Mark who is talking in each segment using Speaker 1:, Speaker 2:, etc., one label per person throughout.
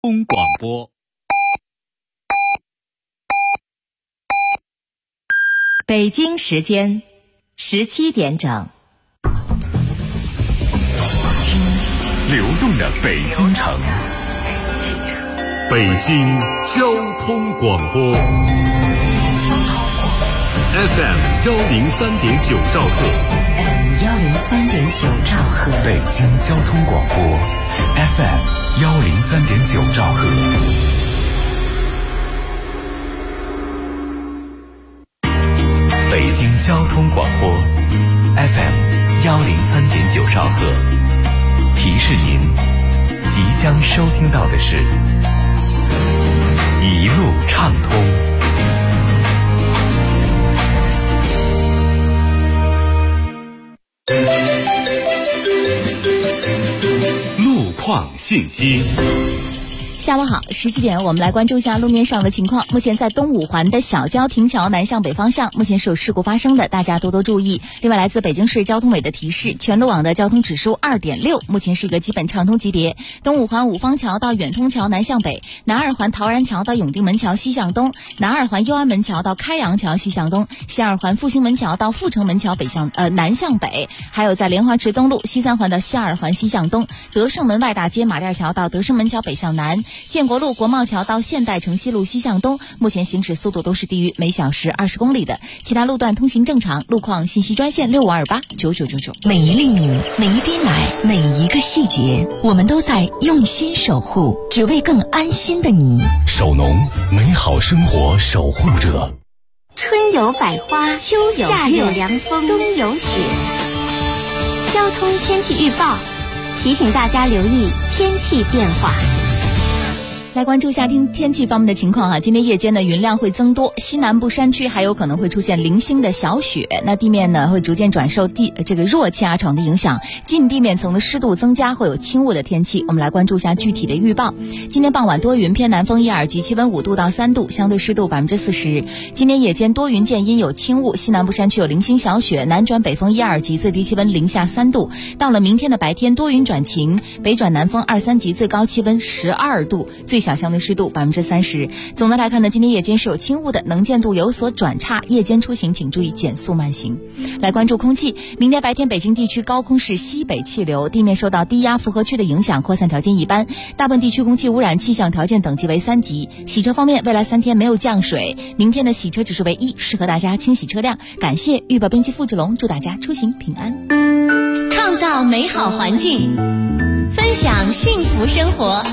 Speaker 1: 通广播。
Speaker 2: 北京时间17点整。
Speaker 3: 听流动的北京城，北京交通广播 FM 103.9兆赫，
Speaker 2: 103.9兆赫，
Speaker 3: 北京交通广播 FM 103.9兆赫。北京交通广播 FM 103.9兆赫，提示您即将收听到的是一路畅通。路况信息。
Speaker 4: 下午好，17点，我们来关注一下路面上的情况。目前在东五环的小交亭桥南向北方向，目前是有事故发生的，大家多多注意。另外，来自北京市交通委的提示，全路网的交通指数 2.6， 目前是一个基本畅通级别。东五环五方桥到远通桥南向北，南二环陶然桥到永定门桥西向东，南二环右安门桥到开阳桥西向东，西二环复兴门桥到阜成门桥南向北，还有在莲花池东路西三环的西二环西向东，德胜门外大街马甸桥到德胜门桥北向南，建国路国贸桥到现代城西路西向东，目前行驶速度都是低于每小时20公里的，其他路段通行正常。路况信息专线65289999。
Speaker 2: 每一粒米，每一滴奶，每一个细节，我们都在用心守护，只为更安心的你。
Speaker 3: 首农，美好生活守护者。
Speaker 5: 春有百花，秋有夏有凉风，冬有雪。交通天气预报提醒大家留意天气变化。
Speaker 4: 来关注一下天气方面的情况今天夜间的云量会增多，西南部山区还有可能会出现零星的小雪，那地面呢会逐渐转受这个弱气压床的影响，近地面层的湿度增加，会有轻雾的天气。我们来关注一下具体的预报。今天傍晚多云，偏南风1、2级，气温5度到3度，相对湿度40%。今天夜间多云见阴有轻雾，西南部山区有零星小雪，南转北风1、2级，最低气温零下3度。到了明天的白天多云转晴，北转南风2、3级，最高气温12度，最小相对湿度30%。总的来看呢，今天夜间是有轻雾的，能见度有所转差，夜间出行请注意减速慢行。来关注空气，明天白天北京地区高空是西北气流，地面受到低压复合区的影响，扩散条件一般，大部分地区空气污染气象条件等级为3级。洗车方面，未来3天没有降水，明天的洗车指数为1，适合大家清洗车辆。感谢预报编辑付志龙，祝大家出行平安。
Speaker 5: 创造美好环境，分享幸福生活。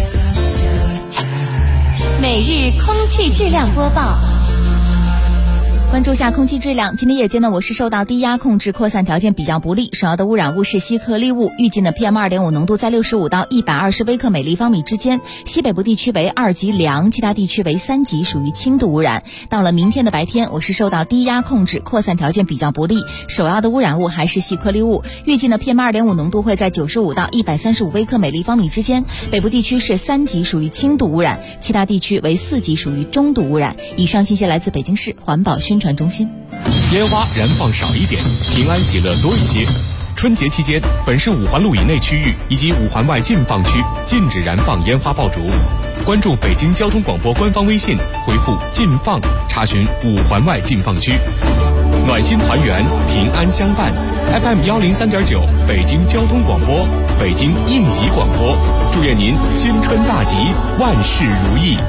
Speaker 5: 每日空气质量播报。
Speaker 4: 关注一下空气质量，今天夜间呢，我市受到低压控制扩散条件比较不利，首要的污染物是稀颗粒物，预计呢 PM2.5 浓度在65到120微克每立方米之间，西北部地区为2级良，其他地区为3级，属于轻度污染。到了明天的白天，我市受到低压控制扩散条件比较不利，首要的污染物还是细颗粒物，预计呢 PM2.5 浓度会在95到135微克每立方米之间，北部地区是3级，属于轻度污染，其他地区为4级，属于中度污染。以上信息来自北京市环保宣传中心。
Speaker 6: 烟花燃放少一点，平安喜乐多一些。春节期间，本市5环路以内区域以及5环外禁放区禁止燃放烟花爆竹。关注北京交通广播官方微信，回复“禁放”查询5环外禁放区。暖心团圆，平安相伴。FM 103.9，北京交通广播，北京应急广播，祝愿您新春大吉，万事如意。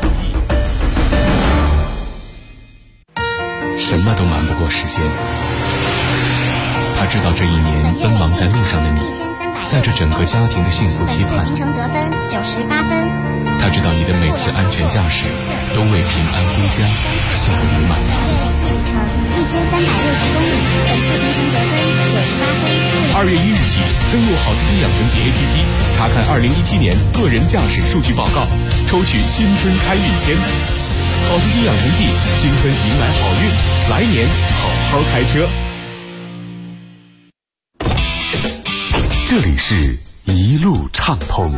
Speaker 7: 什么都瞒不过时间。他知道这一年奔忙在路上的你，在这整个家庭的幸福期盼。
Speaker 5: 行程得分98分。
Speaker 7: 他知道你的每次安全驾驶都为平安归家献给满堂。
Speaker 5: 行程1360公里，本次行程得分98分。
Speaker 6: 2月1日起，登录好司机养成记 APP， 查看2017年个人驾驶数据报告，抽取新春开运签。好司机养成记，新春迎来好运，来年好好开车。
Speaker 3: 这里是一路畅通。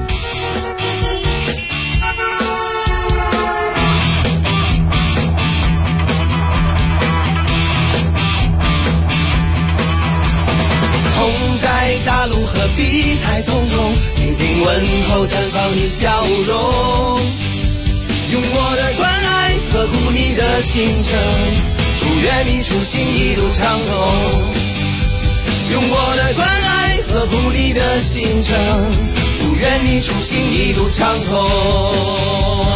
Speaker 8: 同在大陆和
Speaker 1: 必太匆匆，听听问候绽放你笑容，用我的关爱呵护你的行程，祝愿你出行一路畅通，用我的关爱呵护你的行程，祝愿你出行一路畅通。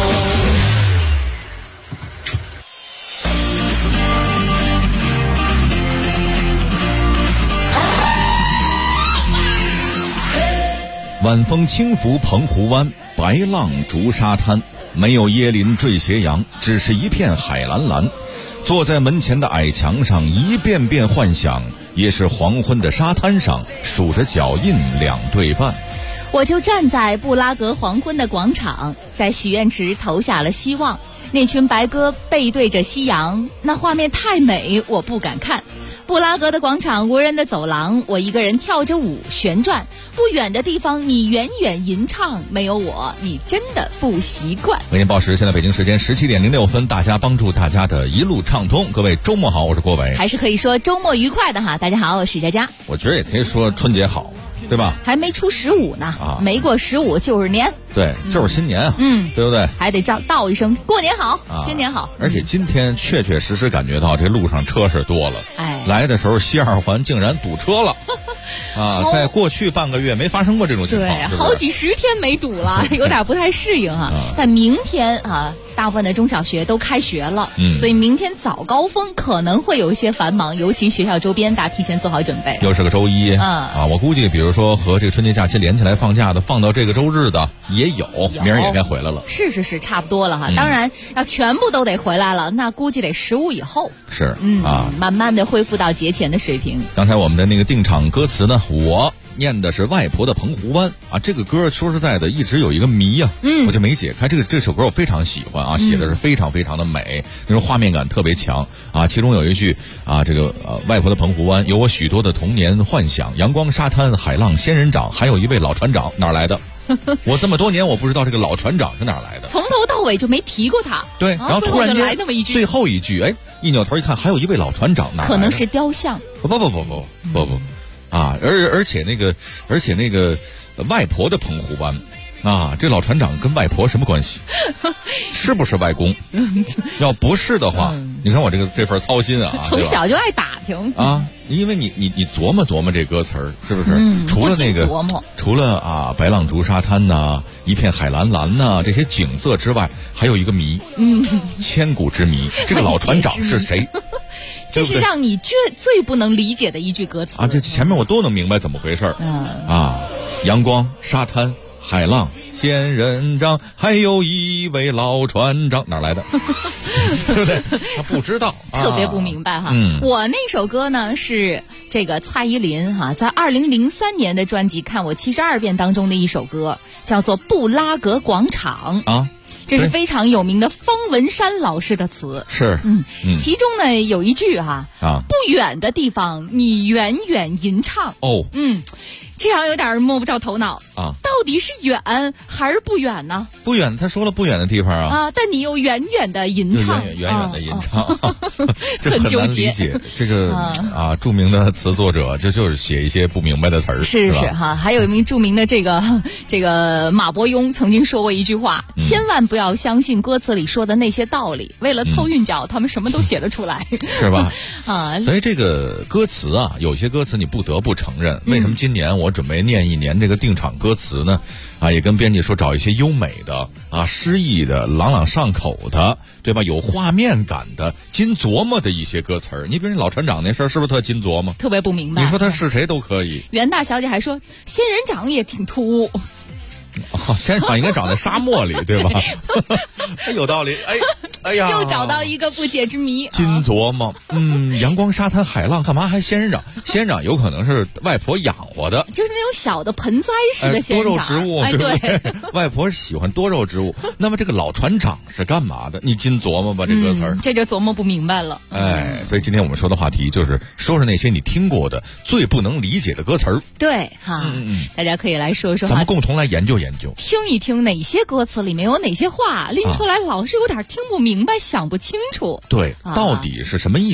Speaker 8: 晚风轻拂澎湖湾，白浪逐沙滩，没有椰林缀斜阳，只是一片海蓝蓝。坐在门前的矮墙上，一遍遍幻想，也是黄昏的沙滩上，数着脚印两对半。
Speaker 4: 我就站在布拉格黄昏的广场，在许愿池投下了希望。那群白鸽背对着夕阳，那画面太美，我不敢看。布拉格的广场，无人的走廊，我一个人跳着舞旋转。不远的地方，你远远吟唱，没有我，你真的不习惯。
Speaker 8: 为您报时，现在北京时间17点06分，大家帮助大家的一路畅通。各位周末好，我是郭伟，
Speaker 4: 还是可以说周末愉快的哈。大家好，我是佳佳。
Speaker 8: 我觉得也可以说春节好，对吧？
Speaker 4: 还没出15呢，没过15就是年。
Speaker 8: 对，就是新年啊，对不对？
Speaker 4: 还得道一声过年好，新年好。
Speaker 8: 而且今天确确实实感觉到这路上车是多了，来的时候西二环竟然堵车了。在过去半个月没发生过这种情况，
Speaker 4: 对，好几10天没堵了，有点不太适应哈。但明天大部分的中小学都开学了，所以明天早高峰可能会有一些繁忙，尤其学校周边，大家提前做好准备。
Speaker 8: 又是个周一，我估计比如说和这个春节假期连起来放假的，放到这个周日的也有，明儿也该回来了。
Speaker 4: 是，差不多了哈。当然要全部都得回来了，那估计得15以后。
Speaker 8: 是，
Speaker 4: 慢慢的恢复到节前的水平。
Speaker 8: 刚才我们的那个定场歌词呢，我念的是外婆的澎湖湾啊，这个歌说实在的一直有一个谜啊，我就没解开。这首歌我非常喜欢啊，写的是非常非常的美，那种画面感特别强啊。其中有一句啊，外婆的澎湖湾有我许多的童年幻想，阳光沙滩海浪仙人掌，还有一位老船长，哪儿来的？我这么多年我不知道这个老船长是哪儿来的，
Speaker 4: 从头到尾就没提过他。
Speaker 8: 对，然后突然间
Speaker 4: 来那么一句，
Speaker 8: 最后一句，一扭头一看，还有一位老船长，哪儿来的？
Speaker 4: 可能是雕像。
Speaker 8: 不。而且那个外婆的澎湖湾啊，这老船长跟外婆什么关系？是不是外公？要不是的话，你看我这份操心啊，
Speaker 4: 从小就爱打听
Speaker 8: 啊，因为你琢磨琢磨这歌词儿，是不是？除了那个除了白浪逐沙滩呐，一片海蓝蓝呐，这些景色之外，还有一个谜，千古之谜，这个老船长是谁？
Speaker 4: 这是让你最不能理解的一句歌词
Speaker 8: 啊！这前面我都能明白怎么回事阳光沙滩海浪仙人掌，还有一位老船长，哪儿来的？对不对？他不知道，
Speaker 4: 特别不明白哈。我那首歌呢是这个蔡依林在2003年的专辑《看我72遍》当中的一首歌，叫做《布拉格广场》啊。这是非常有名的方文山老师的词，
Speaker 8: 是，
Speaker 4: 其中呢有一句不远的地方，你远远吟唱，这样有点摸不着头脑啊，到底是远还是不远呢？
Speaker 8: 不远，他说了不远的地方啊，
Speaker 4: 但你又远远的吟唱，
Speaker 8: 远远的吟唱，这很难理解。这个著名的词作者就是写一些不明白的词儿，
Speaker 4: 是哈。还有一名著名的这个马伯庸曾经说过一句话，千万不要相信歌词里说的那些道理，为了凑韵脚，他们什么都写了出来，
Speaker 8: 是吧？所以这个歌词有些歌词你不得不承认。为什么今年我准备念一年这个定场歌词呢？也跟编辑说找一些优美的诗意的、朗朗上口的，对吧？有画面感的、金琢磨的一些歌词儿。你比如老船长那事儿，是不是特金琢磨？
Speaker 4: 特别不明白。
Speaker 8: 你说他是谁都可以。
Speaker 4: 袁大小姐还说仙人掌也挺突兀。
Speaker 8: 仙人掌应该长在沙漠里，对吧？有道理。哎呀，
Speaker 4: 又找到一个不解之谜。
Speaker 8: 金琢磨，阳光沙滩海浪，干嘛还仙人掌？仙人掌有可能是外婆养活的，
Speaker 4: 就是那种小的盆栽式的仙人掌，
Speaker 8: 多肉植物，对不对？外婆喜欢多肉植物。那么这个老船长是干嘛的？你金琢磨吧，这歌词儿，
Speaker 4: 这就琢磨不明白了。
Speaker 8: 所以今天我们说的话题就是说那些你听过的最不能理解的歌词儿。
Speaker 4: 对大家可以来说说，
Speaker 8: 咱们共同来研究研究，
Speaker 4: 听一听哪些歌词里面有哪些话拎出来，老是有点听不明白，想不清楚。
Speaker 8: 对，到底是什么意思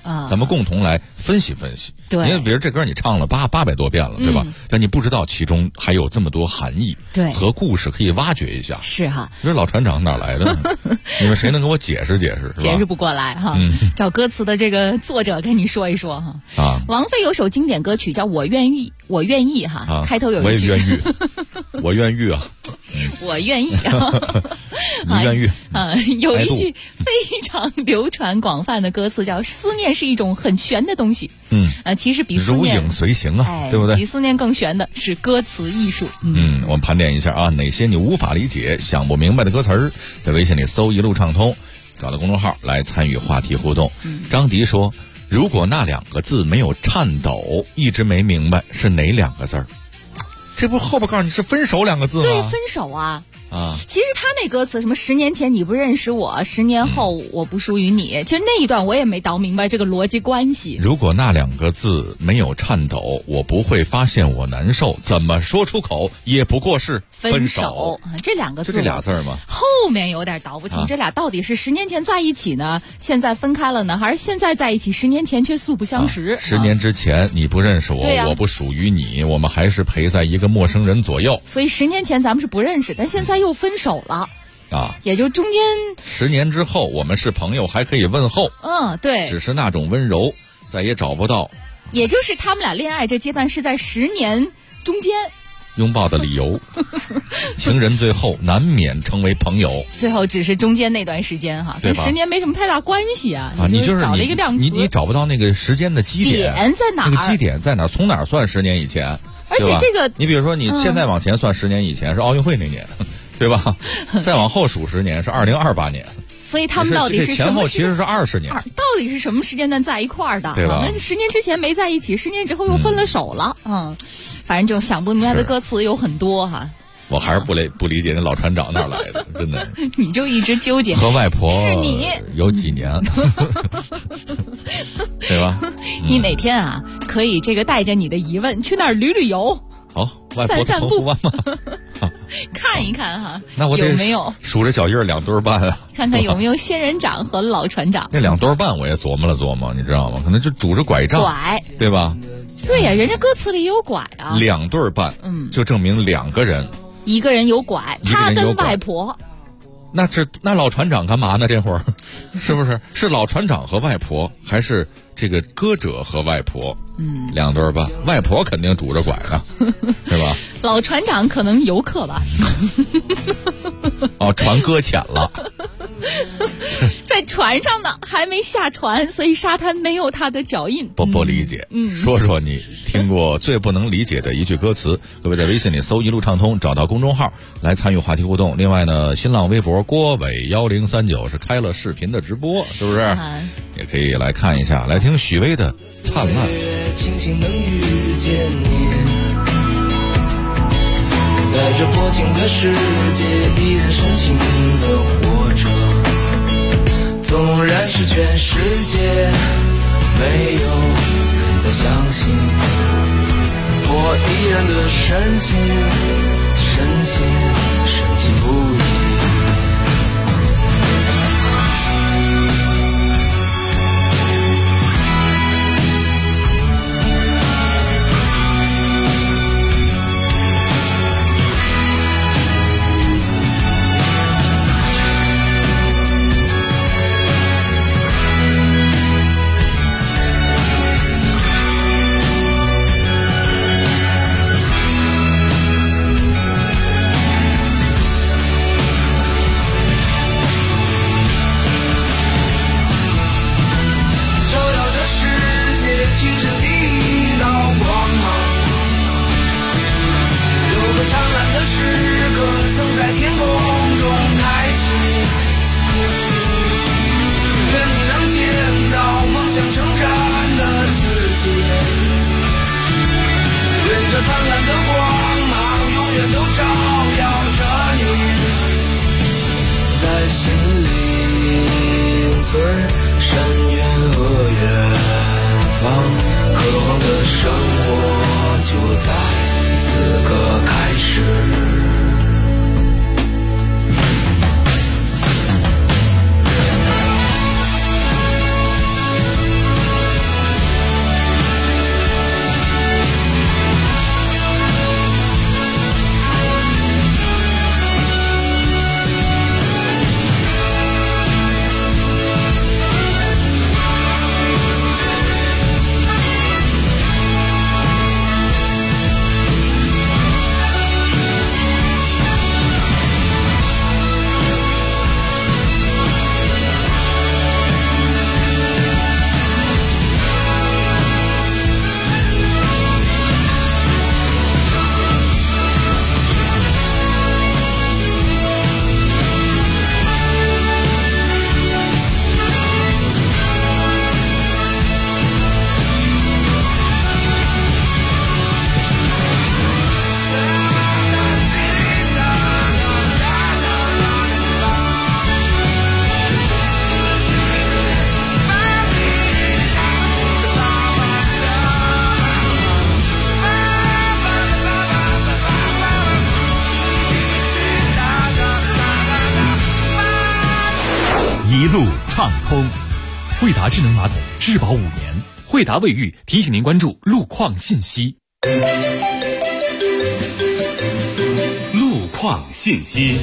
Speaker 8: 咱们共同来分析分析。
Speaker 4: 对，
Speaker 8: 因为比如这歌你唱了800多遍了，对吧？但你不知道其中还有这么多含义，
Speaker 4: 对，
Speaker 8: 和故事可以挖掘一下。
Speaker 4: 是哈，
Speaker 8: 你说老船长哪来的？你们谁能给我解释解释？是吧？
Speaker 4: 解释不过来哈。找歌词的这个作者跟你说一说哈。
Speaker 8: 啊，
Speaker 4: 王菲有首经典歌曲叫《我愿意》，我愿意哈，开头有一句
Speaker 8: 我也愿意，我愿意啊。
Speaker 4: 我愿意啊，
Speaker 8: 你愿意
Speaker 4: 啊？有一句非常流传广泛的歌词叫“思念是一种很玄的东西”。其实比思念
Speaker 8: 如影随形啊，对不对？
Speaker 4: 比思念更玄的是歌词艺术。
Speaker 8: 我们盘点一下啊，哪些你无法理解、想不明白的歌词儿，在微信里搜“一路畅通”，找到公众号来参与话题互动。张迪说：“如果那2个字没有颤抖，一直没明白是哪2个字儿。”这不后边告诉你是分手2个字吗？
Speaker 4: 对，分手啊。其实他那歌词什么10年前你不认识我，10年后我不属于你，其实那一段我也没倒明白这个逻辑关系。
Speaker 8: 如果那2个字没有颤抖，我不会发现我难受，怎么说出口也不过是分手。
Speaker 4: 这2个字，
Speaker 8: 就这俩字吗？
Speaker 4: 后面有点倒不清，这俩到底是10年前在一起呢，现在分开了呢，还是现在在一起10年前却素不相识
Speaker 8: ？10年之前你不认识我，我不属于你，我们还是陪在一个陌生人左右。
Speaker 4: 所以10年前咱们是不认识，但现在又分手了
Speaker 8: 啊，
Speaker 4: 也就中间
Speaker 8: 10年之后我们是朋友，还可以问候。
Speaker 4: 对，
Speaker 8: 只是那种温柔再也找不到。
Speaker 4: 也就是他们俩恋爱这阶段是在10年中间。
Speaker 8: 拥抱的理由，情人最后难免成为朋友。
Speaker 4: 最后只是中间那段时间哈，跟10年没什么太大关系啊。
Speaker 8: 你就是
Speaker 4: 找了一个量词，
Speaker 8: 你找不到那个时间的基点
Speaker 4: 在哪儿？
Speaker 8: 那个基点在哪儿？从哪儿算10年以前？
Speaker 4: 而且这个，
Speaker 8: 你比如说你现在往前算10年以前是奥运会那年，对吧？再往后数10年是2028年。
Speaker 4: 所以他们到底是
Speaker 8: 前后其实是20年，
Speaker 4: 到底是什么时间段在一块儿的？
Speaker 8: 对吧
Speaker 4: ？10年之前没在一起，10年之后又分了手了。反正这种想不明白的歌词有很多哈。
Speaker 8: 我还是不理解那老船长哪来的，真的。
Speaker 4: 你就一直纠结。
Speaker 8: 和外婆
Speaker 4: 是你
Speaker 8: 有几年，对吧？
Speaker 4: 你哪天啊可以这个带着你的疑问去那儿旅游。
Speaker 8: 好，外婆
Speaker 4: 散
Speaker 8: 澎湖湾吗？
Speaker 4: 看一看哈，
Speaker 8: 那我得
Speaker 4: 有没有
Speaker 8: 数着脚印2对半啊？
Speaker 4: 看看有没有仙人掌和老船长。
Speaker 8: 那2对半我也琢磨了琢磨，你知道吗？可能就拄着拐杖，对吧？
Speaker 4: 对呀，人家歌词里也有拐啊。
Speaker 8: 2对半，就证明2个人，
Speaker 4: 一个人有拐，他跟外婆。
Speaker 8: 那老船长干嘛呢？这会儿是不是是老船长和外婆，还是这个歌者和外婆？2对半，外婆肯定拄着拐呢，是吧？
Speaker 4: 老船长可能游客吧。
Speaker 8: 船搁浅了。
Speaker 4: 在船上呢，还没下船，所以沙滩没有他的脚印。
Speaker 8: 不理解。说说你听过最不能理解的一句歌词。各位在微信里搜“一路畅通”，找到公众号来参与话题互动。另外呢，新浪微博郭伟1039是开了视频的直播，是不是？也可以来看一下。来听许巍的《灿烂》。
Speaker 1: 庆幸能遇见你，在这薄情的世界依然深情的活着，纵然是全世界没有人再相信，我依然的深信不疑。
Speaker 9: 一路畅通。惠达智能马桶质保5年。惠达卫浴提醒您关注路况信息。路况信息。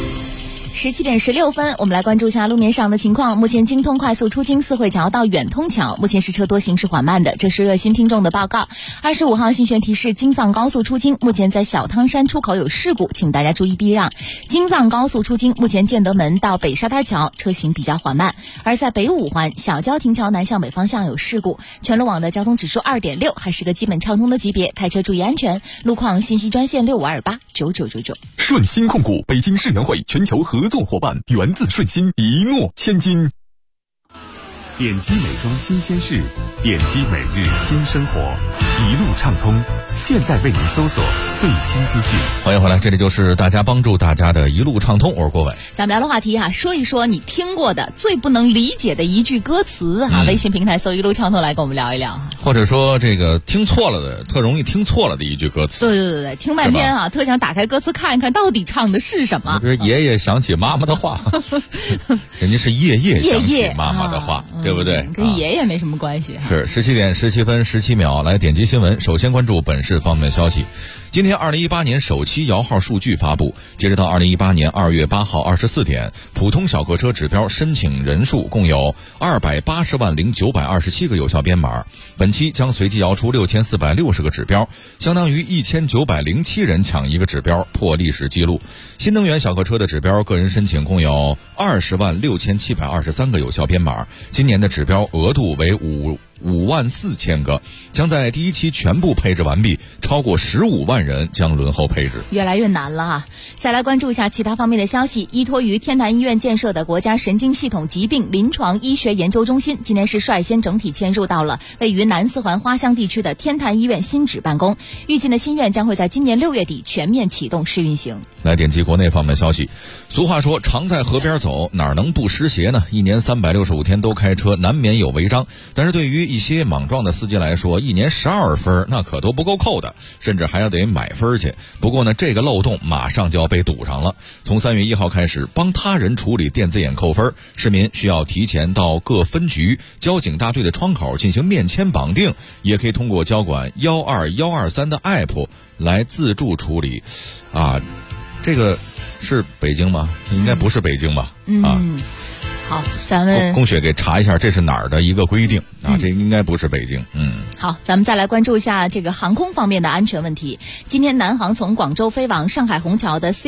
Speaker 4: 17点16分，我们来关注一下路面上的情况。目前京通快速出京四惠桥到远通桥，目前是车多行驶缓慢的，这是热心听众的报告。25号新宣提示，京藏高速出京，目前在小汤山出口有事故，请大家注意避让。京藏高速出京，目前建德门到北沙滩桥车行比较缓慢，而在北五环小交亭桥南向北方向有事故，全路网的交通指数2.6，还是个基本畅通的级别，开车注意安全。路况信息专线65289999。
Speaker 9: 顺鑫控股北京世园会全球合作伙伴，源自顺鑫，一诺千金。点击美妆新鲜事，点击每日新生活，一路畅通。现在为您搜索最新资讯。
Speaker 8: 欢迎回来，这里就是大家帮助大家的一路畅通，我是郭伟。
Speaker 4: 咱们聊的话题说一说你听过的最不能理解的一句歌词微信平台搜一路畅通来跟我们聊一聊。
Speaker 8: 或者说这个听错了的，特容易听错了的一句歌词。
Speaker 4: 对，听半天特想打开歌词看一看到底唱的是什么。
Speaker 8: 比如爷爷想起妈妈的话，人家是夜夜想起妈妈的话，对不对？
Speaker 4: 跟爷爷没什么关系。
Speaker 8: 是17点17分17秒，来点击新闻。首先关注本市方面消息。今天2018年首期摇号数据发布，截止到2018年2月8号24点，普通小客车指标申请人数共有280万零927个有效编码。本期将随机摇出6460个指标，相当于1907人抢一个指标，破历史记录。新能源小客车的指标个人申请共有20万6723个有效编码，今年的指标额度为5万4千个，将在第一期全部配置完毕，超过15万人将轮候配置。
Speaker 4: 越来越难了再来关注一下其他方面的消息。依托于天坛医院建设的国家神经系统疾病临床医学研究中心，今年是率先整体迁入到了位于南四环花乡地区的天坛医院新址办公。预计的新院将会在今年6月底全面启动试运行。
Speaker 8: 来点击国内方面消息。俗话说常在河边走，哪能不湿鞋呢？一年365天都开车，难免有违章，但是对于一些莽撞的司机来说，一年12分那可都不够扣的，甚至还要得买分去。不过呢，这个漏洞马上就要被堵上了。从3月1号开始，帮他人处理电子眼扣分，市民需要提前到各分局、交警大队的窗口进行面签绑定，也可以通过交管12123的 app 来自助处理。这个是北京吗？应该不是北京吧？
Speaker 4: 好，咱们
Speaker 8: 供血给查一下，这是哪儿的一个规定这应该不是北京。
Speaker 4: 好，咱们再来关注一下这个航空方面的安全问题。今天南航从广州飞往上海虹桥的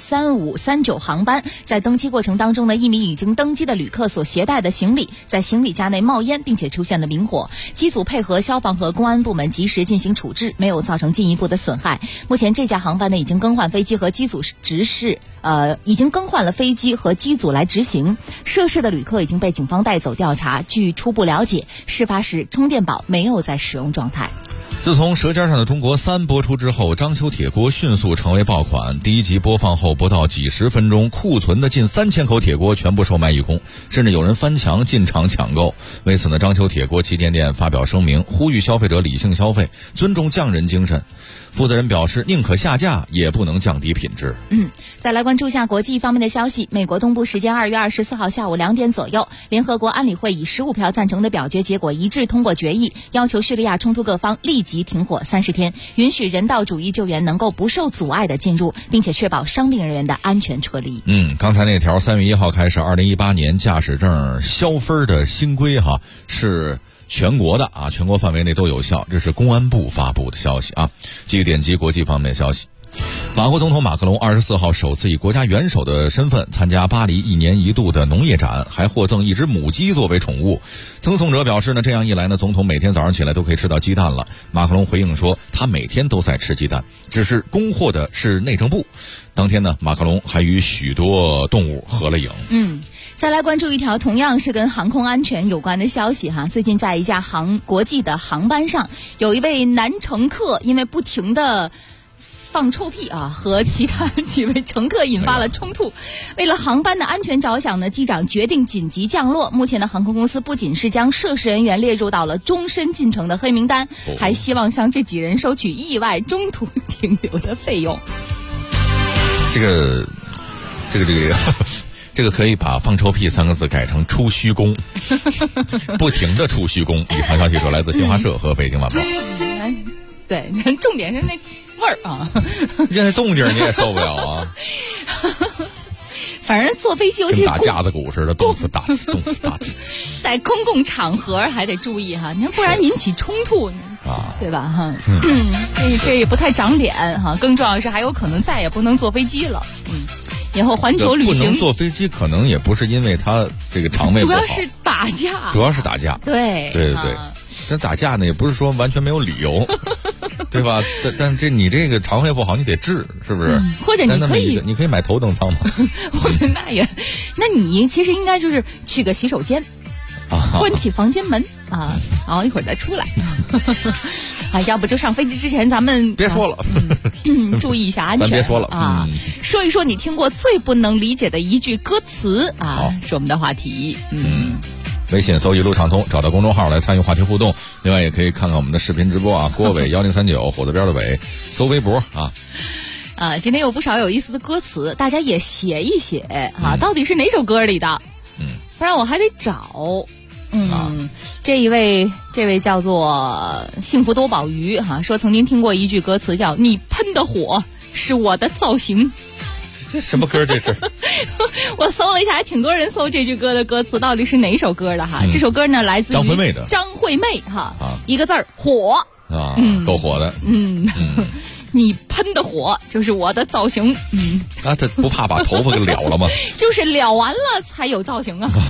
Speaker 4: CZ3539 航班，在登机过程当中呢，一名已经登机的旅客所携带的行李在行李架内冒烟，并且出现了明火。机组配合消防和公安部门及时进行处置，没有造成进一步的损害。目前这架航班呢已经更换飞机和机组执事。已经更换了飞机和机组来执行。涉事的旅客已经被警方带走调查。据初步了解，事发时充电宝没有在使用状态。
Speaker 8: 自从《舌尖上的中国3》播出之后，章丘铁锅迅速成为爆款。第一集播放后不到几十分钟，库存的近3000口铁锅全部售卖一空，甚至有人翻墙进场抢购。为此呢，章丘铁锅旗舰店发表声明，呼吁消费者理性消费，尊重匠人精神。负责人表示，宁可下架也不能降低品质。
Speaker 4: 再来关注一下国际方面的消息。美国东部时间2月24号下午2点左右，联合国安理会以15票赞成的表决结果一致通过决议，要求叙利亚冲突各方立即停火30天，允许人道主义救援能够不受阻碍的进入，并且确保伤病人员的安全撤离。
Speaker 8: 刚才那条3月1号开始2018年驾驶证消分的新规是全国的全国范围内都有效，这是公安部发布的消息继续点击国际方面的消息。法国总统马克龙24号首次以国家元首的身份参加巴黎1年1度的农业展，还获赠一只母鸡作为宠物。赠送者表示呢，这样一来呢，总统每天早上起来都可以吃到鸡蛋了。马克龙回应说，他每天都在吃鸡蛋，只是供货的是内政部。当天呢，马克龙还与许多动物合了影。
Speaker 4: 再来关注一条同样是跟航空安全有关的消息最近在一架国际的航班上，有一位男乘客因为不停的放臭屁和其他几位乘客引发了冲突。为了航班的安全着想呢，机长决定紧急降落。目前的航空公司不仅是将涉事人员列入到了终身进城的黑名单，还希望向这几人收取意外中途停留的费用。
Speaker 8: 这个可以把放臭屁3个字改成出虚功，不停的出虚功。以上消息说来自新华社和北京晚报。
Speaker 4: 对，重点是那味儿啊，
Speaker 8: 这动静你也受不了啊。
Speaker 4: 反正坐飞机，尤其
Speaker 8: 跟打架子鼓似的，动次打次，动次打次，
Speaker 4: 在公共场合还得注意哈，你看不然引起冲突啊，对吧？哈，这也不太长脸哈。更重要的是，还有可能再也不能坐飞机了。以后环球旅行
Speaker 8: 不能坐飞机，可能也不是因为他这个肠胃不好，
Speaker 4: 主要是打架，对。
Speaker 8: 但打架呢，也不是说完全没有理由。对吧？但这你这个肠胃不好，你得治，是不是？
Speaker 4: 或者你可
Speaker 8: 以买头等舱吗？
Speaker 4: 那你其实应该就是去个洗手间，关起房间门啊，然后一会儿再出来。要不就上飞机之前咱们
Speaker 8: 别说了，
Speaker 4: 注意一下安全。
Speaker 8: 咱别说了
Speaker 4: 啊，说一说你听过最不能理解的一句歌词啊，是我们的话题。
Speaker 8: 微信搜一路畅通，找到公众号来参与话题互动。另外也可以看看我们的视频直播啊，郭伟1039，火字边的伟，搜微博啊。
Speaker 4: 今天有不少有意思的歌词，大家也写一写啊，到底是哪首歌里的？不然我还得找。这位叫做幸福多宝鱼哈，说曾经听过一句歌词叫"你喷的火是我的造型"。
Speaker 8: 这什么歌这是？
Speaker 4: 我搜了一下，还挺多人搜这句歌的歌词到底是哪首歌的哈。这首歌呢来自于张惠妹哈，一个字儿火
Speaker 8: 啊，够火的。
Speaker 4: 你喷的火就是我的造型。
Speaker 8: 他不怕把头发给燎了吗？
Speaker 4: 就是燎完了才有造型啊。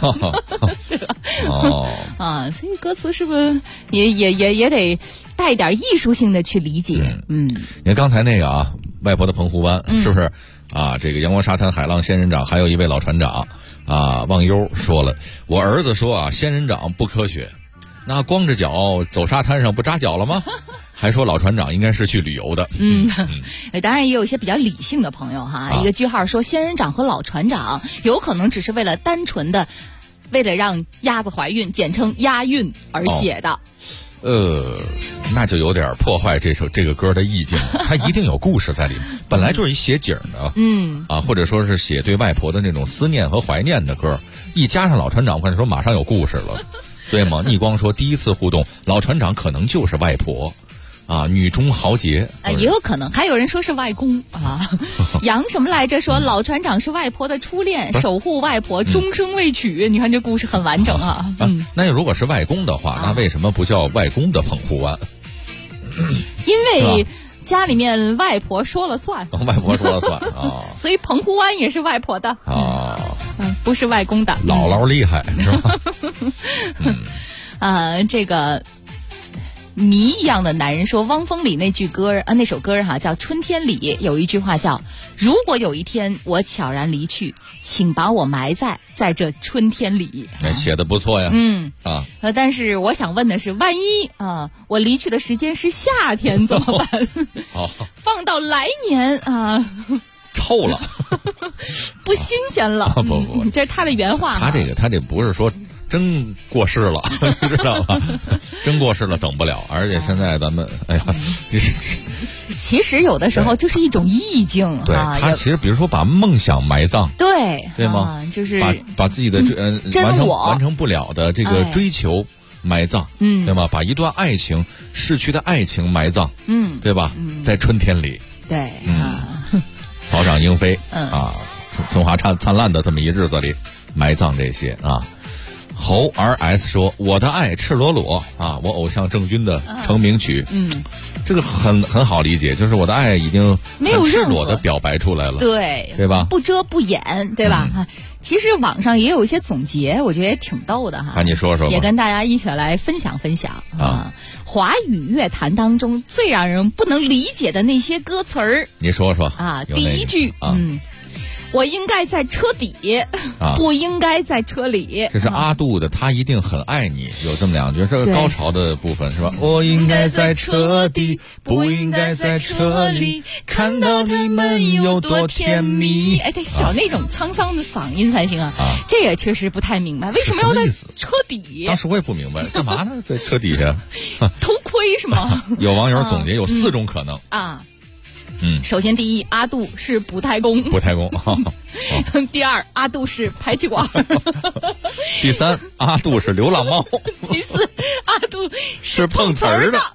Speaker 4: 所以歌词是不是也得带点艺术性的去理解？
Speaker 8: 你看刚才那个啊，外婆的澎湖湾是不是？这个阳光沙滩海浪仙人掌，还有一位老船长忘忧说了，我儿子说仙人掌不科学，那光着脚走沙滩上不扎脚了吗？还说老船长应该是去旅游的。
Speaker 4: 当然也有一些比较理性的朋友哈，一个句号说仙人掌和老船长有可能只是为了让鸭子怀孕，简称押韵而写的。
Speaker 8: 那就有点破坏这个歌的意境了。它一定有故事在里面，本来就是一写景的，或者说是写对外婆的那种思念和怀念的歌，一加上老船长，或者说马上有故事了，对吗？逆光说第一次互动，老船长可能就是外婆。女中豪杰
Speaker 4: 也有可能，还有人说是外公啊。杨什么来着？说老船长是外婆的初恋，守护外婆终生未娶。你看这故事很完整啊。
Speaker 8: 那如果是外公的话，那为什么不叫外公的澎湖湾？
Speaker 4: 因为家里面外婆说了算。
Speaker 8: 外婆说了算啊。
Speaker 4: 所以澎湖湾也是外婆的不是外公的。
Speaker 8: 姥姥厉害是
Speaker 4: 吧？这个。谜一样的男人说，汪峰里那首歌叫《春天里》，有一句话叫"如果有一天我悄然离去，请把我埋在这春天里"。
Speaker 8: 写的不错呀。
Speaker 4: 但是我想问的是，万一我离去的时间是夏天怎么办？放到来年
Speaker 8: 臭了，
Speaker 4: 不新鲜了。
Speaker 8: 不，
Speaker 4: 这是他的原话。
Speaker 8: 他这不是说。真过世了，你知道吧？真过世了，等不了。而且现在咱们，
Speaker 4: 其实有的时候就是一种意境。
Speaker 8: 对，他其实比如说把梦想埋葬，对吗？
Speaker 4: 就是
Speaker 8: 把自己的完成不了的这个追求埋葬，对吗？把一段爱情逝去的爱情埋葬，对吧？在春天里，
Speaker 4: 对，
Speaker 8: 草长莺飞春华灿烂的这么一日子里，埋葬这些侯 RS 说我的爱赤裸裸我偶像郑钧的成名曲。这个很好理解，就是我的爱已经很赤裸的表白出来了，对吧？
Speaker 4: 不遮不掩，对吧？其实网上也有一些总结，我觉得也挺逗的哈。
Speaker 8: 你说说吧，
Speaker 4: 也跟大家一起来分享华语乐坛当中最让人不能理解的那些歌词儿。
Speaker 8: 你说说
Speaker 4: 第一句我应该在车底不应该在车里。
Speaker 8: 这是阿杜的他一定很爱你，有这么两句，这个高潮的部分是吧？我应该在车底不应该在车里，看到你们有多甜蜜。
Speaker 4: 得找那种沧桑的嗓音才行这也确实不太明白为什么要在车底。
Speaker 8: 当时我也不明白干嘛呢，在车底下
Speaker 4: 偷窥是吗？
Speaker 8: 有网友总结有4种可能
Speaker 4: 首先第一，阿杜是补胎功。第二，阿杜是排气管。
Speaker 8: 第三，阿杜是流浪猫。
Speaker 4: 第四，阿杜
Speaker 8: 是碰瓷儿的。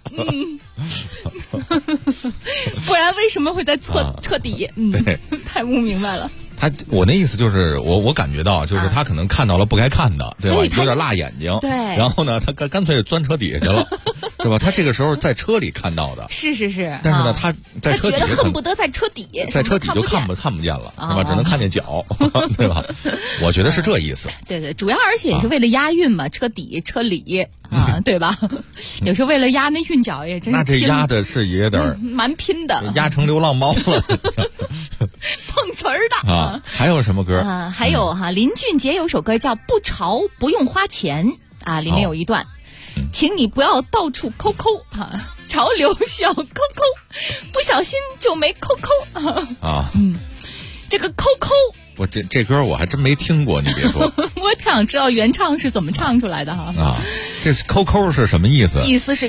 Speaker 4: 不然为什么会在彻底？
Speaker 8: 对，
Speaker 4: 太不明白了。
Speaker 8: 我那意思就是，我感觉到就是他可能看到了不该看的，对吧？有点辣眼睛。
Speaker 4: 对。
Speaker 8: 然后呢，他干脆钻车底下去了，是吧？他这个时候在车里看到的。
Speaker 4: 是。
Speaker 8: 但是呢，他在车底下
Speaker 4: 觉得恨不得在车底，
Speaker 8: 在车底就看不见了，是吧？只能看见脚，对吧？我觉得是这意思。
Speaker 4: 对，主要而且也是为了押韵嘛，车底车里啊，对吧？有时候为了押那韵脚也真是。
Speaker 8: 那这押的是也有点
Speaker 4: 蛮拼的，
Speaker 8: 押成流浪猫了。
Speaker 4: 碰瓷儿的
Speaker 8: 啊！还有什么歌？
Speaker 4: 还有林俊杰有首歌叫《不潮不用花钱》啊，里面有一段，请你不要到处抠抠啊，潮流需要抠抠，不小心就没抠抠啊。这个抠抠，
Speaker 8: 我这歌我还真没听过，你别说。
Speaker 4: 我想知道原唱是怎么唱出来的哈。
Speaker 8: 这抠抠是什么意思？
Speaker 4: 意思是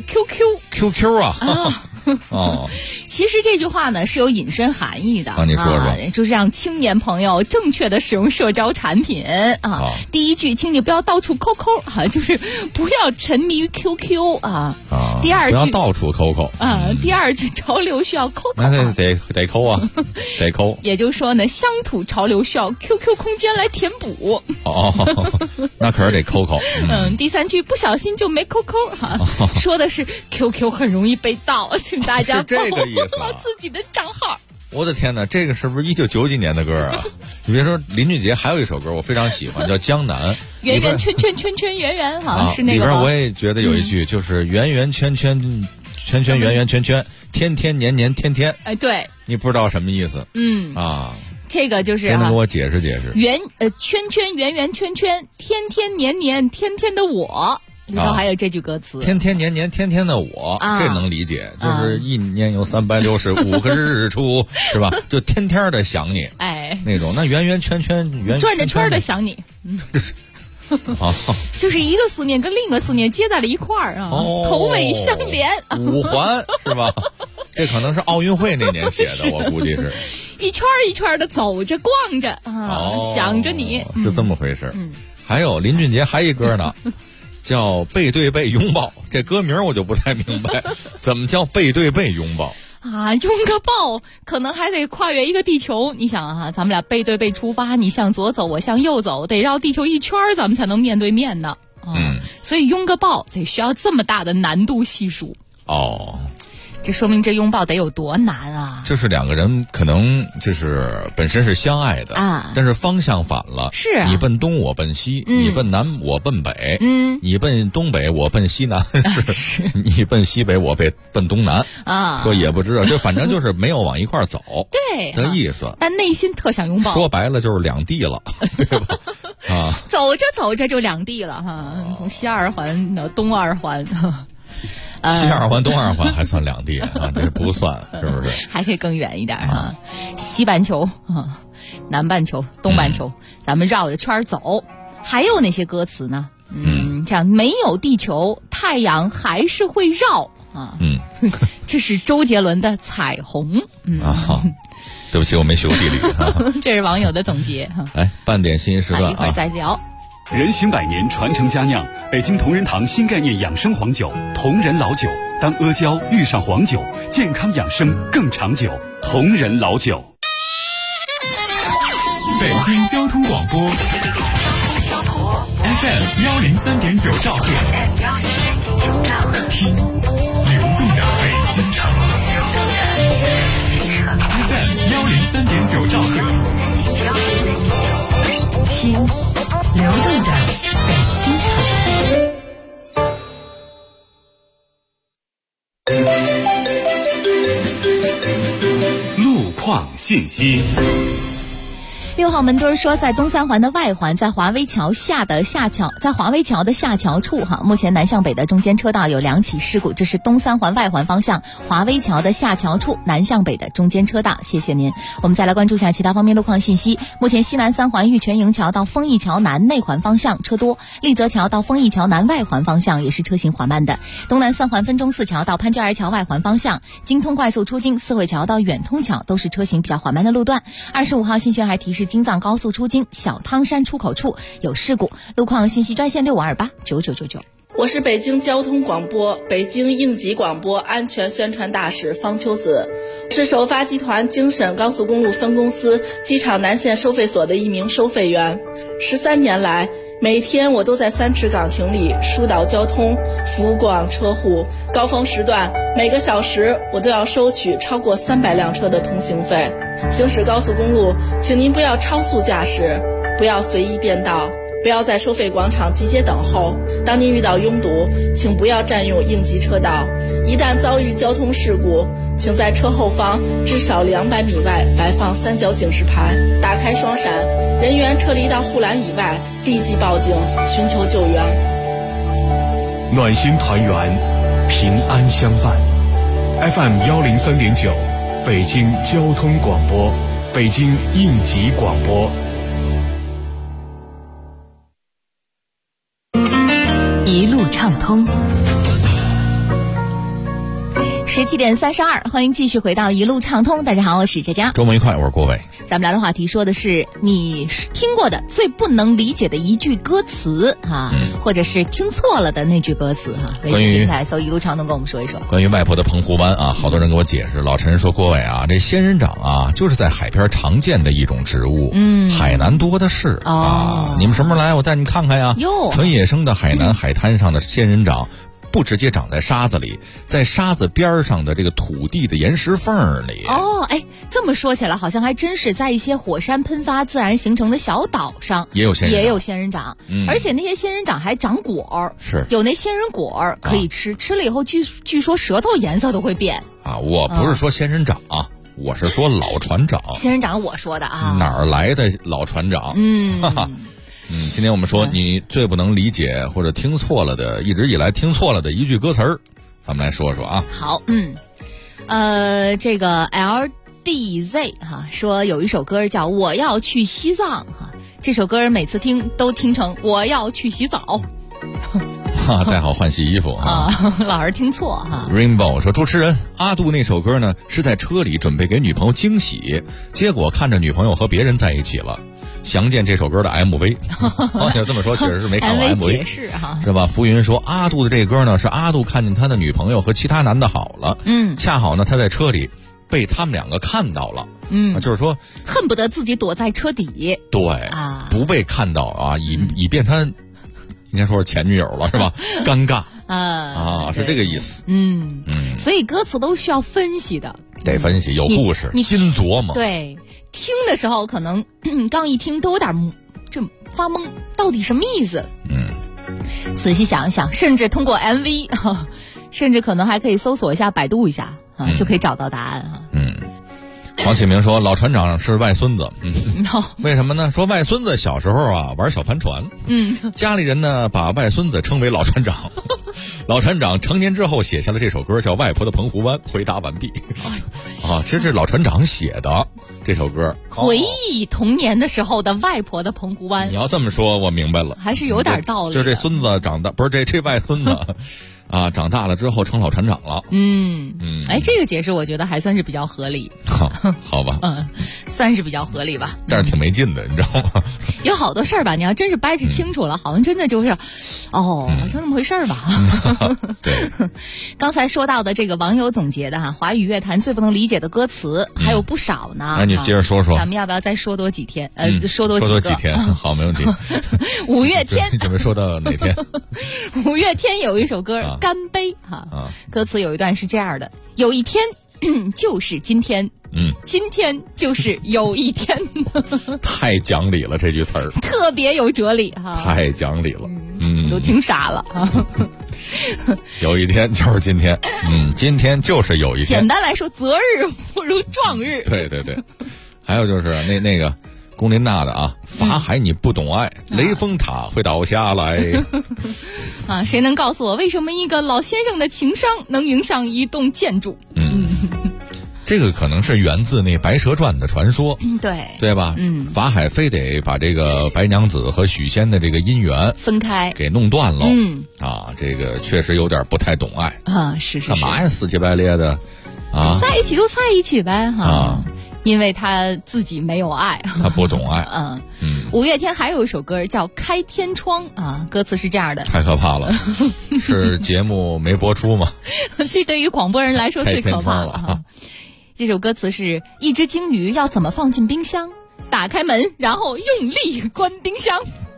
Speaker 4: QQ
Speaker 8: 啊。
Speaker 4: 其实这句话呢是有引申含义的
Speaker 8: 你说说，
Speaker 4: 就是让青年朋友正确的使用社交产品啊。第一句，请你不要到处抠抠就是不要沉迷于 QQ 啊。第二句，
Speaker 8: 不要到处抠抠
Speaker 4: 第二句，潮流需要抠抠，
Speaker 8: 那得抠啊，得抠。
Speaker 4: 也就是说呢，乡土潮流需要 QQ 空间来填补。
Speaker 8: 那可是得抠抠。
Speaker 4: 第三句，不小心就没抠抠说的是 QQ 很容易被盗。请大家
Speaker 8: 保护好
Speaker 4: 自己的账号。
Speaker 8: 我的天哪，这个是不是1990几年的歌啊？你别说，林俊杰还有一首歌我非常喜欢，叫《江南》。
Speaker 4: 圆圆圈圈圈圈圆圆，是那个。
Speaker 8: 里边我也觉得有一句，就是圆圆圈圈圈圈圆圆圈圈，天天年年天天。
Speaker 4: 对。
Speaker 8: 你不知道什么意思？
Speaker 4: 这个就是
Speaker 8: 先给我解释解释。
Speaker 4: 圈圈圆圆圈圈，天天年年天天的我。里头还有这句歌词，
Speaker 8: 天天年年天天的我，这能理解，就是一年有365个日出，是吧？就天天的想你，那种。那圆圆圈圈圆
Speaker 4: 转着圈的想你，就是一个思念跟另一个思念接在了一块儿啊，头尾相连，
Speaker 8: 五环是吧？这可能是奥运会那年写的，我估计是。
Speaker 4: 一圈一圈的走着逛着想着你，
Speaker 8: 是这么回事。还有林俊杰还一歌呢。叫背对背拥抱，这歌名我就不太明白，怎么叫背对背拥抱
Speaker 4: 拥个抱可能还得跨越一个地球。你想咱们俩背对背出发，你向左走，我向右走，得绕地球一圈，咱们才能面对面呢。所以拥个抱得需要这么大的难度系数。这说明这拥抱得有多难啊！
Speaker 8: 就是两个人可能就是本身是相爱的但是方向反了。
Speaker 4: 是
Speaker 8: 你奔东我奔西，你奔南我奔北，你奔东北我奔西南，你奔西北我奔东南说也不知道，就反正就是没有往一块走
Speaker 4: 对
Speaker 8: 的意思。
Speaker 4: 但内心特想拥抱。
Speaker 8: 说白了就是两地了，对吧？
Speaker 4: 走着走着就两地了从西二环到东二环。
Speaker 8: 西二环东二环还算两地这不算，是不是？
Speaker 4: 还可以更远一点西半球南半球东半球咱们绕着圈走。还有哪些歌词呢？像没有地球太阳还是会绕这是周杰伦的彩虹。
Speaker 8: 对不起，我没学过地理
Speaker 4: 这是网友的总结
Speaker 8: 来，半点新时段
Speaker 4: 一会儿再聊。
Speaker 9: 人行百年，传承佳酿，北京同仁堂新概念养生黄酒，同仁老酒。当阿胶遇上黄酒，健康养生更长久。同仁老酒。
Speaker 10: 北京交通广播 FM103.9兆赫，听流动的北京城。FM103.9兆赫，听流动的北京城。
Speaker 9: 路况信息。
Speaker 4: 6号门墩说，在东三环的外环，在华威桥的下桥处哈，目前南向北的中间车道有2起事故，这是东三环外环方向华威桥的下桥处南向北的中间车道。谢谢您。我们再来关注一下其他方面路况信息。目前西南三环玉泉营桥到丰益桥南内环方向车多，立泽桥到丰益桥南外环方向也是车行缓慢的。东南三环分钟寺桥到潘家园桥外环方向，京通快速出京四惠桥到远通桥都是车行比较缓慢的路段。25号新轩还提示京藏高速出京小汤山出口处有事故，路况信息专线65289999。
Speaker 11: 我是北京交通广播北京应急广播安全宣传大使方秋子，是首发集团京沈高速公路分公司机场南线收费所的一名收费员。13年来，每天我都在3池岗亭里疏导交通，服务过往车户。高峰时段，每个小时我都要收取超过300辆车的通行费。行驶高速公路，请您不要超速驾驶，不要随意变道，不要在收费广场集结等候。当您遇到拥堵，请不要占用应急车道。一旦遭遇交通事故，请在车后方至少200米外摆放3角警示牌，打开双闪，人员撤离到护栏以外，立即报警寻求救援。
Speaker 12: 暖心团圆，平安相伴。FM 103.9，北京交通广播，北京应急广播。
Speaker 2: 一路畅通。
Speaker 4: 17点32，欢迎继续回到一路畅通。大家好，我是佳佳。
Speaker 8: 周末愉快，我是郭伟。
Speaker 4: 咱们聊的话题说的是你听过的最不能理解的一句歌词哈，或者是听错了的那句歌词哈。微信平台搜一路畅通，跟我们说一说。
Speaker 8: 关于外婆的澎湖湾啊，好多人给我解释。老陈说，郭伟啊，这仙人掌啊，就是在海边常见的一种植物，海南多的是啊。你们什么时候来，我带你看看呀。纯野生的海南海滩上的仙人掌。不直接长在沙子里，在沙子边上的这个土地的岩石缝里。
Speaker 4: 这么说起来，好像还真是在一些火山喷发自然形成的小岛上
Speaker 8: 也有
Speaker 4: 仙人掌，而且那些仙人掌还长果儿，
Speaker 8: 是
Speaker 4: 有那仙人果儿可以吃，吃了以后据说舌头颜色都会变
Speaker 8: 啊。我不是说仙人掌啊，我是说老船长。
Speaker 4: 仙人掌我说的啊，
Speaker 8: 哪儿来的老船长？今天我们说你最不能理解或者听错了的，一直以来听错了的一句歌词儿，咱们来说说啊。
Speaker 4: 好，这个 LDZ 哈说有一首歌叫《我要去西藏》哈，这首歌每次听都听成我要去洗澡。
Speaker 8: 带好换洗衣服啊！
Speaker 4: 老是听错哈。
Speaker 8: Rainbow 说，主持人阿杜那首歌呢是在车里准备给女朋友惊喜，结果看着女朋友和别人在一起了。详见这首歌的 MV。要这么说，确实是没看过 MV
Speaker 4: 解释哈，
Speaker 8: 是吧？浮云说，阿杜的这歌呢是阿杜看见他的女朋友和其他男的好了，恰好呢他在车里被他们两个看到了，就是说
Speaker 4: 恨不得自己躲在车底，
Speaker 8: 对啊，不被看到啊，以便他应该说是前女友了是吧？尴尬是这个意思。
Speaker 4: 所以歌词都需要分析的，
Speaker 8: 得分析，有故事，心琢磨。
Speaker 4: 对，听的时候可能刚一听都有点这发懵，到底什么意思？仔细想一想，甚至通过 MV 甚至可能还可以搜索一下百度一下就可以找到答案哈。
Speaker 8: 黄启明说，老船长是外孙子。为什么呢？说外孙子小时候啊玩小帆船，家里人呢把外孙子称为老船长。老船长成年之后写下了这首歌，叫《外婆的澎湖湾》。回答完毕。其实这是老船长写的这首歌，
Speaker 4: 回忆童年的时候的外婆的澎湖湾。
Speaker 8: 你要这么说，我明白了，
Speaker 4: 还是有点道理的。
Speaker 8: 就这孙子长大，不是这外孙子。长大了之后成老船长了。
Speaker 4: 这个解释我觉得还算是比较合理。
Speaker 8: 好吧，
Speaker 4: 算是比较合理吧。
Speaker 8: 但是挺没劲的，你知道吗？
Speaker 4: 有好多事儿吧，你要真是掰扯清楚了，好像真的就是，就那么回事儿吧。
Speaker 8: 对，
Speaker 4: 刚才说到的这个网友总结的华语乐坛最不能理解的歌词还有不少呢。
Speaker 8: 那你接着说说，
Speaker 4: 咱们要不要再说多几天？说多几
Speaker 8: 天，好，没问题。
Speaker 4: 五月天，
Speaker 8: 你准备说到哪天？
Speaker 4: 五月天有一首歌《干杯》歌词有一段是这样的：有一天就是今天，今天就是有一天。
Speaker 8: 太讲理了，这句词儿
Speaker 4: 特别有哲理
Speaker 8: 太讲理了，
Speaker 4: 都听傻了
Speaker 8: 有一天就是今天，今天就是有一天。
Speaker 4: 简单来说，择日不如撞日。
Speaker 8: 对，还有就是那个龚琳娜的啊，法海你不懂爱，雷峰塔会倒下来。
Speaker 4: 啊，谁能告诉我为什么一个老先生的情商能迎上一栋建筑？
Speaker 8: 这个可能是源自那《白蛇传》的传说，对吧？法海非得把这个白娘子和许仙的这个姻缘
Speaker 4: 分开，
Speaker 8: 给弄断了。这个确实有点不太懂爱
Speaker 4: 啊，是
Speaker 8: 干嘛呀？死乞白咧的啊，
Speaker 4: 在一起就在一起呗哈。因为他自己没有爱，
Speaker 8: 他不懂爱。
Speaker 4: 五月天还有一首歌叫《开天窗》啊，歌词是这样的，
Speaker 8: 太可怕了。是节目没播出吗？
Speaker 4: 这对于广播人来说最可怕了啊。这首歌词是一只鲸鱼要怎么放进冰箱？打开门，然后用力关冰箱。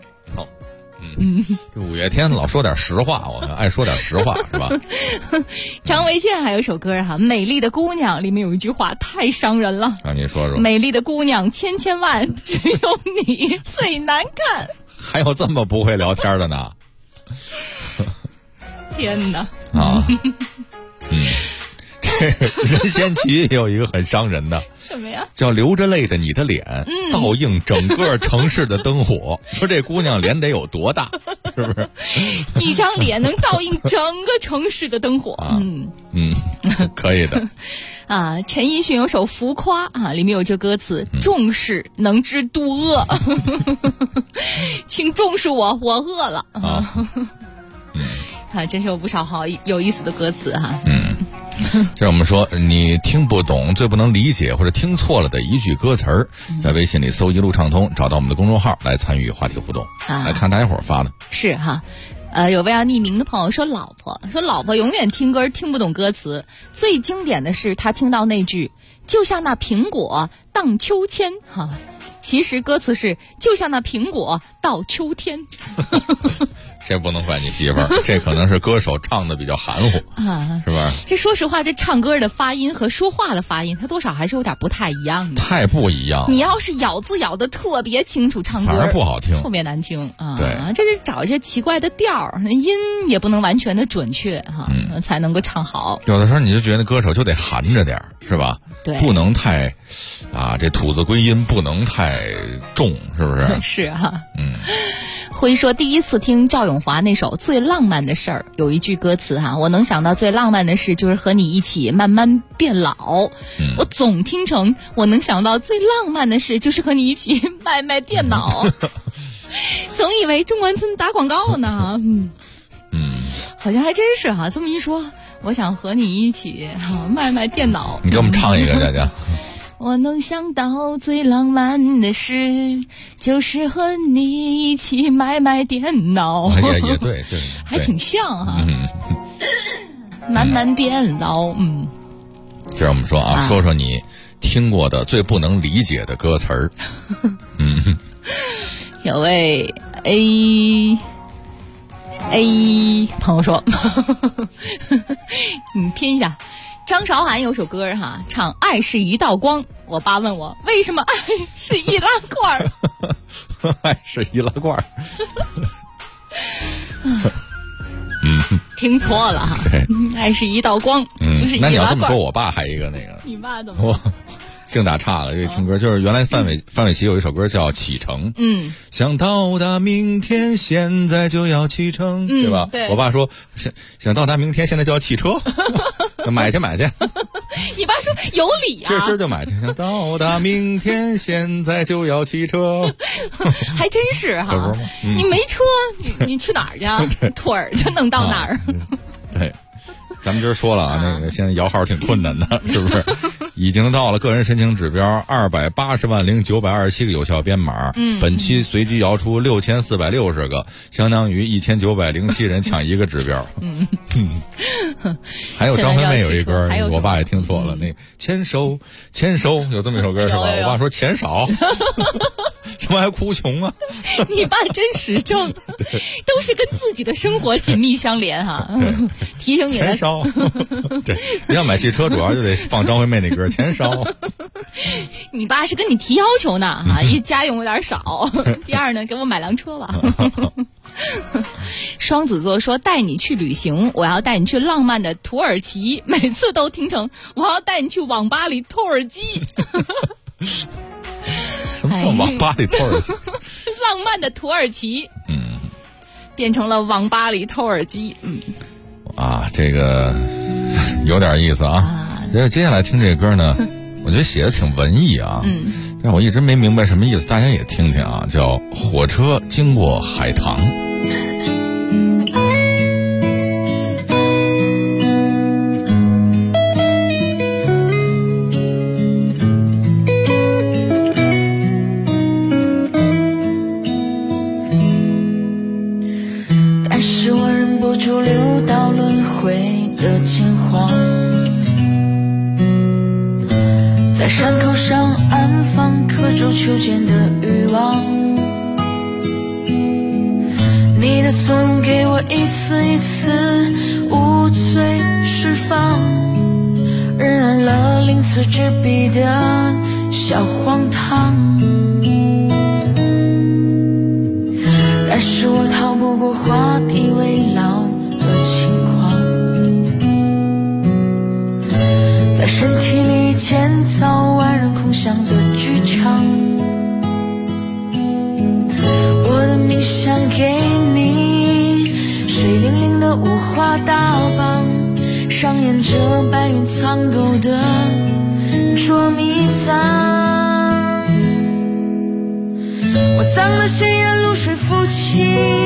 Speaker 8: 这五月天老说点实话，我爱说点实话是吧？
Speaker 4: 张卫健还有首歌哈，《美丽的姑娘》里面有一句话太伤人了。
Speaker 8: 让你说说。美
Speaker 4: 丽的姑娘千千万，只有你最难看。
Speaker 8: 还有这么不会聊天的呢？
Speaker 4: 天哪！
Speaker 8: 任贤齐有一个很伤人的，
Speaker 4: 什么呀？
Speaker 8: 叫流着泪的你的脸，倒映整个城市的灯火。说这姑娘脸得有多大，是不是？
Speaker 4: 一张脸能倒映整个城市的灯火。
Speaker 8: 可以的。
Speaker 4: 啊，陈奕迅有首《浮夸》啊，里面有这歌词：重视能知度饿，请重视我，我饿了。真是有不少好有意思的歌词哈。
Speaker 8: 就是我们说你听不懂、最不能理解或者听错了的一句歌词儿，在微信里搜一路畅通，找到我们的公众号来参与话题互动，来看大家伙发的。
Speaker 4: 是哈。有位要匿名的朋友说老婆永远听歌听不懂歌词，最经典的是他听到那句就像那苹果荡秋千哈，其实歌词是就像那苹果到秋天。
Speaker 8: 这不能怪你媳妇儿，这可能是歌手唱的比较含糊啊，是吧？
Speaker 4: 这说实话，这唱歌的发音和说话的发音，它多少还是有点不太一样的。
Speaker 8: 太不一样。
Speaker 4: 你要是咬字咬得特别清楚，唱歌
Speaker 8: 反而不好听，
Speaker 4: 特别难听啊。
Speaker 8: 对，
Speaker 4: 这就找一些奇怪的调儿，音也不能完全的准确哈，才能够唱好。
Speaker 8: 有的时候你就觉得歌手就得含着点儿，是吧？
Speaker 4: 对，
Speaker 8: 不能太这吐字归音不能太重，是不是？
Speaker 4: 是哈。辉说第一次听赵咏华那首《最浪漫的事儿》，有一句歌词哈，我能想到最浪漫的事就是和你一起慢慢变老。我总听成我能想到最浪漫的事就是和你一起卖电脑。总以为中关村打广告呢。好像还真是哈。这么一说，我想和你一起卖电脑。
Speaker 8: 你给我们唱一个，佳佳。
Speaker 4: 我能想到最浪漫的事，就是和你一起卖电脑。
Speaker 8: 也对，
Speaker 4: 还挺像哈。慢慢变老。
Speaker 8: 接着我们说说说你听过的最不能理解的歌词儿。
Speaker 4: 有位 A 朋友说，你拼一下。张韶涵有首歌哈，唱《爱是一道光》。我爸问我为什么爱是易拉罐儿。
Speaker 8: 爱是易拉罐儿。
Speaker 4: 听错了哈。
Speaker 8: 对，
Speaker 4: 爱是一道光，不是易拉罐儿。
Speaker 8: 那你要这么说，我爸还一个那个。
Speaker 4: 你爸怎么？
Speaker 8: 姓打岔了，这个听歌就是原来范玮琪有一首歌叫《启程》，想到达明天，现在就要启程，对吧？
Speaker 4: 对。
Speaker 8: 我爸说想到达明天，现在就要汽车，买去。
Speaker 4: 你爸说有理啊！
Speaker 8: 今儿就买去，想到达明天，现在就要汽车，
Speaker 4: 还真是哈。你没车，你去哪儿去？腿儿就能到哪儿？
Speaker 8: 对。咱们今儿说了啊，那个现在摇号挺困难的，是不是？已经到了个人申请指标280万0927个有效编码。本期随机摇出6460个，相当于1907人抢一个指标。还有张惠妹有一歌，我爸也听错了，那牵手有这么一首歌是吧？我爸说钱少。怎么还哭穷啊？
Speaker 4: 你爸真实证，都是跟自己的生活紧密相连哈。提醒你了。
Speaker 8: 钱烧。对，你要买汽车，主要就得放张惠妹那歌《钱烧》。
Speaker 4: 你爸是跟你提要求呢啊，一家用有点少。第二呢，给我买辆车吧。双子座说带你去旅行，我要带你去浪漫的土耳其，每次都听成我要带你去网吧里偷耳机。
Speaker 8: 什么叫网吧里土耳其？
Speaker 4: 浪漫的土耳其，变成了网吧里偷耳机，
Speaker 8: 这个有点意思啊。接下来听这歌呢，我觉得写的挺文艺啊，但我一直没明白什么意思，大家也听听啊，叫火车经过海棠。
Speaker 13: 在山口上安放刻舟求剑的欲望，你的从容给我一次一次无罪释放，仍然了鳞次栉比的小荒唐，但是我逃不过画地为牢的情况，在身体里建造万人空巷的剧场，我的命想给你水灵灵的五花大绑，上演着白云苍狗的捉迷藏，我脏的鲜艳露水夫妻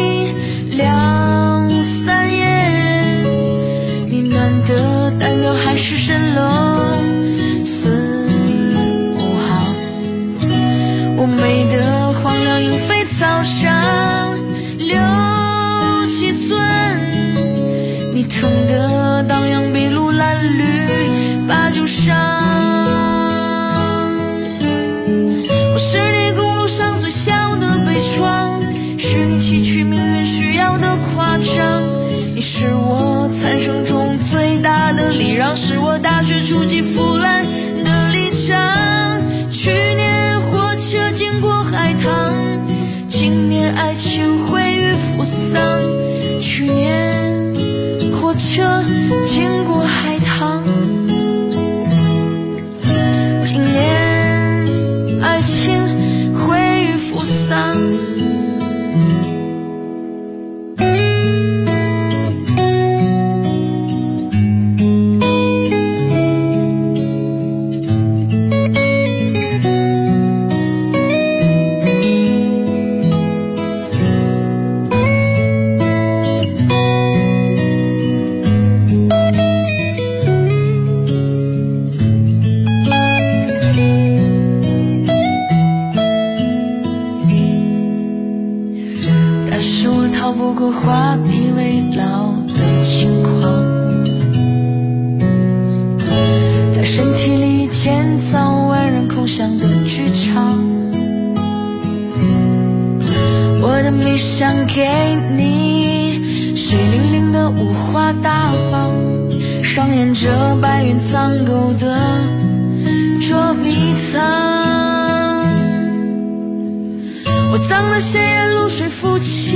Speaker 13: 两三夜，你暖的蛋糕还是神龙四五行，我美的黄粱莺飞草上六七寸，你疼的荡漾筚路蓝缕八九伤，我是你公路上最小的悲怆，是你崎岖命运需要的夸张，你是我残生中最大的礼让，是我大学初级腐烂的立场，去年火车经过海棠，今年爱情毁于扶桑，去年火车经过海棠，今年爱情毁于扶桑。画地为牢的情况，在身体里建造万人空巷的剧场，我的迷想给你水灵灵的五花大绑，上演着白云苍狗的捉迷藏，我脏的鲜艳露水夫妻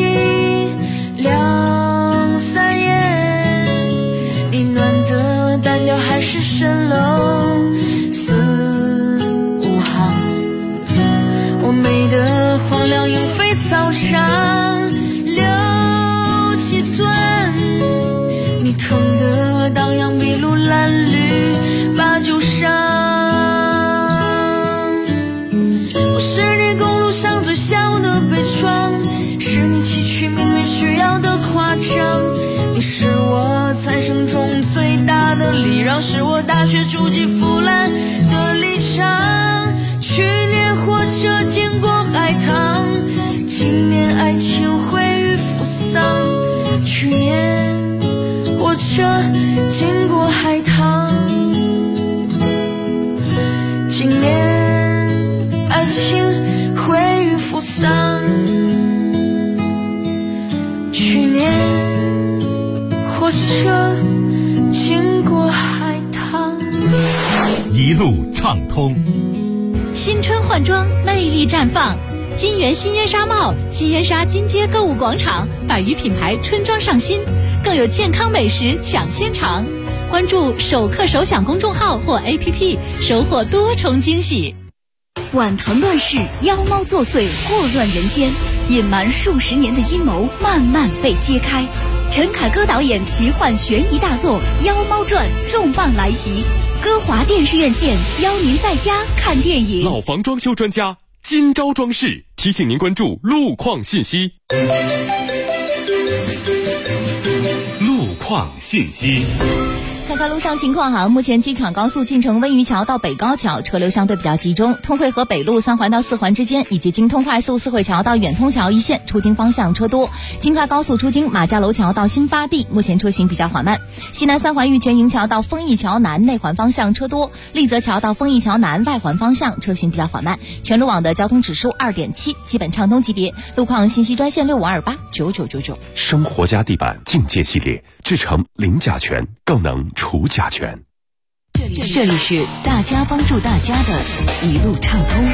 Speaker 13: 两三夜，你暖的单调还是蜃楼四五行，我美的黄粱莺飞草上六七寸，你疼的荡漾筚路蓝缕八九伤，我是你公路上最小的悲怆，是你崎岖命运需要的夸张，你是我残生中最大的礼让，是我大学初级腐烂的立场，去年火车经过海棠，今年爱情毁于扶桑，去年火车经过海棠，今年爱情毁于扶桑，去年火车经过海棠，
Speaker 9: 一路畅通。
Speaker 2: 新春换装，魅力绽放。金源新烟纱帽、新烟纱金街购物广场百余品牌春装上新，更有健康美食抢先尝。关注首客首享公众号或 APP， 收获多重惊喜。 晚唐乱世，妖猫作祟，祸乱人间，隐瞒数十年的阴谋慢慢被揭开。陈凯歌导演奇幻悬疑大作《妖猫传》重磅来袭，歌华电视院线邀您在家看电影。
Speaker 14: 老房装修专家金招装饰提醒您关注路况信息。路况信息。
Speaker 4: 看看路上情况哈，目前机场高速进城温榆桥到北高桥车流相对比较集中，通惠河北路3环到4环之间，以及京通快速四惠桥到远通桥一线出京方向车多。京快高速出京马家楼桥到新发地，目前车行比较缓慢。西南3环玉泉营桥到丰益桥南内环方向车多，立泽桥到丰益桥南外环方向车行比较缓慢。全路网的交通指数2.7，基本畅通级别。路况信息专线6528999999。
Speaker 9: 生活家地板境界系列，制成零甲醛，更能除甲醛。
Speaker 2: 这里是大家帮助大家的一路畅通。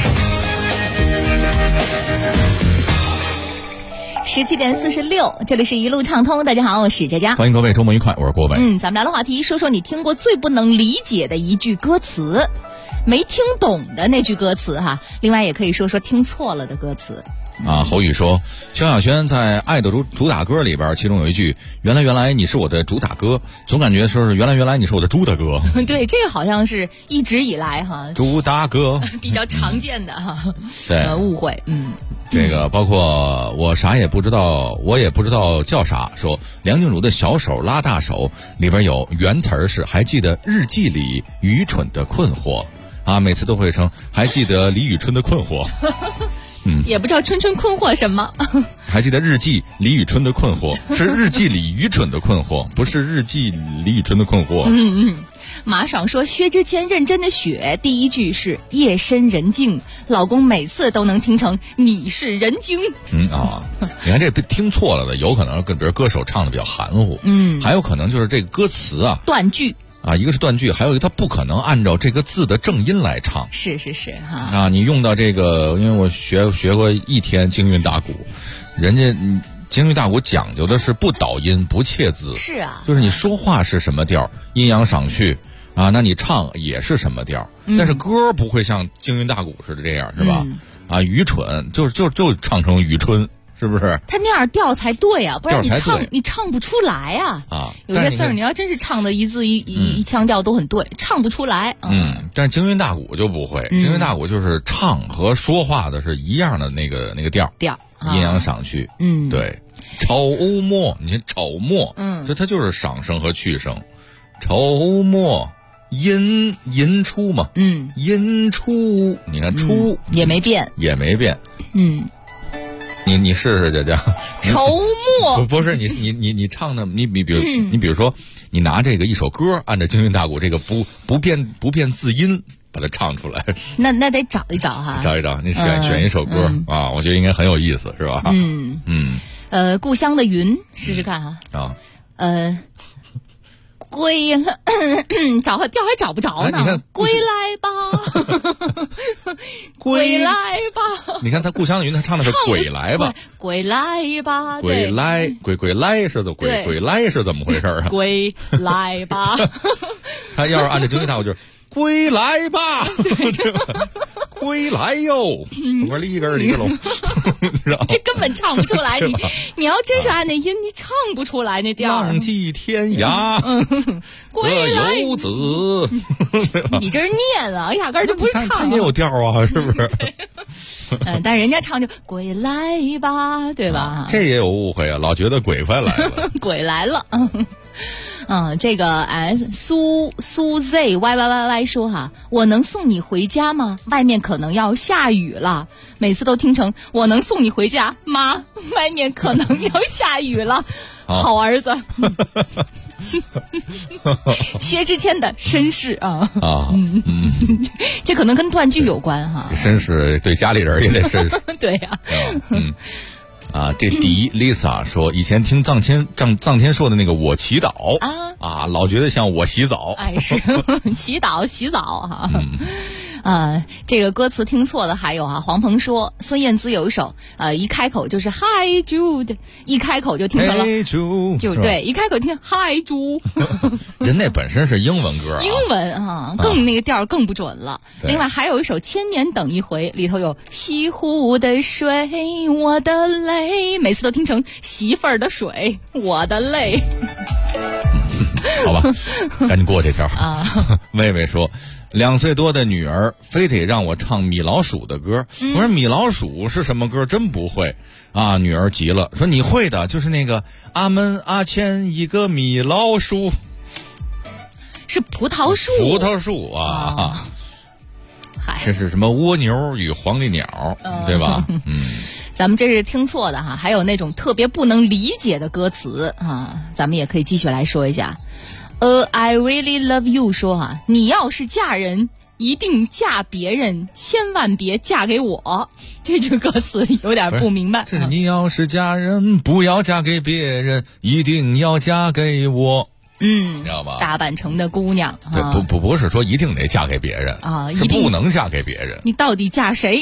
Speaker 4: 17:46，这里是一路畅通。大家好，我是佳佳，
Speaker 8: 欢迎各位，周末愉快，我是郭伟。
Speaker 4: 咱们聊的话题，说说你听过最不能理解的一句歌词，没听懂的那句歌词哈。另外也可以说说听错了的歌词。
Speaker 8: 侯宇说，萧亚轩在《爱的主打歌》里边，其中有一句“原来你是我的主打歌”，总感觉说是原来你是我的猪大哥。
Speaker 4: 对，这个好像是一直以来哈，
Speaker 8: 猪大哥
Speaker 4: 比较常见的哈，
Speaker 8: 对，
Speaker 4: 误会。
Speaker 8: 这个包括我啥也不知道，我也不知道叫啥。说梁静茹的小手拉大手里边有原词儿是还记得日记里愚蠢的困惑啊，每次都会称还记得李宇春的困惑。
Speaker 4: 也不知道春春困惑什么。
Speaker 8: 还记得日记李宇春的困惑，是日记里愚蠢的困惑，不是日记李宇春的困惑。
Speaker 4: 马爽说，薛之谦认真的雪第一句是夜深人静，老公每次都能听成你是人精。
Speaker 8: 你看这听错了的，有可能跟比如歌手唱的比较含糊，还有可能就是这个歌词啊
Speaker 4: 断句。
Speaker 8: 一个是断句，还有一个它不可能按照这个字的正音来唱。
Speaker 4: 是哈。
Speaker 8: 你用到这个，因为我学过一天京韵大鼓，人家京韵大鼓讲究的是不倒音不切字。
Speaker 4: 是啊，
Speaker 8: 就是你说话是什么调，阴阳上去那你唱也是什么调，但是歌不会像京韵大鼓似的这样，是吧？愚蠢就唱成愚春。是不是？
Speaker 4: 他那样调才对啊，不然你唱不出来啊！有些字儿你要真是唱的一字一腔调都很对，唱不出来。
Speaker 8: 但是京韵大鼓就不会，京韵大鼓就是唱和说话的是一样的那个调，阴阳上去。对，丑末，你看丑末，这它就是上声和去声，丑末。音出嘛，音出，你看出
Speaker 4: 也没变。
Speaker 8: 你试试姐姐，
Speaker 4: 筹末
Speaker 8: 不是你唱的，你比如说，你拿这个一首歌，按照京韵大鼓这个不变字音把它唱出来，
Speaker 4: 那得找一找哈，
Speaker 8: 找一找，你选一首歌我觉得应该很有意思，是吧？
Speaker 4: 故乡的云试试看哈。归了，调还找不着呢。
Speaker 8: 你看，
Speaker 4: 归来吧，归来吧。
Speaker 8: 你看他故乡的云，他唱的是鬼来吧，
Speaker 4: 归来吧，
Speaker 8: 鬼来是怎鬼来是怎么回事啊？
Speaker 4: 归来吧。
Speaker 8: 他要是按照京韵大鼓就是归来吧，归来哟，我离根喽。
Speaker 4: 这根本唱不出来，你要真是按那音，你唱不出来那调。
Speaker 8: 浪迹天涯，各游子。
Speaker 4: 你这是念啊，压根儿就不是唱。
Speaker 8: 他也有调啊，是不是？
Speaker 4: 但人家唱就归来吧，对吧？
Speaker 8: 这也有误会啊，老觉得鬼快来了，
Speaker 4: 鬼来了。这个苏 ZYYYY 说哈，我能送你回家吗？外面可能要下雨了。每次都听成我能送你回家吗？外面可能要下雨了。好儿子。薛之谦的绅士这可能跟断句有关哈。
Speaker 8: 绅士对家里人也得绅士。
Speaker 4: 对呀。
Speaker 8: 这迪 Lisa 说，以前听臧天朔的那个我祈祷老觉得像我洗澡。
Speaker 4: 是祈祷洗澡哈。 这个歌词听错了。还有啊，黄鹏说孙燕姿有一首一开口就是 Hi Jude， 一开口就听成了
Speaker 8: Hey Jude，
Speaker 4: 就对，一开口听 Hi Jude，
Speaker 8: 人那本身是英文歌啊，
Speaker 4: 英文啊，更那个调更不准了。另外还有一首千年等一回，里头有西湖的水我的泪，每次都听成媳妇儿的水我的泪。
Speaker 8: 好吧，赶紧过这条啊。魏魏说，2岁多的女儿非得让我唱米老鼠的歌，我说米老鼠是什么歌，真不会啊。女儿急了，说你会的，就是那个阿门阿谦一个米老鼠，
Speaker 4: 是葡萄树。
Speaker 8: 葡萄树啊，这是什么蜗牛与黄鹂鸟，对吧？
Speaker 4: 咱们这是听错的哈。还有那种特别不能理解的歌词啊，咱们也可以继续来说一下。I really love you 说哈，你要是嫁人一定嫁别人，千万别嫁给我。这句歌词有点不明白。
Speaker 8: 这你要是嫁人不要嫁给别人，一定要嫁给我。知道吧？
Speaker 4: 大阪城的姑娘，
Speaker 8: 对，不是说一定得嫁给别人啊，是不能嫁给别人。
Speaker 4: 你到底嫁谁？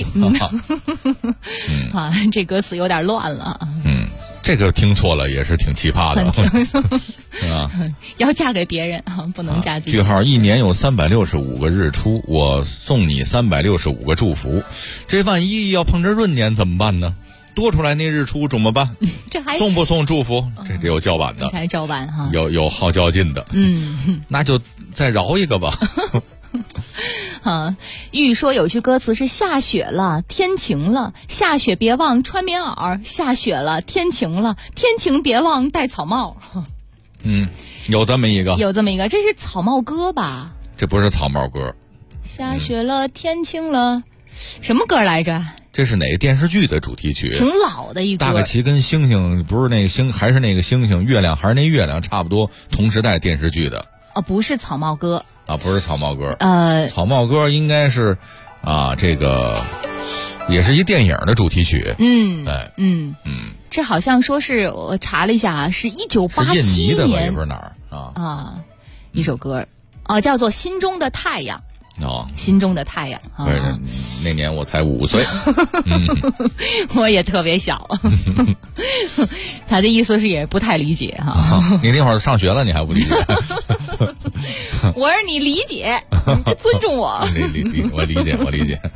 Speaker 4: 这歌词有点乱了。
Speaker 8: 这个听错了也是挺奇葩的，是吧？
Speaker 4: 要嫁给别人啊，不能嫁自己。
Speaker 8: 句号，一年有365个日出，我送你365个祝福。这万一要碰着闰年怎么办呢？多出来那日出怎么办？
Speaker 4: 这还
Speaker 8: 送不送祝福？这有叫板的，
Speaker 4: 这还叫板哈。
Speaker 8: 有好较劲的，那就再饶一个吧。
Speaker 4: 玉说有句歌词是下雪了天晴了，下雪别忘穿棉袄，下雪了天晴了，天晴别忘戴草帽。
Speaker 8: 有这么一个，
Speaker 4: 这是草帽歌吧？
Speaker 8: 这不是草帽歌。
Speaker 4: 下雪了天晴了，什么歌来着？
Speaker 8: 这是哪个电视剧的主题曲？
Speaker 4: 挺老的一个。
Speaker 8: 大概其跟星星不是那个星，还是那个星星，月亮还是那月亮，差不多同时代电视剧的。
Speaker 4: 不是草帽歌
Speaker 8: 啊，不是草帽歌。草帽歌应该是这个也是一电影的主题曲。
Speaker 4: 这好像说是我查了一下是1987年。
Speaker 8: 是印尼的吧？也不是哪儿
Speaker 4: 一首歌叫做《心中的太阳》。心中的太阳。
Speaker 8: 那年我才5岁。
Speaker 4: 我也特别小。他的意思是也不太理解哈。
Speaker 8: 你那会儿上学了，你还不理解？
Speaker 4: 我让你理解，你尊重我。
Speaker 8: 我理解。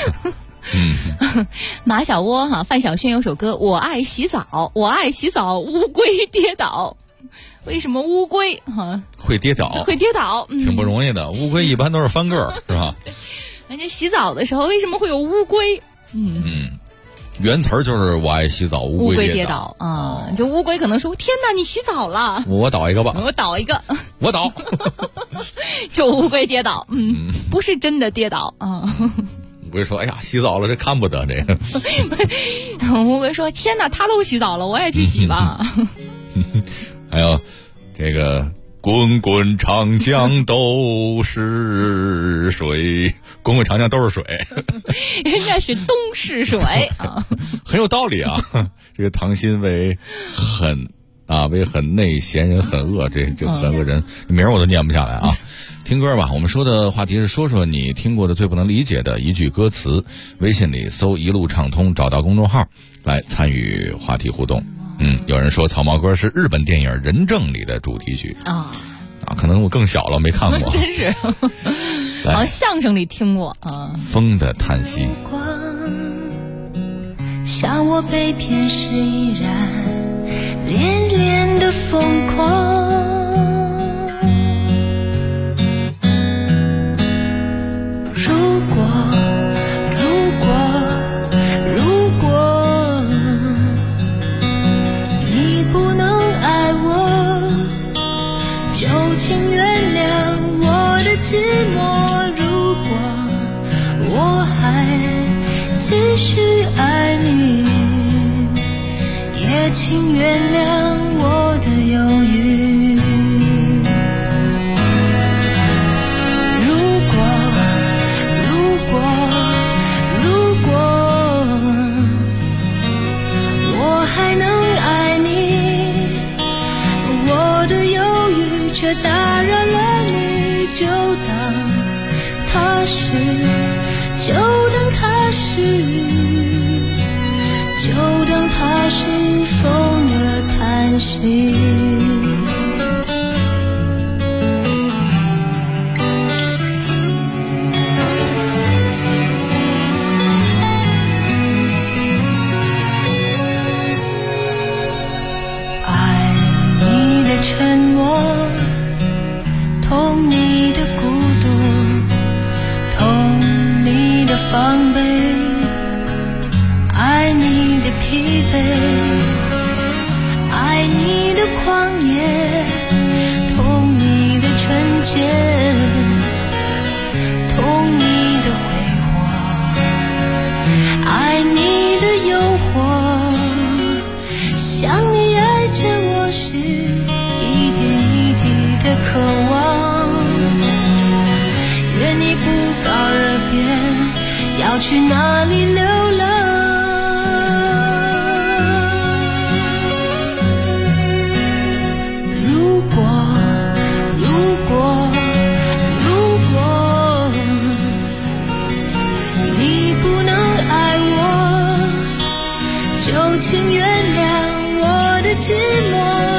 Speaker 4: 马小窝范晓萱有首歌，我爱洗澡，我爱洗澡，乌龟跌倒。为什么乌龟
Speaker 8: 会跌倒？挺不容易的。乌龟一般都是翻个儿，是吧？
Speaker 4: 这洗澡的时候为什么会有乌龟？
Speaker 8: 原词儿就是我爱洗澡，乌龟跌倒
Speaker 4: 啊！就乌龟可能说：“天哪，你洗澡了！”
Speaker 8: 我倒一个吧，
Speaker 4: 我倒一个，
Speaker 8: 我倒。
Speaker 4: 就乌龟跌倒，不是真的跌倒啊。
Speaker 8: 乌龟说：“哎呀，洗澡了，这看不得这个。”
Speaker 4: 乌龟说：“天哪，他都洗澡了，我也去洗吧。”
Speaker 8: 还有这个滚滚长江都是水，滚滚长江都是水。
Speaker 4: 人家是东逝水啊，
Speaker 8: 很有道理啊。这个唐心为很内，贤人很恶，这3个人名儿我都念不下来啊。听歌吧，我们说的话题是说说你听过的最不能理解的一句歌词。微信里搜一路畅通，找到公众号来参与话题互动。有人说草帽歌是日本电影《人证》里的主题曲可能我更小了没看过。
Speaker 4: 真是好像相声里听过
Speaker 8: 风的叹息，
Speaker 13: 像我被骗时依然恋恋的疯狂，如果你不能爱我，就请原谅我的寂寞。如果我还继续爱你，也请原谅我的犹豫。如果我还能爱你，我的犹豫却打扰了你，就当它是就当它是风的叹息。沉默，痛你的孤独，痛你的防备，爱你的疲惫，爱你的狂野，痛你的纯洁，痛你的挥霍，爱你的诱惑，像你爱着我时的渴望，愿你不告而别，要去哪里流浪？如果你不能爱我，就请原谅我的寂寞。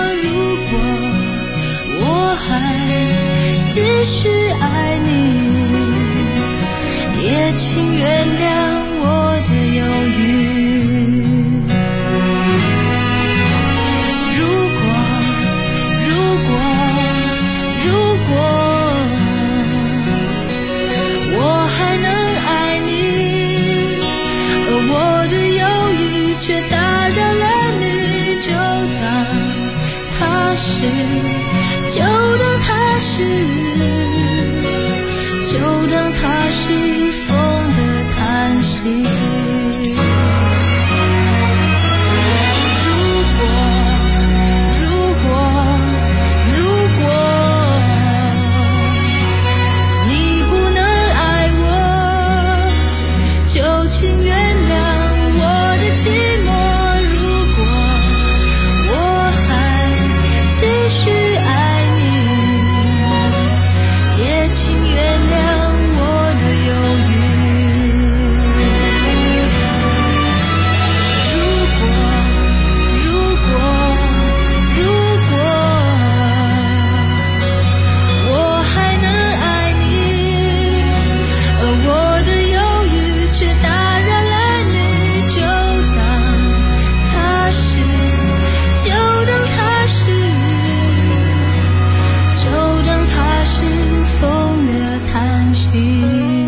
Speaker 13: 还继续爱你，也请原谅我的犹豫。如果我还能爱你，而我的犹豫却打扰了你，就当它是风的叹息。如果你不能爱我，就请原谅我的寂寞。如果我还继续爱你，也请原谅我的犹豫。如果我还能爱你，而我的犹豫却打扰了你，就当它是风的叹息。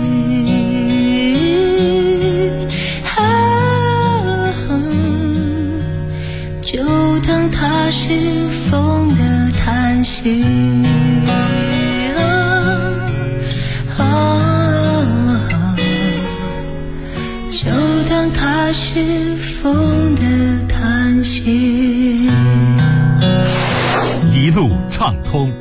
Speaker 13: 就当它是风的叹息。就当它是风的叹息。
Speaker 9: 一路畅通。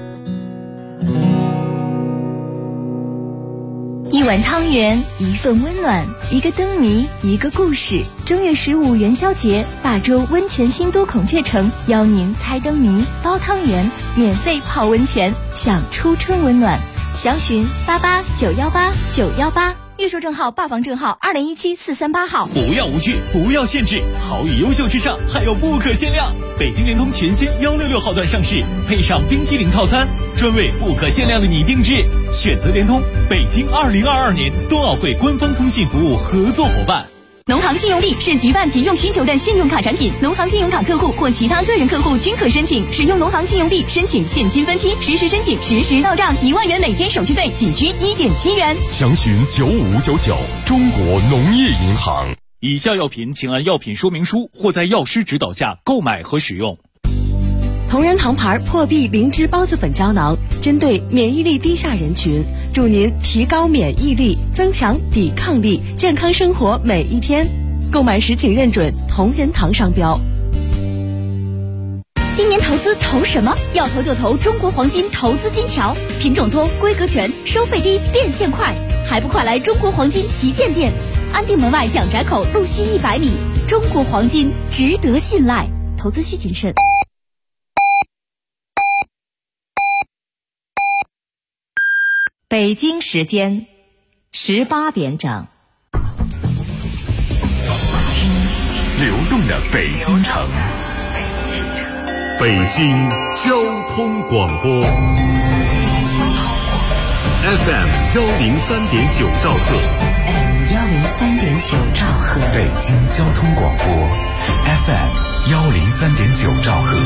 Speaker 2: 一碗汤圆，一份温暖，一个灯谜，一个故事。正月15元宵节，大洲温泉新都孔雀城邀您猜灯谜、包汤圆，免费泡温泉，享初春温暖。详询88918918，预售证号、霸房证号2017-438号。
Speaker 15: 不要无趣，不要限制，好与优秀之上还有不可限量。北京联通全新166号段上市，配上冰淇淋套餐，专为不可限量的你定制。选择联通，北京2022年冬奥会官方通信服务合作伙伴。
Speaker 2: 农行信用币是举办急用需求的信用卡产品，农行金融卡客户或其他个人客户均可申请。使用农行信用币申请现金分期，实时申请，实时到账，1万元每天手续费仅需1.7元。
Speaker 9: 详询9599，中国农业银行。
Speaker 15: 以下药品请按药品说明书或在药师指导下购买和使用。
Speaker 16: 同仁堂牌破壁灵芝孢子粉胶囊，针对免疫力低下人群，助您提高免疫力，增强抵抗力，健康生活每一天。购买时请认准同仁堂商标。
Speaker 2: 今年投资投什么？要投就投中国黄金投资金条，品种多，规格全，收费低，变现快，还不快来中国黄金旗舰店，安定门外蒋宅口路西100米。中国黄金值得信赖，投资需谨慎。
Speaker 17: 北京时间18点整。
Speaker 9: 流动的北京城。北京交通广播 FM 103.9兆赫，
Speaker 10: 103.9兆赫，
Speaker 3: 北京交通广播 FM 103.9兆赫。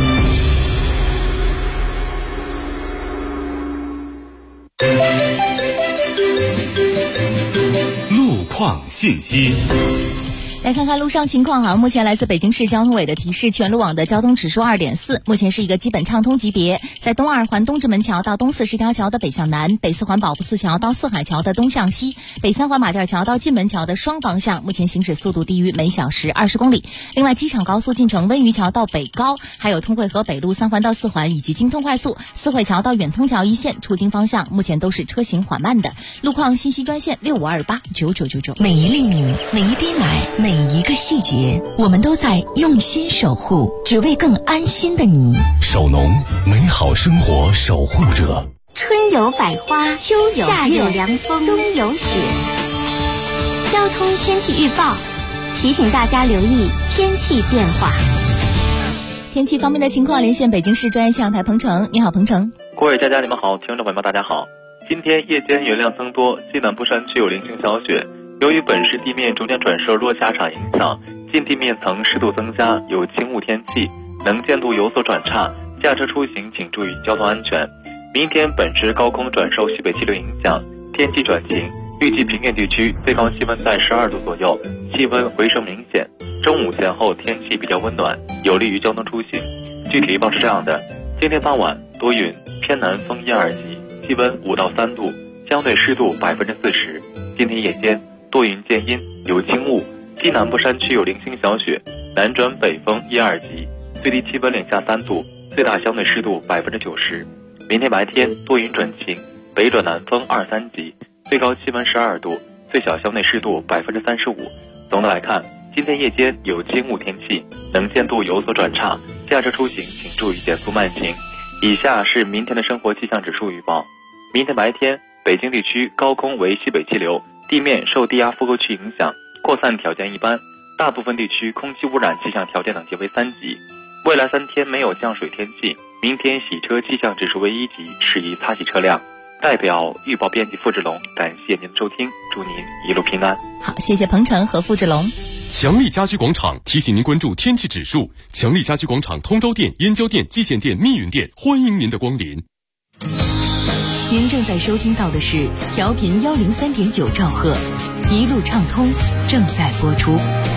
Speaker 9: 路况信息。
Speaker 4: 来看看路上情况哈，目前来自北京市交通委的提示，全路网的交通指数2.4，目前是一个基本畅通级别。在东二环东直门桥到东四十条桥的北向南，北四环保福寺桥到四海桥的东向西，北三环马甸桥到进门桥的双方向，目前行驶速度低于每小时20公里。另外，机场高速进城温榆桥到北高，还有通惠河北路3环到4环以及京通快速四惠桥到远通桥一线出京方向，目前都是车行缓慢的。路况信息专线65289999。
Speaker 10: 每一粒米，每一滴奶，每一个细节，我们都在用心守护，只为更安心的你。
Speaker 3: 首农，美好生活守护者。
Speaker 5: 春有百花，秋有夏有凉风，冬有雪。交通天气预报提醒大家留意天气变化。
Speaker 4: 天气方面的情况，连线北京市专业气象台彭程。你好，彭程。
Speaker 17: 各位佳佳你们好，听众朋友们大家好。今天夜间云量增多，西南部山区有零星小雪。由于本市地面逐渐转受弱下场影响，近地面层湿度增加，有轻雾天气，能见度有所转差，驾车出行请注意交通安全。明天本市高空转受西北气流影响，天气转晴，预计平原地区最高气温在12度左右，气温回升明显。中午前后天气比较温暖，有利于交通出行。具体预报是这样的：今天傍晚多云，偏南风1、2级，气温5到3度，相对湿度40%。今天夜间多云见阴，有轻雾，西南部山区有零星小雪，南转北风1、2级，最低气温零下3度，最大相对湿度90%。明天白天多云转晴，北转南风2、3级，最高气温12度，最小相对湿度35%。总的来看，今天夜间有轻雾天气，能见度有所转差，驾车出行请注意减速慢行。以下是明天的生活气象指数预报。明天白天，北京地区高空为西北气流，地面受低压负荷区影响，扩散条件一般，大部分地区空气污染气象条件等级为3级。未来3天没有降水天气，明天洗车气象指数为1级，适宜擦洗车辆。代表预报编辑付志龙，感谢您的收听，祝您一路平安。
Speaker 4: 好，谢谢彭程和付志龙。
Speaker 14: 强力家居广场提醒您关注天气指数。强力家居广场通州店、燕郊店、蓟县店、密云店，欢迎您的光临。
Speaker 10: 您正在收听到的是调频103.9兆赫，一路畅通正在播出。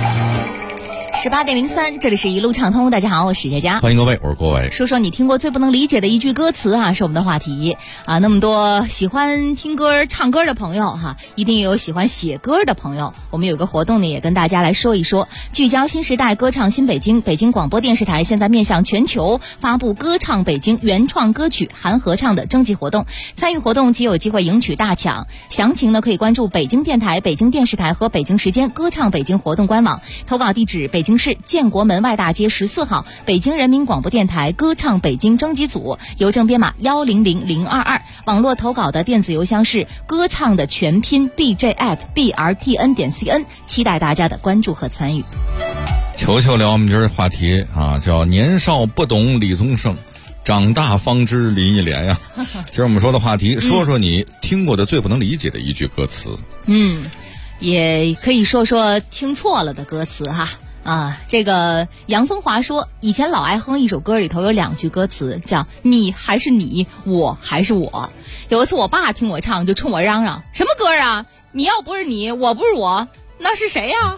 Speaker 4: 18:03，这里是一路畅通。大家好，我是佳佳，
Speaker 8: 欢迎各位，我是郭伟。
Speaker 4: 说说你听过最不能理解的一句歌词啊，是我们的话题啊。那么多喜欢听歌、唱歌的朋友哈，一定也有喜欢写歌的朋友。我们有个活动呢，也跟大家来说一说，聚焦新时代，歌唱新北京。北京广播电视台现在面向全球发布歌唱北京原创歌曲含合唱的征集活动，参与活动即有机会赢取大奖。详情呢可以关注北京电台、北京电视台和北京时间歌唱北京活动官网。投稿地址：北京市建国门外大街14号北京人民广播电台歌唱北京征集组，邮政编码100022。网络投稿的电子邮箱是歌唱的全拼 bj@brtn.cn， 期待大家的关注和参与。
Speaker 8: 球球聊我们今儿话题啊，叫年少不懂李宗盛，长大方知林忆莲呀。今儿我们说的话题，说说你听过的最不能理解的一句歌词。
Speaker 4: 也可以说说听错了的歌词哈。这个杨风华说，以前老爱哼一首歌，里头有2句歌词叫你还是你，我还是我。有一次我爸听我唱，就冲我嚷嚷，什么歌啊，你要不是你，我不是我，那是谁呀？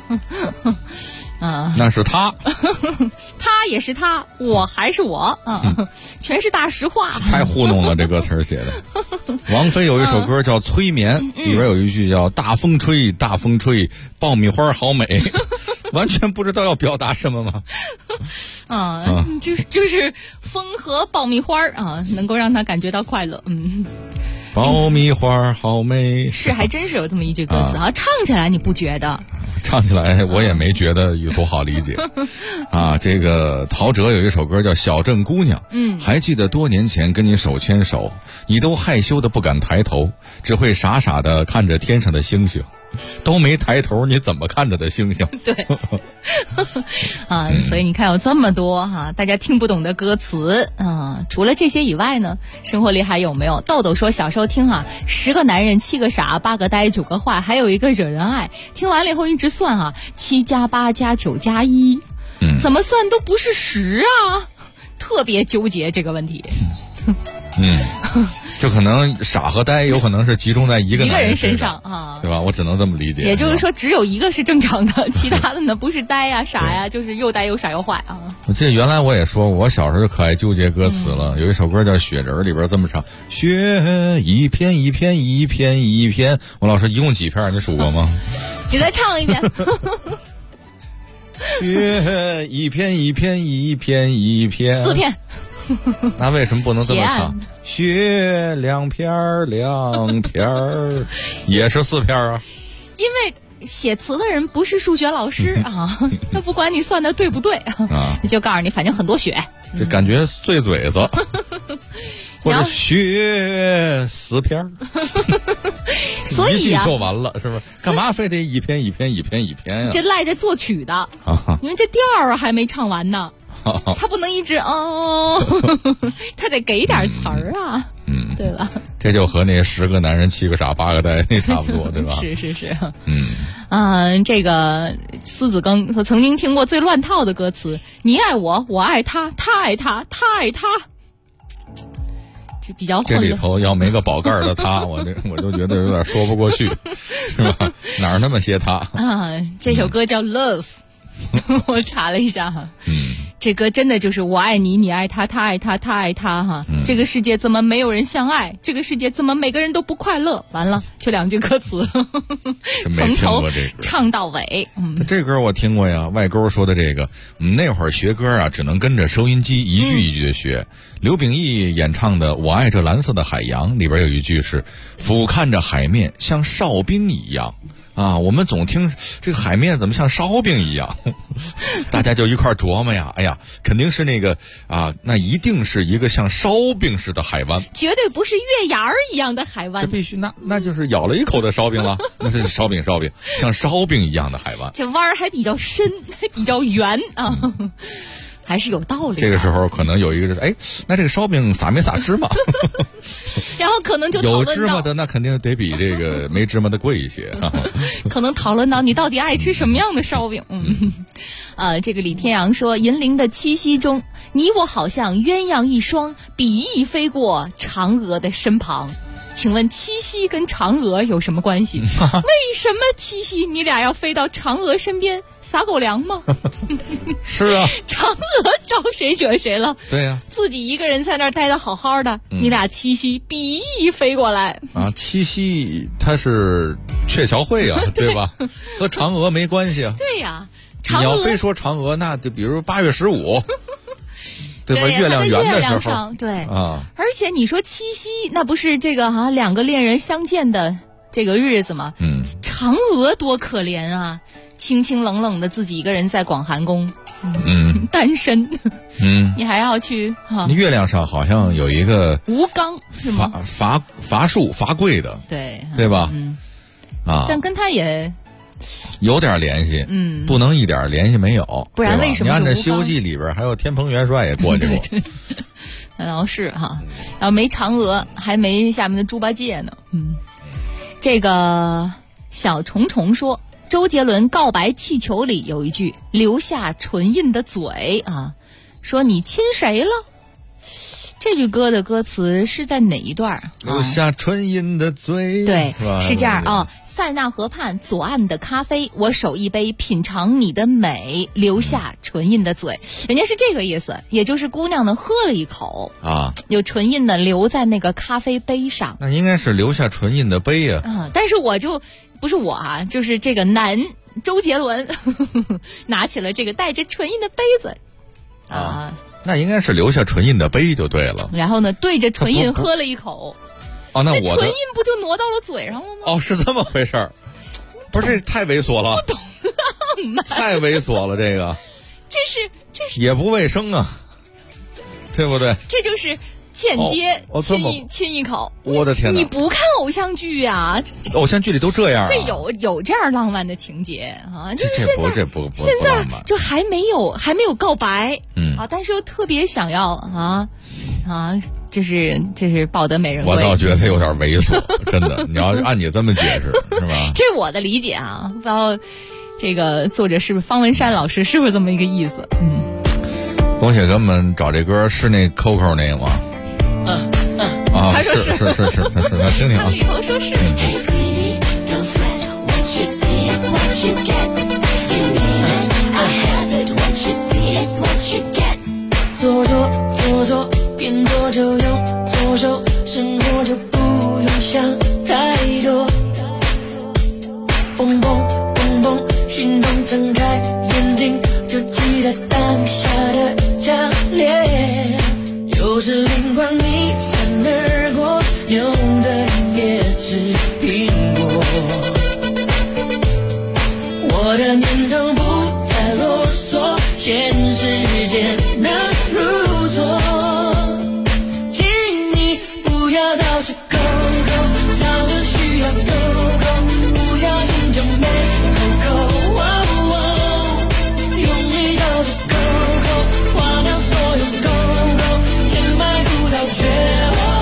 Speaker 8: 那是他
Speaker 4: 他也是他，我还是我全是大实话。
Speaker 8: 太糊弄了，这歌词写的。王菲有一首歌叫催眠，里边有一句叫大风吹大风吹，爆米花好美。完全不知道要表达什么吗？
Speaker 4: 就是风和爆米花啊，能够让他感觉到快乐。
Speaker 8: 爆米花好美，
Speaker 4: 是还真是有这么一句歌词啊，唱起来你不觉得？
Speaker 8: 唱起来我也没觉得有多好理解这个陶喆有一首歌叫《小镇姑娘》，还记得多年前跟你手牵手，你都害羞的不敢抬头，只会傻傻的看着天上的星星。 都没抬头，你怎么看着的星星？
Speaker 4: 对，所以你看有这么多大家听不懂的歌词除了这些以外呢，生活里还有没有？豆豆说小时候听10个男人7个傻8个呆9个坏，还有一个惹人爱。听完了以后一直算7加8加9加1，怎么算都不是10啊，特别纠结这个问题。
Speaker 8: 就可能傻和呆有可能是集中在一个
Speaker 4: 人身
Speaker 8: 上对吧？我只能这么理解。
Speaker 4: 也就是说只有一个是正常的，其他的呢不是呆呀傻呀，就是又呆又傻又坏
Speaker 8: 我记得原来我也说我小时候可爱纠结歌词了，有一首歌叫《雪人》，里边这么唱：雪一片一片一片一片。我老师一共几片？你数过吗？
Speaker 4: 你再唱一遍。
Speaker 8: 雪一片一片一片一片
Speaker 4: ，4片。
Speaker 8: 那为什么不能这么唱？雪2片2片也是4片啊。
Speaker 4: 因为写词的人不是数学老师他不管你算的对不对就告诉你反正很多雪。
Speaker 8: 这感觉碎嘴子。或者雪4片
Speaker 4: 所以
Speaker 8: 一句就完了，是不是？干嘛非得一篇一篇一篇一篇呀？
Speaker 4: 这赖着作曲的因为这调还没唱完呢。他不能一直他得给点词儿对吧？
Speaker 8: 这就和那10个男人7个傻8个呆那差不多，对吧？
Speaker 4: 是这个司子庚我曾经听过最乱套的歌词：你爱我，我爱他，他爱他，他爱他。这比较混乱。
Speaker 8: 这里头要没个宝盖的他，我就觉得有点说不过去，是吧？哪儿那么些他
Speaker 4: 这首歌叫 Love。我查了一下这歌真的就是我爱你，你爱他，他爱他，他爱他这个世界怎么没有人相爱？这个世界怎么每个人都不快乐？完了，就2句歌词，从头唱到尾。
Speaker 8: 这歌我听过呀，外沟说的这个，那会儿学歌只能跟着收音机一句一句的学。刘秉义演唱的《我爱这蓝色的海洋》里边有一句是俯瞰着海面像哨兵一样。我们总听这个海面怎么像烧饼一样，大家就一块琢磨呀，哎呀，肯定是那个那一定是一个像烧饼似的海湾，
Speaker 4: 绝对不是月牙儿一样的海湾，
Speaker 8: 这必须那就是咬了一口的烧饼了，那是烧饼，像烧饼一样的海湾，
Speaker 4: 这弯儿还比较深，还比较圆还是有道理。
Speaker 8: 这个时候可能有一个人，那这个烧饼撒没撒芝麻？
Speaker 4: 然后可能就讨论到
Speaker 8: 有芝麻的那肯定得比这个没芝麻的贵一些
Speaker 4: 可能讨论到你到底爱吃什么样的烧饼。这个李天阳说，银铃的七夕中，你我好像鸳鸯一双，比翼飞过嫦娥的身旁。请问七夕跟嫦娥有什么关系？为什么七夕你俩要飞到嫦娥身边撒狗粮吗？
Speaker 8: 是啊，
Speaker 4: 嫦娥招谁惹谁了？
Speaker 8: 对呀，
Speaker 4: 自己一个人在那儿待得好好的，你俩七夕比翼飞过来
Speaker 8: 七夕它是鹊桥会啊对吧？和嫦娥没关系啊。
Speaker 4: 对呀，
Speaker 8: 你要非说嫦娥，那就比如8月15对吧？月亮圆的时候，
Speaker 4: 对而且你说七夕，那不是这个2个恋人相见的这个日子吗？嫦娥多可怜啊，清清冷冷的自己一个人在广寒宫，单身，你还要去
Speaker 8: 月亮上好像有一个
Speaker 4: 吴刚是吗？
Speaker 8: 伐树伐桂的，对吧？
Speaker 4: 但跟他也
Speaker 8: 有点联系，不能一点联系没有，
Speaker 4: 不然为什么？
Speaker 8: 你按这《西游记》里边还有天蓬元帅也过去过，
Speaker 4: 那倒是然后没嫦娥，还没下面的猪八戒呢。这个小虫虫说，周杰伦告白气球里有一句留下唇印的嘴说你亲谁了？这句歌的歌词是在哪一段？
Speaker 8: 留下唇印的嘴，
Speaker 4: 对，是这样塞纳河畔左岸的咖啡，我手一杯品尝你的美，留下唇印的嘴，人家是这个意思，也就是姑娘呢喝了一口有唇印的留在那个咖啡杯上，
Speaker 8: 那应该是留下唇印的杯呀
Speaker 4: 但是我就不是我就是这个男周杰伦拿起了这个带着唇印的杯子
Speaker 8: 那应该是留下唇印的杯就对了，
Speaker 4: 然后呢对着唇印喝了一口
Speaker 8: 那我
Speaker 4: 唇印不就挪到了嘴上了吗？
Speaker 8: 是这么回事儿，不是这太猥琐了，
Speaker 4: 不懂
Speaker 8: 太猥琐了，这是
Speaker 4: 也
Speaker 8: 不卫生啊，对不对？
Speaker 4: 这就是间接亲一口。
Speaker 8: 我的天哪！
Speaker 4: 你不看偶像剧啊？
Speaker 8: 偶像剧里都这样、啊，
Speaker 4: 这有这样浪漫的情节啊？就是
Speaker 8: 现在
Speaker 4: 就还没有告白，但是又特别想要这是抱得美人归。
Speaker 8: 我倒觉得有点猥琐，真的。你要按你这么解释，是吧？
Speaker 4: 这是我的理解啊，不知道这个作者是不是方文山老师，是不是这么一个意思？
Speaker 8: 东西给我们找这歌是那 Coco 那个吗？
Speaker 4: 他说是，
Speaker 8: 他听听啊。
Speaker 4: 里头说是。
Speaker 13: 左边左就用左手，生活就不用想太多。蹦蹦蹦蹦，心动睁开眼睛，就记得当下的强烈。有时灵光一闪而过，牛人也吃苹果。我的念头不再啰嗦，现实间能如昨。到处勾勾，找的需要勾勾，不小心就没勾勾。用力到处勾勾，花掉所有勾勾，填埋不到绝望。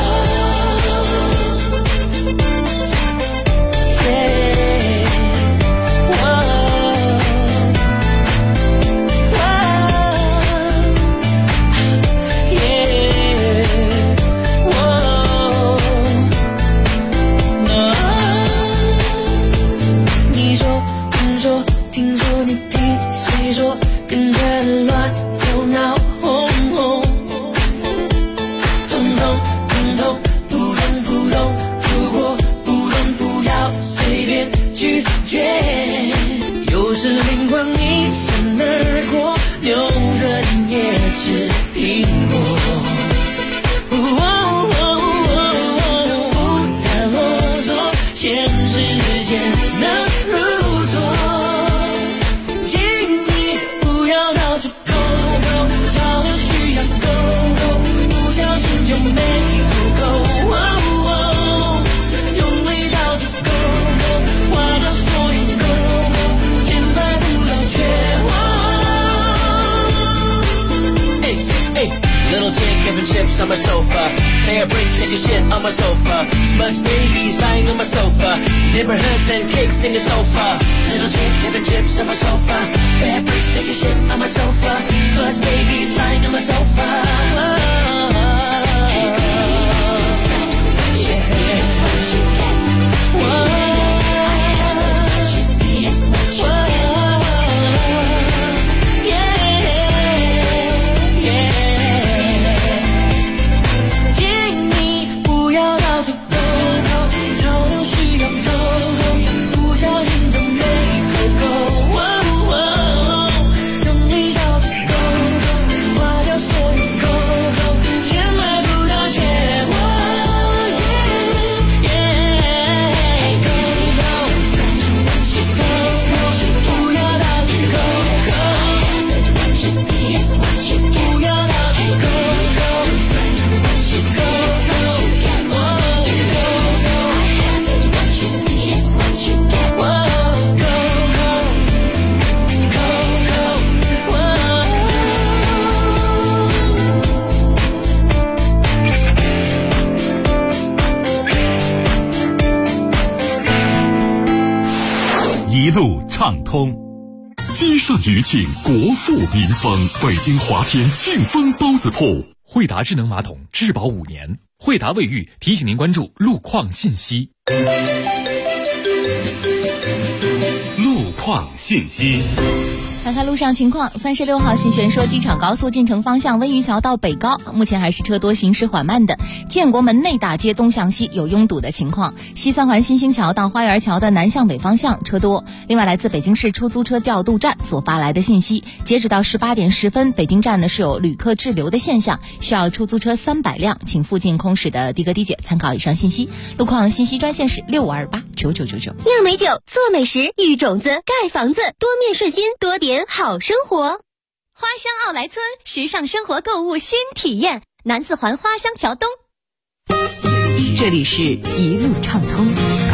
Speaker 1: On my sofa, hair bricks, take a shit on my sofa. Smudge babies lying on my sofa. Neighborhoods and kicks in the sofa. Little chick having chips on my sofa. Bad bricks, take a shit on my sofa. Smudge babies lying on my sofa. Hey girl, what you see is what you get. What you see is what you get.
Speaker 9: 一路畅通，积盛余庆，国富民丰。北京华天庆丰包子铺，
Speaker 15: 惠达智能马桶质保5年。惠达卫浴提醒您关注路况信息。
Speaker 9: 路况信息。
Speaker 4: 看看路上情况，36号新悬说机场高速进城方向温榆桥到北高，目前还是车多行驶缓慢的。建国门内大街东向西有拥堵的情况，西三环新兴桥到花园桥的南向北方向车多。另外，来自北京市出租车调度站所发来的信息，截止到18点10分，北京站呢是有旅客滞留的现象，需要出租车300辆，请附近空驶的的哥的姐参考以上信息。路况信息专线是65289999。
Speaker 5: 酿美酒，做美食，育种子，盖房子，多面顺心，多点好生活。花乡奥莱村，时尚生活购物新体验。
Speaker 2: 南四环花乡桥东。
Speaker 10: 这里是一路畅通。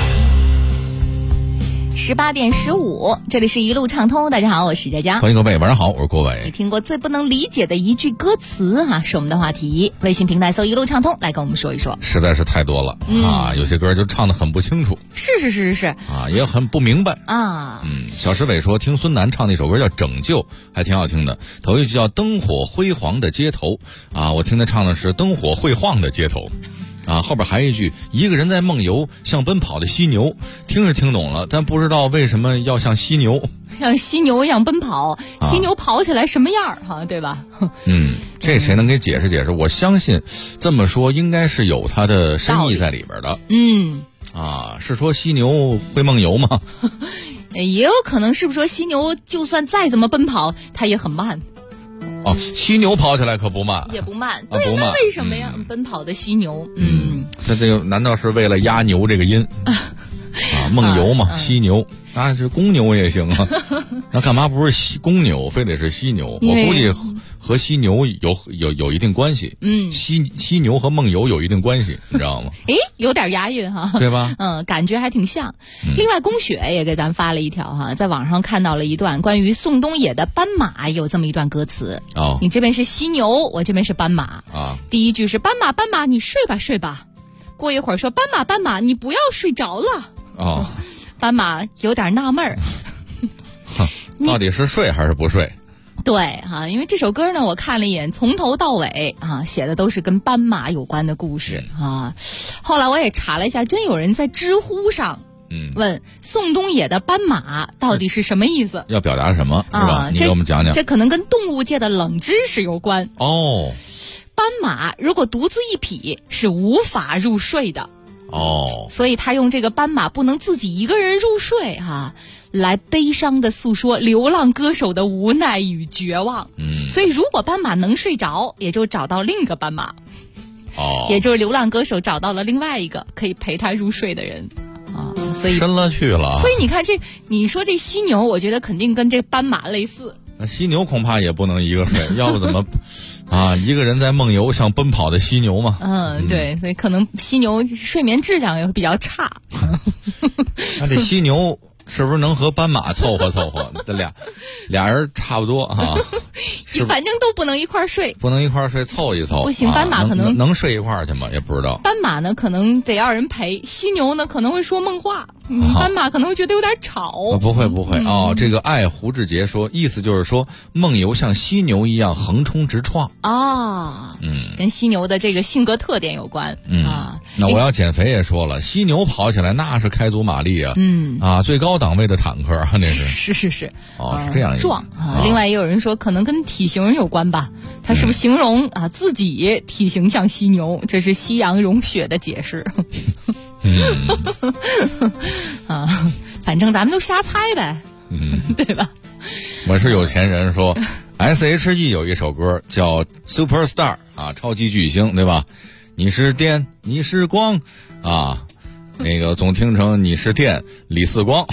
Speaker 4: 18点15，这里是一路畅通。大家好，我是佳佳。
Speaker 8: 欢迎各位，晚上好，我是郭伟。
Speaker 4: 你听过最不能理解的一句歌词是我们的话题。微信平台搜一路畅通，来跟我们说一说。
Speaker 8: 实在是太多了有些歌就唱得很不清楚。
Speaker 4: 是
Speaker 8: 也很不明白
Speaker 4: 啊。
Speaker 8: 小石伟说听孙楠唱那首歌叫《拯救》，还挺好听的。头一句叫灯火辉煌的街头我听他唱的是灯火会晃的街头。后边还有一句，一个人在梦游，像奔跑的犀牛。听是听懂了，但不知道为什么要像犀牛，
Speaker 4: 像犀牛一样奔跑。犀牛跑起来什么样对吧？
Speaker 8: 这谁能给解释解释？我相信这么说应该是有它的深意在里边的。是说犀牛会梦游吗？
Speaker 4: 也有可能是不是说犀牛就算再怎么奔跑，它也很慢。
Speaker 8: 犀牛跑起来可不慢，
Speaker 4: 也不慢。对，那为什么呀？奔跑的犀牛，
Speaker 8: 这个难道是为了压牛这个音梦游嘛？犀牛是公牛也行啊。那干嘛不是公牛，非得是犀牛？我估计和犀牛有一定关系。犀牛和梦游有一定关系，你知道吗？
Speaker 4: 有点押韵
Speaker 8: 对吧？
Speaker 4: 感觉还挺像。另外，龚雪也给咱发了一条在网上看到了一段关于宋冬野的《斑马》，有这么一段歌词。你这边是犀牛，我这边是斑马第一句是斑马斑马，你睡吧睡吧。过一会儿说斑马斑马，你不要睡着了。斑马有点纳闷儿，
Speaker 8: 到底是睡还是不睡？
Speaker 4: 对因为这首歌呢，我看了一眼，从头到尾写的都是跟斑马有关的故事后来我也查了一下，真有人在知乎上问宋冬野的斑马到底是什么意思，
Speaker 8: 要表达什么是吧？你给我们讲讲。
Speaker 4: 这可能跟动物界的冷知识有关斑马如果独自一匹是无法入睡的所以他用这个斑马不能自己一个人入睡来悲伤地诉说流浪歌手的无奈与绝望。所以如果斑马能睡着，也就找到另一个斑马也就是流浪歌手找到了另外一个可以陪他入睡的人所以
Speaker 8: 深了去了。
Speaker 4: 所以你看你说这犀牛，我觉得肯定跟这斑马类似。
Speaker 8: 犀牛恐怕也不能一个睡，要不怎么一个人在梦游，像奔跑的犀牛嘛。
Speaker 4: 对，所以可能犀牛睡眠质量也会比较差。
Speaker 8: 那这犀牛是不是能和斑马凑合凑合？这俩人差不多
Speaker 4: 反正都不能一块睡，
Speaker 8: 凑一凑。
Speaker 4: 不行，斑马可
Speaker 8: 能睡一块儿去吗？也不知道。
Speaker 4: 斑马呢，可能得要人陪；犀牛呢，可能会说梦话。斑马可能会觉得有点吵。
Speaker 8: 不会这个爱胡志杰说，意思就是说梦游像犀牛一样横冲直撞
Speaker 4: 跟犀牛的这个性格特点有关
Speaker 8: 那我要减肥也说了，犀牛跑起来那是开足马力最高档位的坦克那是
Speaker 4: 是
Speaker 8: 这样一个
Speaker 4: 壮另外也有人说可能跟体型有关吧，他是不是形容自己体型像犀牛？这是西洋融雪的解释。反正咱们都瞎猜呗对吧？
Speaker 8: 我是有钱人说SHE 有一首歌叫 Superstar 超级巨星对吧？你是电你是光那个总听成你是电李四光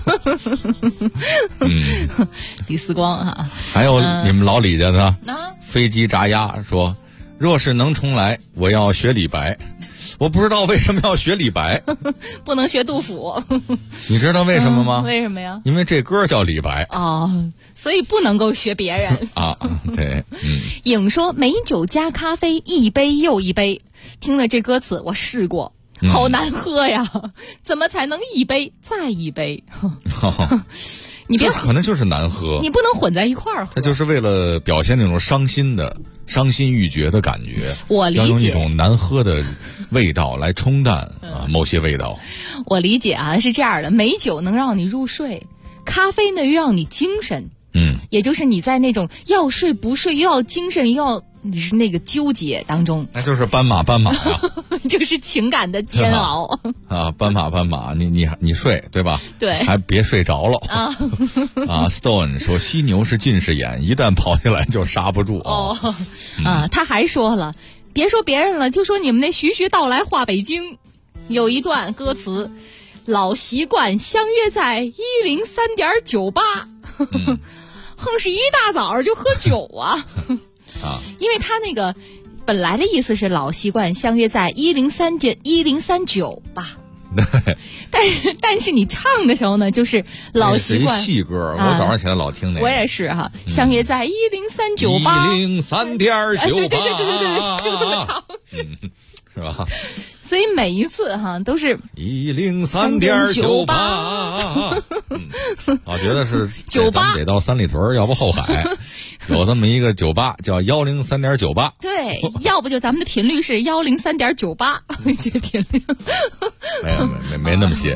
Speaker 4: 李四光
Speaker 8: 还有你们老李家的飞机炸鸭说，若是能重来我要学李白。我不知道为什么要学李白
Speaker 4: 不能学杜甫
Speaker 8: 你知道为什么吗？
Speaker 4: 为什么呀？
Speaker 8: 因为这歌叫李白
Speaker 4: 所以不能够学别人
Speaker 8: 对
Speaker 4: 颖说美酒加咖啡一杯又一杯，听了这歌词我试过好难喝呀怎么才能一杯再一杯你别
Speaker 8: 可能就是难喝，
Speaker 4: 你不能混在一块儿喝，
Speaker 8: 它就是为了表现那种伤心欲绝的感觉，
Speaker 4: 我理解，
Speaker 8: 要用一种难喝的味道来冲淡某些味道。
Speaker 4: 我理解是这样的，美酒能让你入睡，咖啡呢又让你精神也就是你在那种要睡不睡又要精神又要你是那个纠结当中，
Speaker 8: 那就是斑马呀
Speaker 4: 就是情感的煎熬
Speaker 8: 斑马你睡对吧？
Speaker 4: 对，
Speaker 8: 还别睡着了Stone 说犀牛是近视眼，一旦跑起来就刹不住
Speaker 4: 他还说了，别说别人了，就说你们那徐徐到来话北京有一段歌词，老习惯相约在103.98哼是一大早就喝酒因为他那个本来的意思是老习惯相约在1039吧。但是你唱的时候呢，就是老习惯。
Speaker 8: 戏歌，我早上起来老听那个。
Speaker 4: 我也是哈，相约在103.98。
Speaker 8: 103.98。
Speaker 4: 对，就这么唱。
Speaker 8: 是吧？
Speaker 4: 所以每一次哈都是
Speaker 8: 103.98。我觉得是咱们得到三里屯，要不后海有这么一个酒吧叫103.98。
Speaker 4: 对，要不就咱们的频率是103.98，这个频率
Speaker 8: 没那么些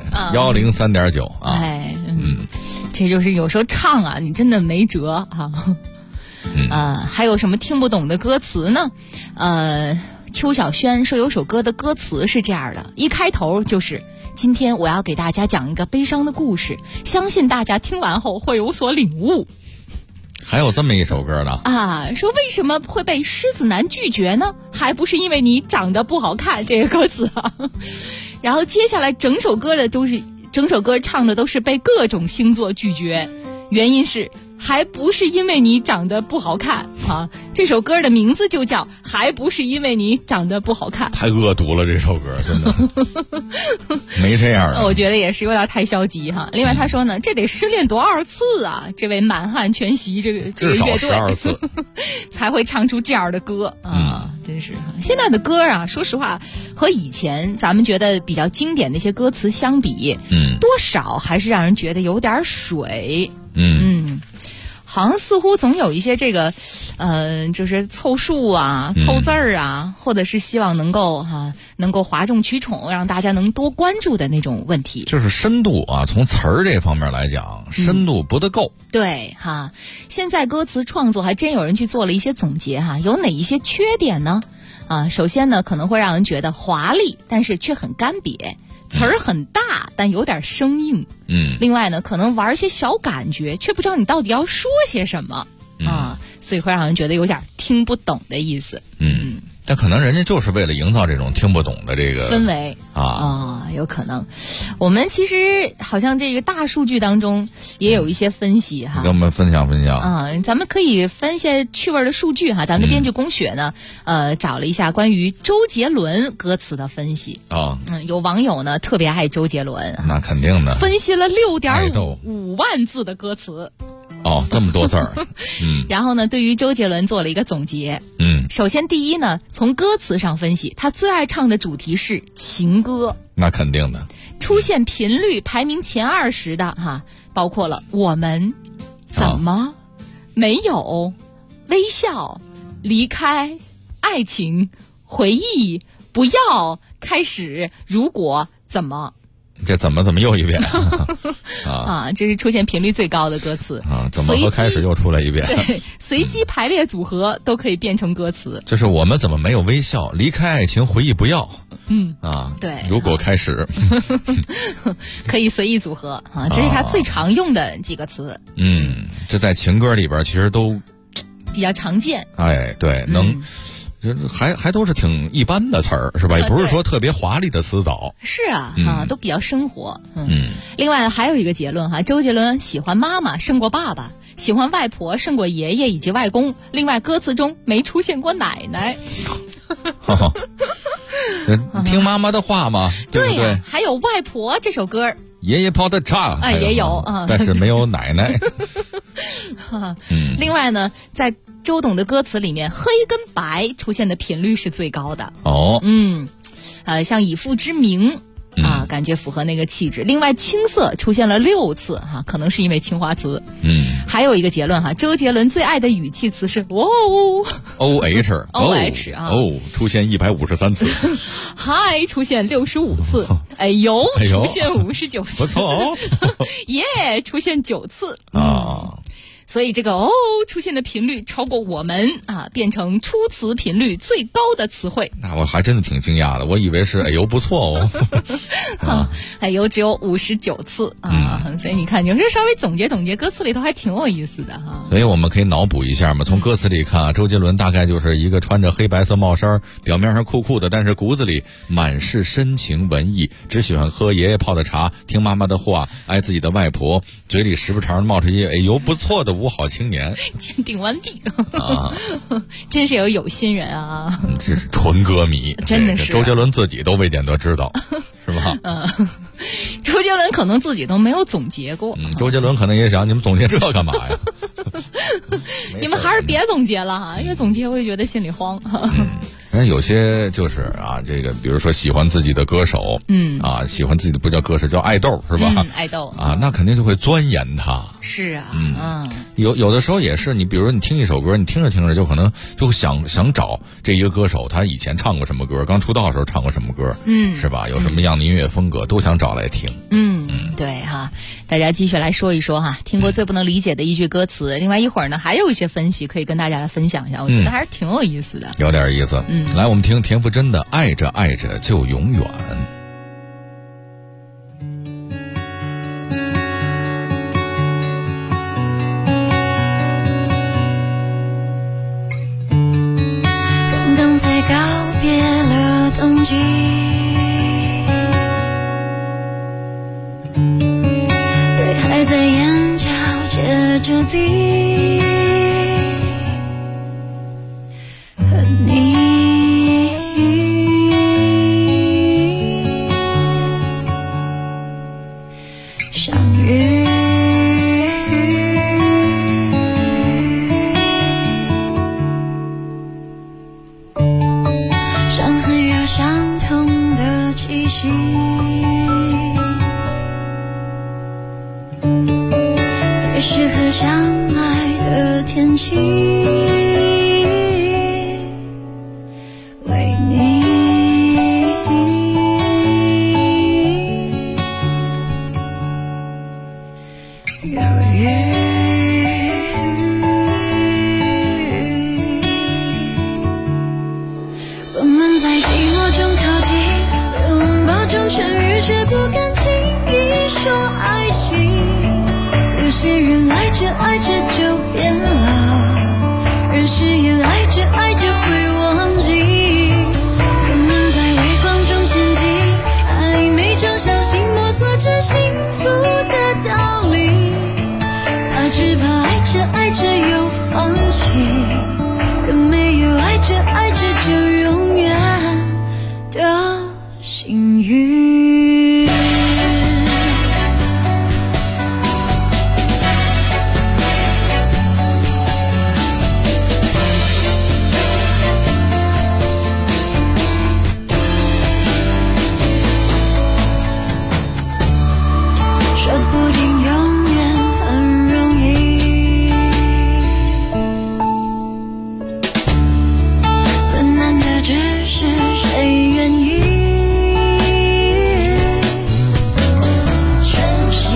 Speaker 8: ，103.9啊。
Speaker 4: 哎，这就是有时候唱啊，你真的没辙啊。还有什么听不懂的歌词呢？邱小轩说有首歌的歌词是这样的，一开头就是今天我要给大家讲一个悲伤的故事，相信大家听完后会有所领悟。
Speaker 8: 还有这么一首歌呢
Speaker 4: 说为什么会被狮子男拒绝呢？还不是因为你长得不好看，这个歌词啊。然后接下来整首歌唱的都是被各种星座拒绝，原因是还不是因为你长得不好看啊！这首歌的名字就叫还不是因为你长得不好看。
Speaker 8: 太恶毒了，这首歌真的没这样的。
Speaker 4: 我觉得也是有点太消极哈。另外他说呢，这得失恋多少次啊？这位满汉全席这个乐队
Speaker 8: 至少12次
Speaker 4: 才会唱出这样的歌啊！真是现在的歌啊，说实话和以前咱们觉得比较经典的一些歌词相比，多少还是让人觉得有点水。好像似乎总有一些这个，就是凑数啊、凑字儿啊，或者是希望能够哗众取宠，让大家能多关注的那种问题。
Speaker 8: 就是深度啊，从词儿这方面来讲，深度不得够。
Speaker 4: 对哈，现在歌词创作还真有人去做了一些总结哈，有哪一些缺点呢？首先呢，可能会让人觉得华丽，但是却很干瘪。词儿很大，但有点生硬。另外呢，可能玩一些小感觉，却不知道你到底要说些什么所以会让人觉得有点听不懂的意思。
Speaker 8: 但可能人家就是为了营造这种听不懂的这个
Speaker 4: 氛围有可能。我们其实好像这个大数据当中也有一些分析哈，
Speaker 8: 跟我们分享分享
Speaker 4: 咱们可以分一些趣味的数据哈。咱们的编剧龚雪呢，找了一下关于周杰伦歌词的分析有网友呢特别爱周杰伦，
Speaker 8: 那肯定的，
Speaker 4: 分析了6.5万字的歌词。
Speaker 8: 这么多字儿
Speaker 4: 然后呢，对于周杰伦做了一个总结。首先第一呢，从歌词上分析，他最爱唱的主题是情歌，
Speaker 8: 那肯定的。
Speaker 4: 出现频率排名前20的包括了我们、怎么、没有、微笑、离开、爱情、回忆、不要、开始、如果、怎么。
Speaker 8: 这怎么又一遍
Speaker 4: 这是出现频率最高的歌词
Speaker 8: 怎么和开始又出来一遍？
Speaker 4: 对，随机排列组合都可以变成歌词。
Speaker 8: 就是我们怎么没有微笑？离开爱情，回忆不要。
Speaker 4: 对，
Speaker 8: 如果开始
Speaker 4: 可以随意组合这是他最常用的几个词。
Speaker 8: 这在情歌里边其实都
Speaker 4: 比较常见。
Speaker 8: 对，能。还都是挺一般的词儿是吧？也不是说特别华丽的词藻。
Speaker 4: 是都比较生活。另外还有一个结论周杰伦喜欢妈妈胜过爸爸，喜欢外婆胜过爷爷以及外公。另外歌词中没出现过奶奶。
Speaker 8: 听妈妈的话嘛，对不对？
Speaker 4: 还有外婆这首歌，
Speaker 8: 爷爷泡的茶
Speaker 4: 也有
Speaker 8: 但是没有奶奶。
Speaker 4: 另外呢，在周董的歌词里面，黑跟白出现的频率是最高的。像以父之名感觉符合那个气质。另外青涩出现了6次可能是因为青花瓷。还有一个结论周杰伦最爱的语气词是
Speaker 8: OH 出现153次。
Speaker 4: 嗨出现65次。哎呦出现59次。
Speaker 8: 不错
Speaker 4: 耶出现9次。所以这个出现的频率超过我们变成出词频率最高的词汇。
Speaker 8: 那我还真的挺惊讶的，我以为是哎呦不错
Speaker 4: 哎呦只有59次所以你看，有时候稍微总结总结歌词里头还挺有意思的
Speaker 8: 所以我们可以脑补一下嘛，从歌词里看周杰伦大概就是一个穿着黑白色帽衫，表面上酷酷的，但是骨子里满是深情文艺，只喜欢喝爷爷泡的茶，听妈妈的话，爱自己的外婆，嘴里时不常冒出一哎呦不错的的五好青年，
Speaker 4: 鉴定完毕啊，真是有心人啊！
Speaker 8: 这是纯歌迷，
Speaker 4: 真的是
Speaker 8: 周杰伦自己都未见得知道，是吧？
Speaker 4: 周杰伦可能自己都没有总结过。
Speaker 8: 周杰伦可能也想，你们总结这干嘛呀？
Speaker 4: 你们还是别总结了哈，越总结我也觉得心里慌。
Speaker 8: 那有些就是啊，这个比如说喜欢自己的歌手，喜欢自己的不叫歌手，叫爱豆是吧？
Speaker 4: 爱豆
Speaker 8: 啊，那肯定就会钻研他。
Speaker 4: 是啊，
Speaker 8: 有的时候也是，你比如说你听一首歌，你听着听着就可能就想找这一个歌手，他以前唱过什么歌，刚出道的时候唱过什么歌，是吧？有什么样的音乐风格，都想找来听。
Speaker 4: 对哈，大家继续来说一说哈，听过最不能理解的一句歌词。另外一会儿呢，还有一些分析可以跟大家来分享一下，我觉得还是挺有意思的，
Speaker 8: 有点意思。来，我们听田馥甄的《爱着爱着就永远》。
Speaker 13: 刚刚才告别了冬季，对还在眼角接着地，和你相遇，伤痕有相同的气息，在适合相爱的天气，为你犹豫。我们在寂寞中靠近，拥抱中痊愈，却不敢轻易说爱情。有些人爱着爱着就变老，人誓言爱着爱着会忘记。我们在微光中前进，暧昧中相信摸索着幸福的道理，只怕爱着爱着又放弃，有没有爱着爱着就永远的幸运。说不定永远很容易，困难的只是谁愿意珍惜。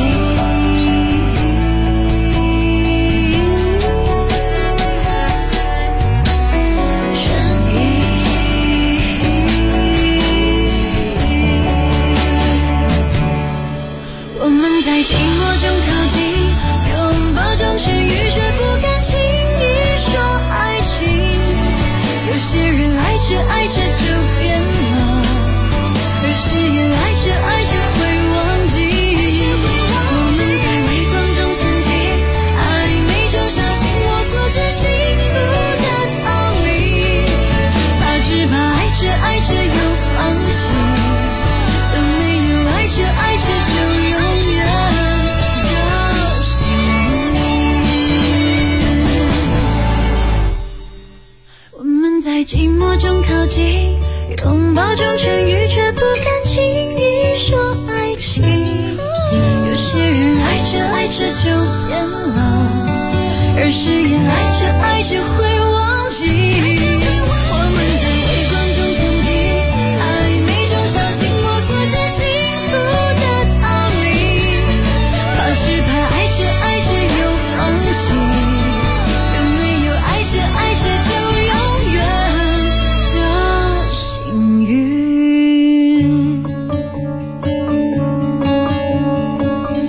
Speaker 13: 我们在寂寞中靠近，拥抱中痊愈，却不敢轻易说爱情。有些人爱着爱着就变了，而誓言爱着爱着会忘记。我们在微光中前进，暧昧中相信摸索着幸福的道理，只怕爱着爱着又放弃，有没有爱着爱着就永远的幸运。我们在寂寞中靠近，拥抱中痊愈，却不敢轻易说爱情。有些人爱着爱着就变了，而誓言爱着爱着会忘记。我们在微光中前进，暧昧中相信摸索着幸福的道理，只怕爱着爱着又放弃，有没有爱着爱着就永远的幸运。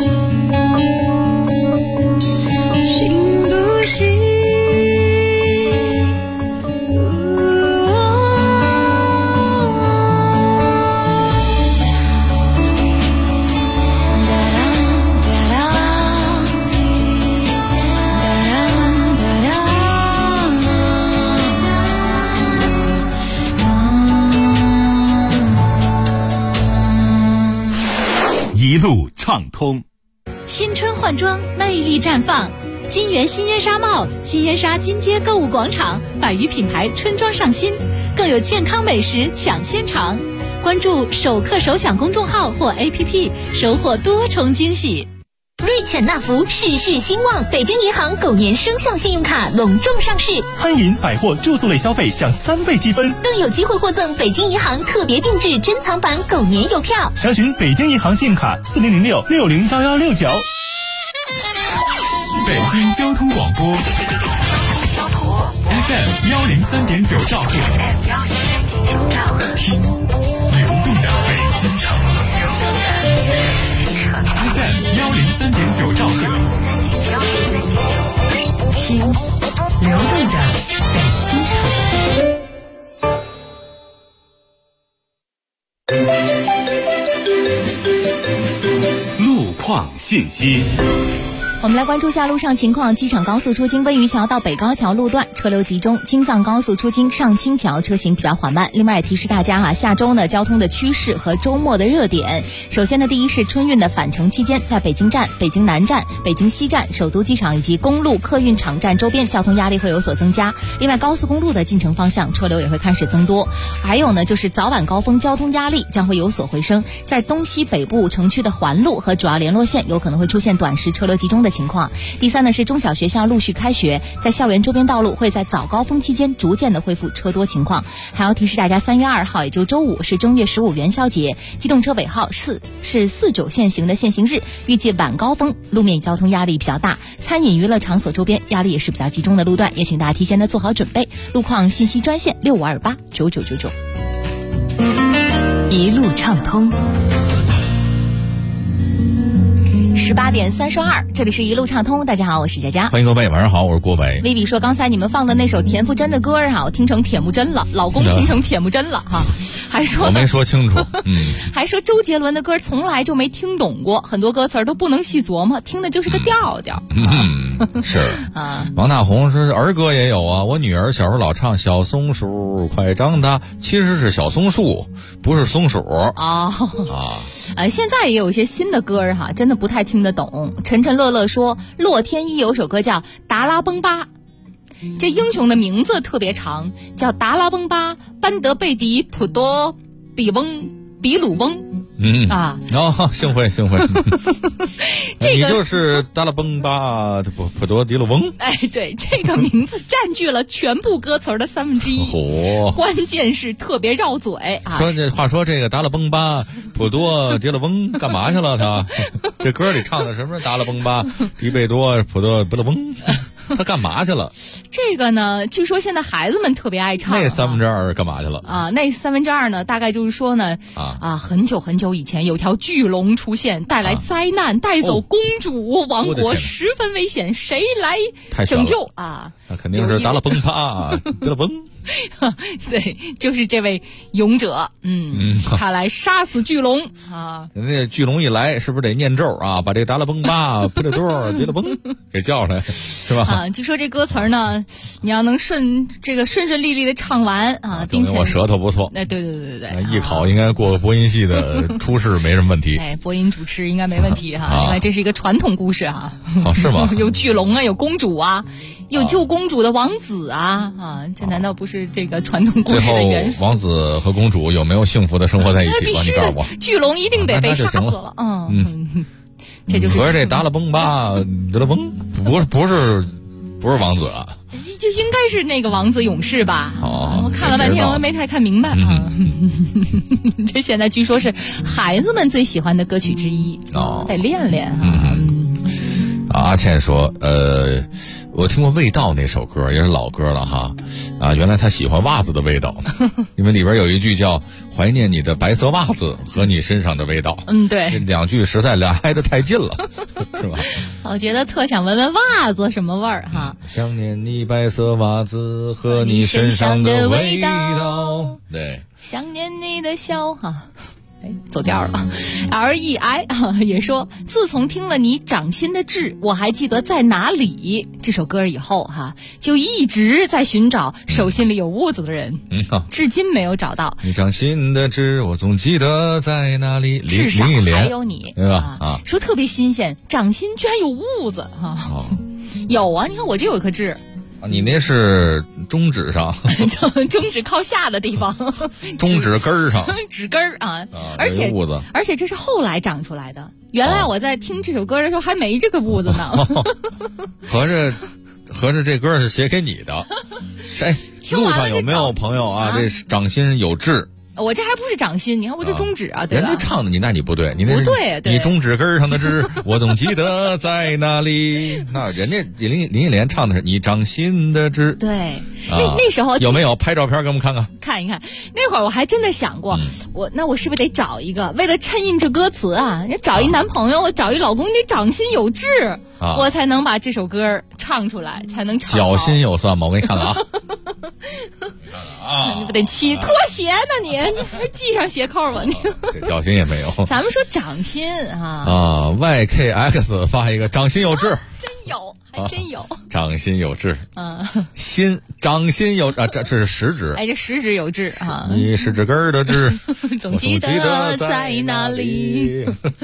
Speaker 13: 信不信
Speaker 15: 一路畅通。
Speaker 2: 新春换装，魅力绽放。金源新烟纱帽、新烟纱金街购物广场100余品牌春装上新，更有健康美食抢先尝。关注首客首享公众号或 APP， 收获多重惊喜。
Speaker 18: 瑞犬纳福事事兴旺，北京银行狗年生肖信用卡隆重上市，
Speaker 15: 餐饮、百货、住宿类消费享3倍积分，
Speaker 18: 更有机会获赠北京银行特别定制珍藏版狗年邮票。
Speaker 15: 详询北京银行信用卡4006-601169。
Speaker 9: 北京交通广播 FM 103.9兆赫，听流动的北京城。FM 103.9兆赫，
Speaker 10: 听流动的北京
Speaker 9: 城。路况信息。
Speaker 4: 我们来关注下路上情况。机场高速出京温榆桥到北高桥路段车流集中，京藏高速出京上清桥车行比较缓慢。另外也提示大家下周呢交通的趋势和周末的热点。首先呢，第一是春运的返程期间，在北京站、北京南站、北京西站、首都机场以及公路客运场站周边交通压力会有所增加。另外高速公路的进城方向车流也会开始增多。还有呢，就是早晚高峰交通压力将会有所回升，在东西北部城区的环路和主要联络线有可能会出现短时车流集中的情况。第三呢，是中小学校陆续开学，在校园周边道路会在早高峰期间逐渐的恢复车多情况。还要提示大家，3月2号也就周五是正月15元宵节，机动车尾号4是4轴限行的限行日，预计晚高峰路面交通压力比较大，餐饮娱乐场所周边压力也是比较集中的路段，也请大家提前的做好准备。路况信息专线65289999。
Speaker 10: 一路畅通。
Speaker 4: 18点32，这里是一路畅通。大家好，我是佳佳。
Speaker 8: 欢迎各位，晚上好，我是郭伟。
Speaker 4: 薇薇说，刚才你们放的那首田馥甄的歌我听成铁木真了，老公听成铁木真了哈。还说
Speaker 8: 我没说清楚，
Speaker 4: 还说周杰伦的歌从来就没听懂过，很多歌词都不能细琢磨，听的就是个调调。
Speaker 8: 是啊。王大红说儿歌也有啊，我女儿小时候老唱小松鼠快长大，其实是小松树，不是松鼠
Speaker 4: 现在也有一些新的歌真的不太听得懂。陈陈乐乐说，洛天依有首歌叫《达拉崩巴》，这英雄的名字特别长，叫达拉崩巴班德贝迪普多比鲁翁。
Speaker 8: 幸会这个你就是达拉崩巴普多迪鲁翁。
Speaker 4: 对，这个名字占据了全部歌词的1/3，关键是特别绕嘴啊。
Speaker 8: 话说这个达拉崩巴普多迪鲁翁干嘛去了他？这歌里唱的什么达拉崩巴迪贝多普多迪鲁翁？他干嘛去了？
Speaker 4: 这个呢，据说现在孩子们特别爱唱。
Speaker 8: 那2/3干嘛去了？
Speaker 4: 那2/3呢，大概就是说呢，很久很久以前有条巨龙出现，带来灾难，带走公主，王国十分危险，谁来拯救啊？
Speaker 8: 那肯定是达拉崩巴德拉崩。
Speaker 4: 对，就是这位勇者，他来杀死巨龙啊！
Speaker 8: 那巨龙一来，是不是得念咒啊？把这个达拉崩巴普列多迪拉崩给叫出来，是吧？
Speaker 4: 据说这歌词呢，你要能顺利利的唱完并且
Speaker 8: 我舌头不错。
Speaker 4: 对，
Speaker 8: 艺考应该过个播音系的初试没什么问题。
Speaker 4: 播音主持应该没问题哈，因为这是一个传统故事
Speaker 8: 是吗？
Speaker 4: 有巨龙有公主有救公主的王子这难道不是这个传统故事的元素？
Speaker 8: 最后王子和公主有没有幸福的生活在一起？你告诉我，
Speaker 4: 巨龙一定得被杀死了。这就是。
Speaker 8: 可是这达拉崩巴德拉崩不是王子
Speaker 4: 就应该是那个王子勇士吧？我看了半天，我没太看明白这现在据说是孩子们最喜欢的歌曲之一得练练
Speaker 8: 阿倩说，我听过《味道》那首歌，也是老歌了原来他喜欢袜子的味道，因为里边有一句叫“怀念你的白色袜子和你身上的味道”。
Speaker 4: 对，
Speaker 8: 这2句实在挨得太近了，是吧？
Speaker 4: 我觉得特想闻闻袜子什么味儿
Speaker 8: 想念你白色袜子和你身上的味道。对，
Speaker 4: 想念你的笑走调了。REI 也说，自从听了你掌心的痣，我还记得在哪里这首歌以后就一直在寻找手心里有痦子的人，至今没有找到。
Speaker 8: 你掌心的痣，我总记得在哪里。
Speaker 4: 至少还有你，
Speaker 8: 对吧？
Speaker 4: 说特别新鲜，掌心居然有痦子有啊，你看我这有一颗痣。
Speaker 8: 你那是中指上，
Speaker 4: 中指靠下的地方，
Speaker 8: 中指根儿上，
Speaker 4: 指根儿而且这是后来长出来的。原来我在听这首歌的时候还没这个痦子呢。
Speaker 8: 合着这歌是写给你的。路上有没有朋友这掌心有痣？
Speaker 4: 我这还不是掌心，你看我这中指对吧？
Speaker 8: 人家唱的那你不对，你那
Speaker 4: 不对，
Speaker 8: 你中指根上的痣，我总记得在哪里。那人家林忆莲唱的是你掌心的痣。
Speaker 4: 对，那时候
Speaker 8: 有没有拍照片给我们看看？
Speaker 4: 看一看，那会儿我还真的想过，我是不是得找一个，为了衬印这歌词找一男朋友，找一老公，你掌心有痣，我才能把这首歌唱出来，才能唱。
Speaker 8: 脚心有算吗？我给你看看
Speaker 4: 你不得系拖鞋呢？你还系上鞋扣吧？你
Speaker 8: 这脚心也没有。
Speaker 4: 咱们说掌心
Speaker 8: YKX 发一个掌心有痣，
Speaker 4: 真有，还真有。
Speaker 8: 掌心有痣，掌心有这是食指，
Speaker 4: 这食指有痣
Speaker 8: 你食指根的痣，
Speaker 4: 总记得在哪里。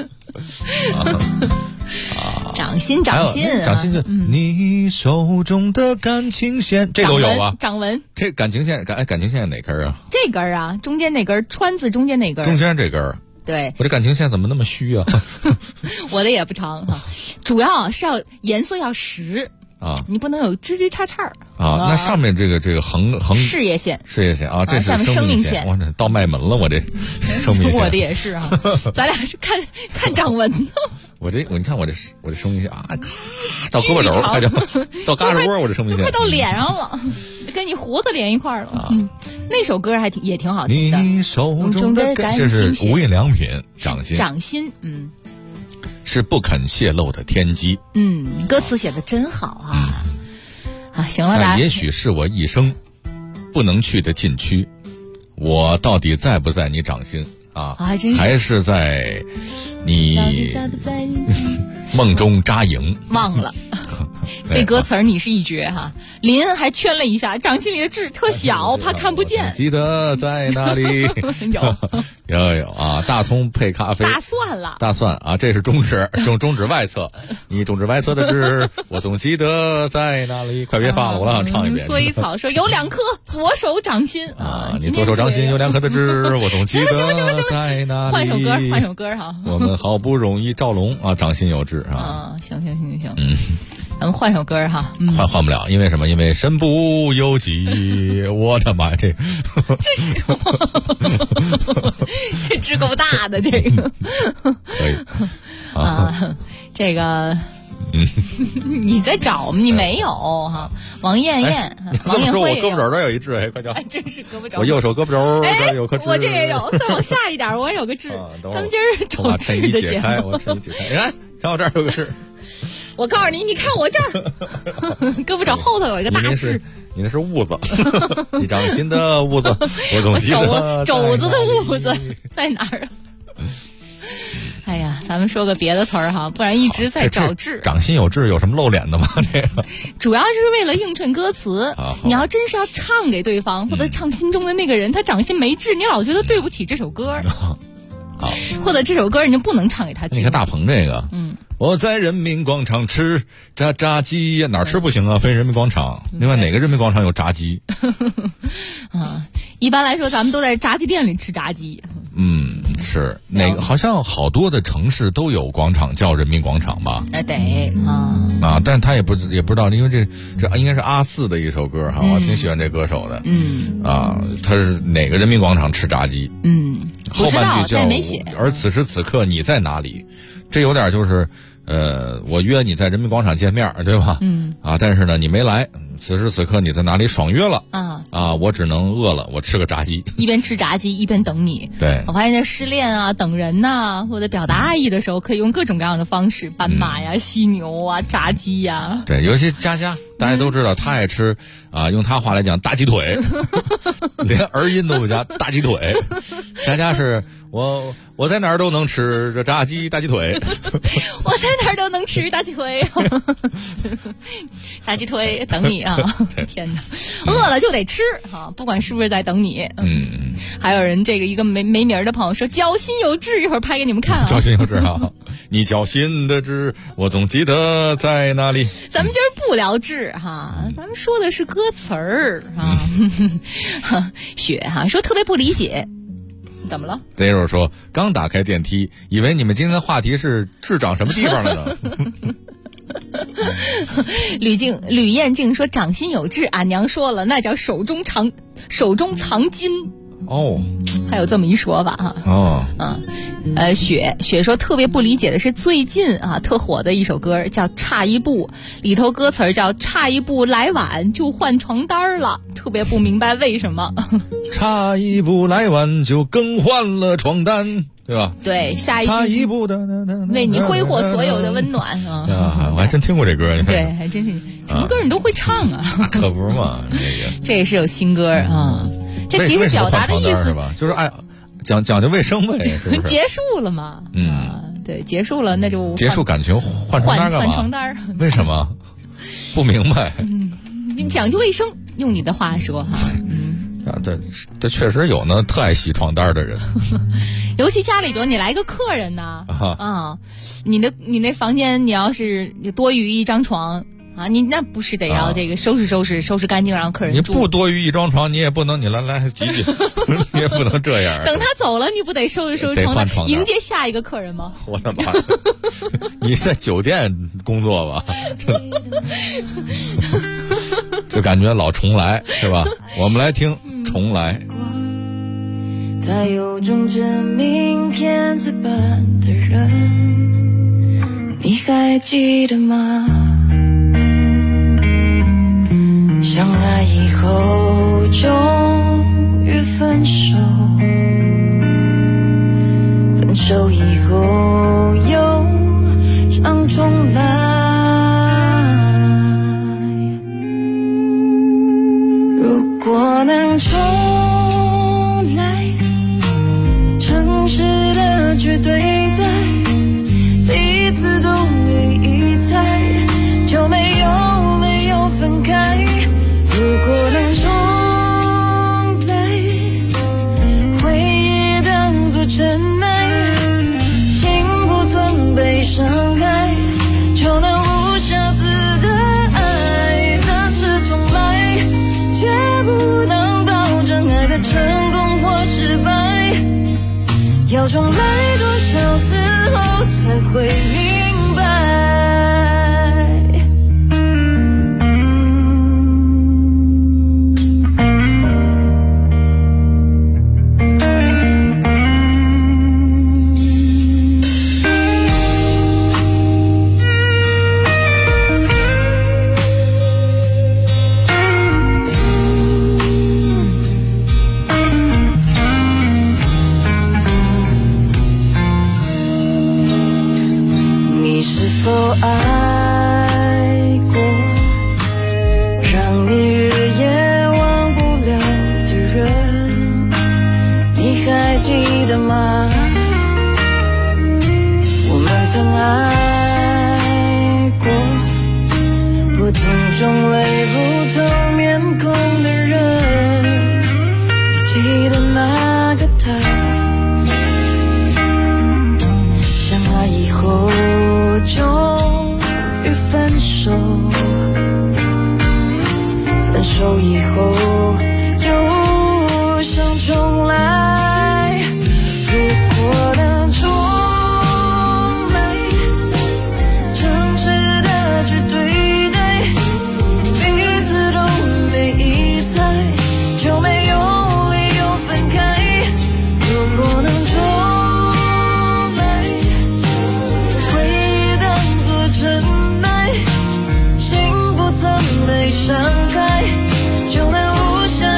Speaker 4: 掌心
Speaker 8: 你手中的感情线，这都有吧？
Speaker 4: 掌纹，
Speaker 8: 这感情线，感情线哪根啊？
Speaker 4: 这根中间那根，川字中间那根。
Speaker 8: 中间这根。
Speaker 4: 对，
Speaker 8: 我这感情线怎么那么虚啊？
Speaker 4: 我的也不长主要是要颜色要实你不能有枝枝杈杈
Speaker 8: 那上面这个横
Speaker 4: 事业线
Speaker 8: 这是
Speaker 4: 生命线。
Speaker 8: 哇，这到脉门了，我这生命线。
Speaker 4: 我的也是咱俩是看掌纹
Speaker 8: 你看我这生命线咔到胳膊肘，快就到胳肢窝，我这生命线
Speaker 4: 快到脸上了，跟你胡子连一块了那首歌也挺好听的。
Speaker 8: 你手中的这是无印良品掌心是不肯泄露的天机。
Speaker 4: 歌词写的真好行了，
Speaker 8: 但也许是我一生不能去的禁区，我到底在不在你掌心还是在你梦中扎营？忘了
Speaker 4: 背歌词你是一绝林还圈了一下，掌心里的痣特小，怕看不见。
Speaker 8: 记得在哪里？有大葱配咖啡，大蒜这是中指外侧，你中指外侧的痣，我总记得在哪里？快别发了，我想唱一遍。
Speaker 4: 蓑衣草说有2颗左手掌心
Speaker 8: 你左手掌心有2颗的痣，我总记得在哪里？
Speaker 4: 换首歌
Speaker 8: 我们好不容易赵龙掌心有痣
Speaker 4: 行，咱们换首歌
Speaker 8: 换不了，因为什么？因为身不由己。我的妈，这
Speaker 4: 痣够大的，这个
Speaker 8: 可以
Speaker 4: 这个你在找吗？你没有王艳艳，王艳辉，
Speaker 8: 我胳膊肘这有一痣，快叫！
Speaker 4: 真是胳膊肘，
Speaker 8: 我右手胳膊肘这有颗痣，
Speaker 4: 我这也有，再往下一点，我也有个痣。咱们今儿找痣的节目，
Speaker 8: 我衬衣解开，看我这儿有个痣。
Speaker 4: 我告诉你，你看我这儿，胳膊肘后头有一个大痣。
Speaker 8: 你那是痦子，你掌心的痦子，我总记得。
Speaker 4: 肘子的痦子在哪儿？哎呀，咱们说个别的词儿不然一直在找痣。
Speaker 8: 掌心有痣有什么露脸的吗？这个
Speaker 4: 主要就是为了映衬歌词。你要真是要唱给对方，或者唱心中的那个人，他掌心没痣，你老觉得对不起这首歌。或者这首歌你就不能唱给他听。
Speaker 8: 你看大鹏这个，我在人民广场吃炸鸡呀，哪儿吃不行啊？非人民广场。另外哪个人民广场有炸鸡？
Speaker 4: 一般来说咱们都在炸鸡店里吃炸鸡。
Speaker 8: 是哪个？好像好多的城市都有广场叫人民广场吧？
Speaker 4: 对
Speaker 8: 但他也不知道，因为这应该是阿四的一首歌我挺喜欢这歌手的。他是哪个人民广场吃炸鸡？后半句叫而此时此刻你在哪里？这有点就是我约你在人民广场见面，对吧？但是呢你没来，此时此刻你在哪里爽约了我只能饿了，我吃个炸鸡，
Speaker 4: 一边吃炸鸡一边等你。
Speaker 8: 对，
Speaker 4: 我发现这失恋等人或者表达爱意的时候，可以用各种各样的方式，斑马呀、犀牛炸鸡呀。
Speaker 8: 对，尤其佳佳，大家都知道他爱吃用他话来讲大鸡腿，连儿音都不加大鸡腿佳佳是我在哪儿都能吃这大鸡腿，
Speaker 4: 我在哪儿都能吃大鸡腿，大鸡腿等你啊！天哪，饿了就得吃啊，不管是不是在等你。还有人这个一个没名的朋友说脚心有痣，一会儿拍给你们看啊。
Speaker 8: 脚心有痣啊，你脚心的痣，我总记得在哪里。
Speaker 4: 咱们今儿不聊痣哈，咱们说的是歌词儿啊。雪哈说特别不理解。怎么了？
Speaker 8: 那时候说刚打开电梯，以为你们今天的话题是痣长什么地方了呢？
Speaker 4: 吕燕静说掌心有痣，俺娘说了，那叫手中藏金。
Speaker 8: 哦，
Speaker 4: 还有这么一说法哈。
Speaker 8: 哦，
Speaker 4: 雪说特别不理解的是最近啊特火的一首歌叫《差一步》，里头歌词叫差一步来晚就换床单了，特别不明白为什么。
Speaker 8: 差一步来晚就更换了床单，对吧？
Speaker 4: 对，下一句
Speaker 8: 差一步的
Speaker 4: 为你挥霍所有的温暖
Speaker 8: 啊！我还真听过这歌，
Speaker 4: 对，还真是什么歌你都会唱啊！
Speaker 8: 可不是嘛，
Speaker 4: 这也是有新歌啊。这其实表达的意思
Speaker 8: 是吧？就是讲究卫生呗，是不是？
Speaker 4: 结束了嘛？对，结束了那就
Speaker 8: 结束感情换床单干嘛？
Speaker 4: 换床单
Speaker 8: 为什么？不明白。
Speaker 4: 你讲究卫生，用你的话说哈。
Speaker 8: 这确实有呢，特爱洗床单的人。
Speaker 4: 尤其家里边你来个客人呢，你那房间你要是多余一张床。啊，你那不是得要这个收拾干净让客人住？
Speaker 8: 你不多余一张床，你也不能你来挤，你也不能这样。
Speaker 4: 等他走了，你不得收拾床单，迎接下一个客人吗？
Speaker 8: 我的妈！你在酒店工作吧？就感觉老重来是吧？我们来听重来。
Speaker 13: 他有种真明天才般的人，你还记得吗？相爱以后终于分手，分手以后又想重来。如果能重来，诚实的去对待，彼此都没疑猜，就没有理由分开。如果能重来，回忆当作尘埃，心不曾被伤害，就能无瑕疵的爱。但是重来，却不能保证爱的成功或失败，要重来多少次后才会明白。爱过让你日夜忘不了的人，你还记得吗？我们曾爱过不同种类不同面孔的人，你记得那个他？相爱以后终于分手，分手以后又想重来。如果能重来，诚实的去对待，彼此都没疑猜，就没有理由分开。如果能重来，回忆当作尘埃，心不曾被伤害，就能无瑕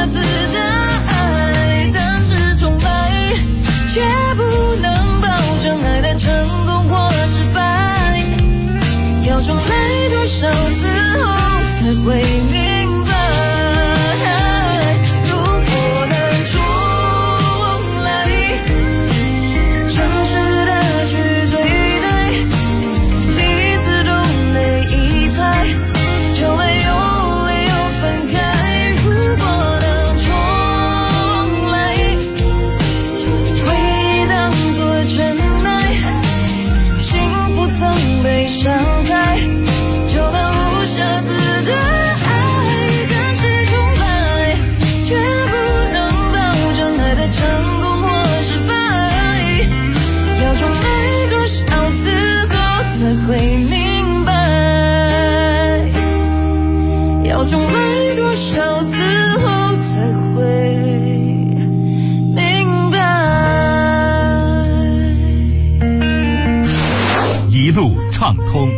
Speaker 9: 路畅通。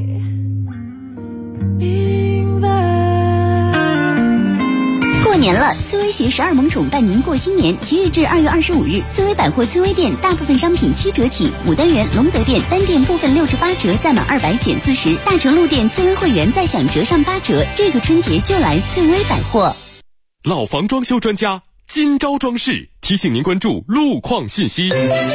Speaker 2: 过年了，崔薇携12萌宠伴您过新年。即日至2月25日，崔薇百货崔薇店大部分商品7折起，牡丹园、隆德店单店部分68折，再满200减40。大成路店崔薇会员再享折上8折。这个春节就来崔薇百货。
Speaker 14: 老房装修专家金招装饰提醒您关注路况信息。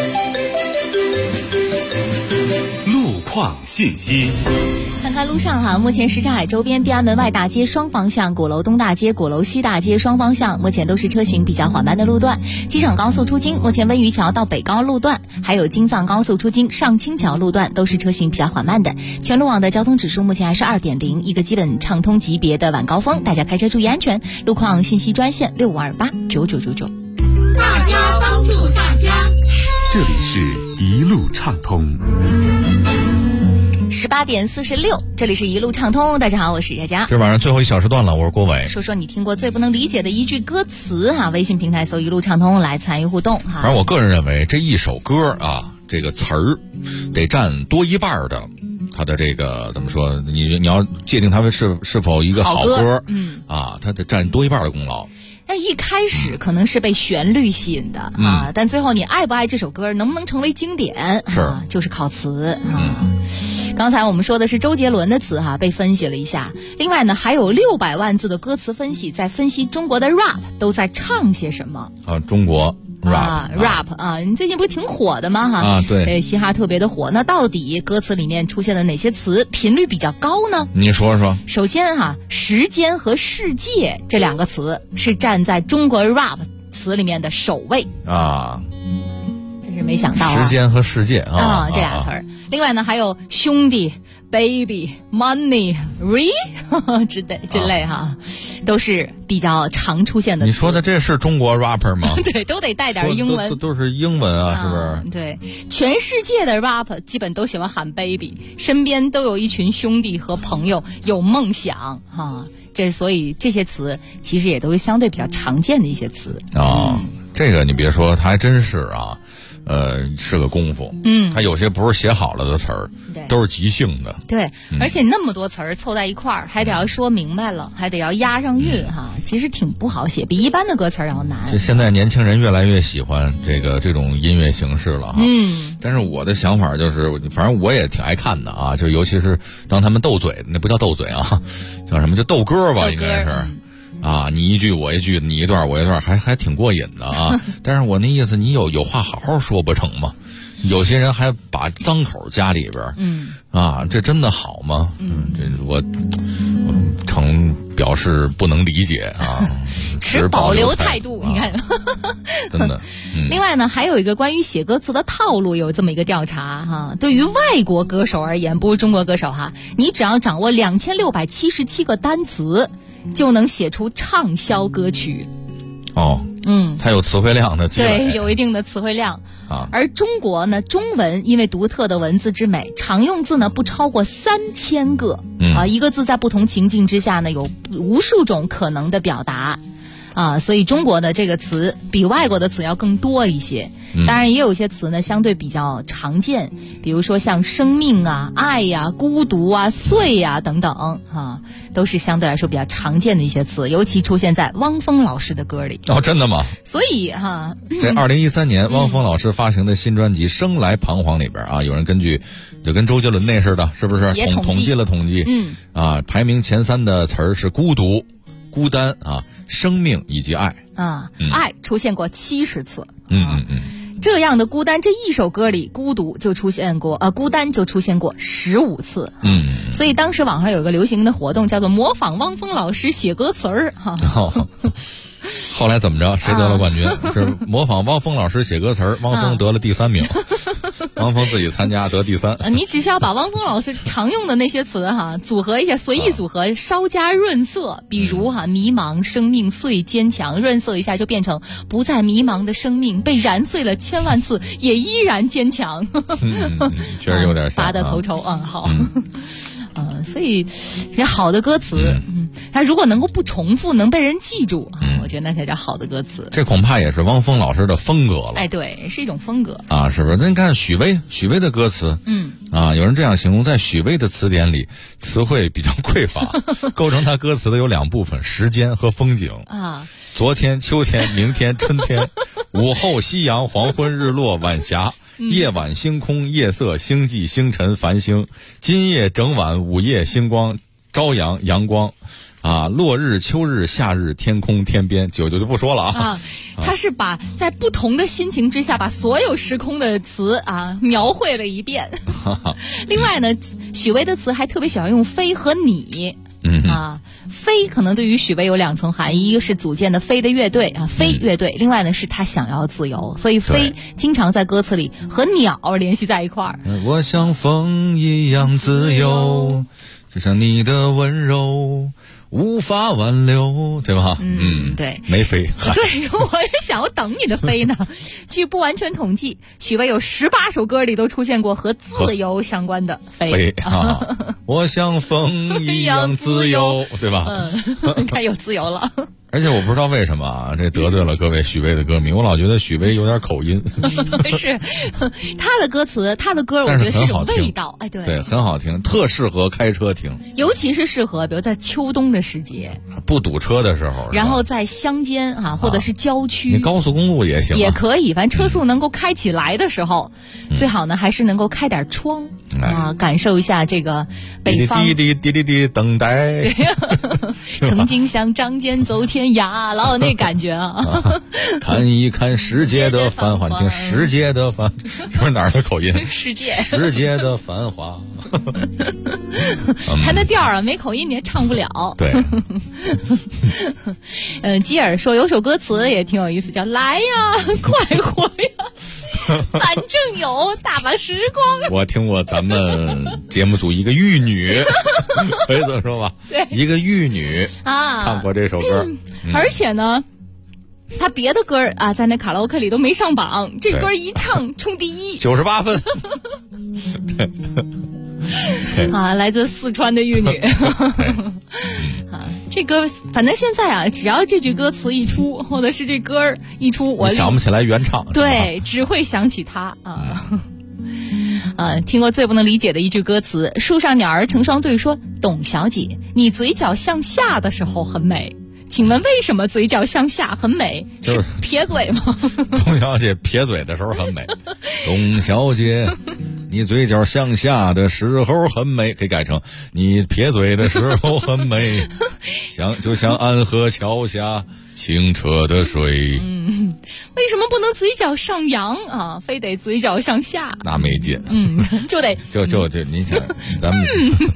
Speaker 14: 路况信息。
Speaker 4: 看看路上哈，目前什刹海周边地安门外大街双方向、鼓楼东大街、鼓楼西大街双方向，目前都是车行比较缓慢的路段。机场高速出京，目前温榆桥到北高路段，还有京藏高速出京上清桥路段都是车行比较缓慢的。全路网的交通指数目前还是2.0，一个基本畅通级别的晚高峰，大家开车注意安全。路况信息专线65289999。
Speaker 18: 大家帮助大家，
Speaker 9: 这里是一路畅通。
Speaker 4: 18点46，这里是一路畅通。大家好，我是佳佳。
Speaker 8: 这晚上最后一小时段了，我是郭伟。
Speaker 4: 说说你听过最不能理解的一句歌词哈，微信平台搜一路畅通来参与互动哈。
Speaker 8: 反正我个人认为，这一首歌啊，这个词儿得占多一半的，它的这个怎么说？你要界定它为是否一个好歌，它得占多一半的功劳。
Speaker 4: 那一开始可能是被旋律吸引的啊，但最后你爱不爱这首歌，能不能成为经典，就是靠词啊。刚才我们说的是周杰伦的词哈，被分析了一下。另外呢，还有600万字的歌词分析，在分析中国的 rap 都在唱些什么
Speaker 8: 啊？中国
Speaker 4: rap 啊，你最近不是挺火的吗？哈
Speaker 8: 啊，对，
Speaker 4: 嘻哈特别的火。那到底歌词里面出现的哪些词频率比较高呢？
Speaker 8: 你说说。
Speaker 4: 首先哈，时间和世界这2个词是站在中国 rap 词里面的首位啊。真是没想到啊！
Speaker 8: 时间和世界啊，
Speaker 4: 这俩词儿。另外呢，还有兄弟、baby、money、之类哈，都是比较常出现的词。
Speaker 8: 你说的这是中国 rapper 吗？
Speaker 4: 对，都得带点英文，
Speaker 8: 都是英文啊，是不是？
Speaker 4: 对，全世界的 rap 基本都喜欢喊 baby， 身边都有一群兄弟和朋友，有梦想哈。所以这些词其实也都是相对比较常见的一些词
Speaker 8: 啊。这个你别说，它还真是啊。是个功夫，它有些不是写好了的词儿，都是即兴的。
Speaker 4: 对，而且那么多词儿凑在一块儿，还得要说明白了，还得要押上韵哈，其实挺不好写，比一般的歌词要难。
Speaker 8: 就现在年轻人越来越喜欢这种音乐形式了哈。但是我的想法就是，反正我也挺爱看的啊，就尤其是当他们斗嘴，那不叫斗嘴啊，叫什么？就斗歌吧，应该是。啊，你一句我一句，你一段我一段，还挺过瘾的啊！但是我那意思，你有话好好说不成吗？有些人还把脏口加里边，这真的好吗？这我表示不能理解啊，
Speaker 4: 持保留态度。你看，
Speaker 8: 真的。
Speaker 4: 另外呢，还有一个关于写歌词的套路，有这么一个调查哈。对于外国歌手而言，不是中国歌手哈，你只要掌握2677个单词，就能写出畅销歌曲。它有词汇量的积累，对，有一定的词汇量啊。而中国呢，中文因为独特的文字之美，常用字呢不超过3000个一个字在不同情境之下呢，有无数种可能的表达啊，所以中国的这个词比外国的词要更多一些。当然也有一些词呢相对比较常见，比如说像生命啊、爱呀、孤独啊、碎呀等等都是相对来说比较常见的一些词，尤其出现在汪峰老师的歌里。
Speaker 8: 真的吗？
Speaker 4: 所以
Speaker 8: 在2013年汪峰老师发行的新专辑《生来彷徨》里边啊，有人根据就跟周杰伦那似的，是不是统计排名前3的词儿是孤独、孤单啊、生命以及爱
Speaker 4: 爱出现过70次。这样的孤单，这一首歌里孤独就出现过孤单就出现过15次。所以当时网上有个流行的活动叫做模仿汪峰老师写歌词儿
Speaker 8: 后来怎么着？谁得了冠军？是模仿汪峰老师写歌词儿，汪峰得了第3名。汪峰自己参加得第3。
Speaker 4: 你只是要把汪峰老师常用的那些词组合一下，随意组合，稍加润色。比如迷茫、生命碎、坚强，润色一下就变成不再迷茫的生命，被燃碎了1000万次也依然坚强。
Speaker 8: 确实有点像。
Speaker 4: 拔得头筹好。 所以这好的歌词，它如果能够不重复，能被人记住，我觉得那才叫好的歌词。
Speaker 8: 这恐怕也是汪峰老师的风格了。
Speaker 4: 哎，对，是一种风格
Speaker 8: 啊，是不是？那你看许巍的歌词，有人这样形容，在许巍的词典里，词汇比较匮乏，构成他歌词的有2部分：时间和风景啊。昨天、秋天、明天、春天，午后、夕阳、黄昏、日落、晚霞。夜晚星空夜色星际星辰繁星，今夜整晚午夜星光朝阳阳光啊，落日秋日夏日天空天边，就不说了啊。
Speaker 4: 他是把在不同的心情之下把所有时空的词描绘了一遍。另外呢，许巍的词还特别喜欢用飞和你。飞可能对于许巍有2层含义，一个是组建的飞的乐队飞乐队，另外呢是他想要自由，所以飞经常在歌词里和鸟联系在一块儿。
Speaker 8: 我像风一样自由，就像你的温柔无法挽留，对吧？
Speaker 4: 对，
Speaker 8: 没飞。
Speaker 4: 对，我也想要等你的飞呢。据不完全统计，许巍有18首歌里都出现过和自由相关的飞
Speaker 8: 啊。我像风一样自由，对吧？
Speaker 4: 该有自由了。
Speaker 8: 而且我不知道为什么这得罪了各位许巍的歌迷，我老觉得许巍有点口音。
Speaker 4: 是他的歌词，他的歌，我觉得是种味道。哎，
Speaker 8: 对，很好听，特适合开车听，
Speaker 4: 尤其是适合比如在秋冬的时节，
Speaker 8: 不堵车的时候，
Speaker 4: 然后在乡间或者是郊区，
Speaker 8: 你高速公路也行，
Speaker 4: 也可以，反正车速能够开起来的时候，最好呢还是能够开点窗感受一下这个北方
Speaker 8: 滴滴滴滴滴等待。
Speaker 4: 曾经像仗剑走天涯，老有那感觉
Speaker 8: 看一看世界的繁华，你听世界的繁，这是哪儿的口音？
Speaker 4: 世界的
Speaker 8: 繁华。
Speaker 4: 他那调没口音你也唱不了。
Speaker 8: 对。
Speaker 4: 基尔说有首歌词也挺有意思，叫来呀，快活呀，反正有大把时光。
Speaker 8: 我听过咱们节目组一个玉女，可以这么说吧？
Speaker 4: 对，
Speaker 8: 一个玉女唱过这首歌，
Speaker 4: 而且呢，他别的歌在那卡拉 OK 里都没上榜，这歌一唱冲第一
Speaker 8: ，98分。对
Speaker 4: 来自四川的玉女。这歌反正现在只要这句歌词一出，或者是这歌一出，我
Speaker 8: 想不起来原唱，
Speaker 4: 对，只会想起他听过最不能理解的一句歌词：树上鸟儿成双对，说董小姐，你嘴角向下的时候很美，请问为什么嘴角向下很美？
Speaker 8: 就是
Speaker 4: 撇嘴吗？
Speaker 8: 董小姐撇嘴的时候很美。董小姐，你嘴角向下的时候很美，可以改成你撇嘴的时候很美，就像安河桥下清澈的水。
Speaker 4: 为什么不能嘴角上扬非得嘴角向下？
Speaker 8: 那没劲。
Speaker 4: 就得
Speaker 8: 就你想咱们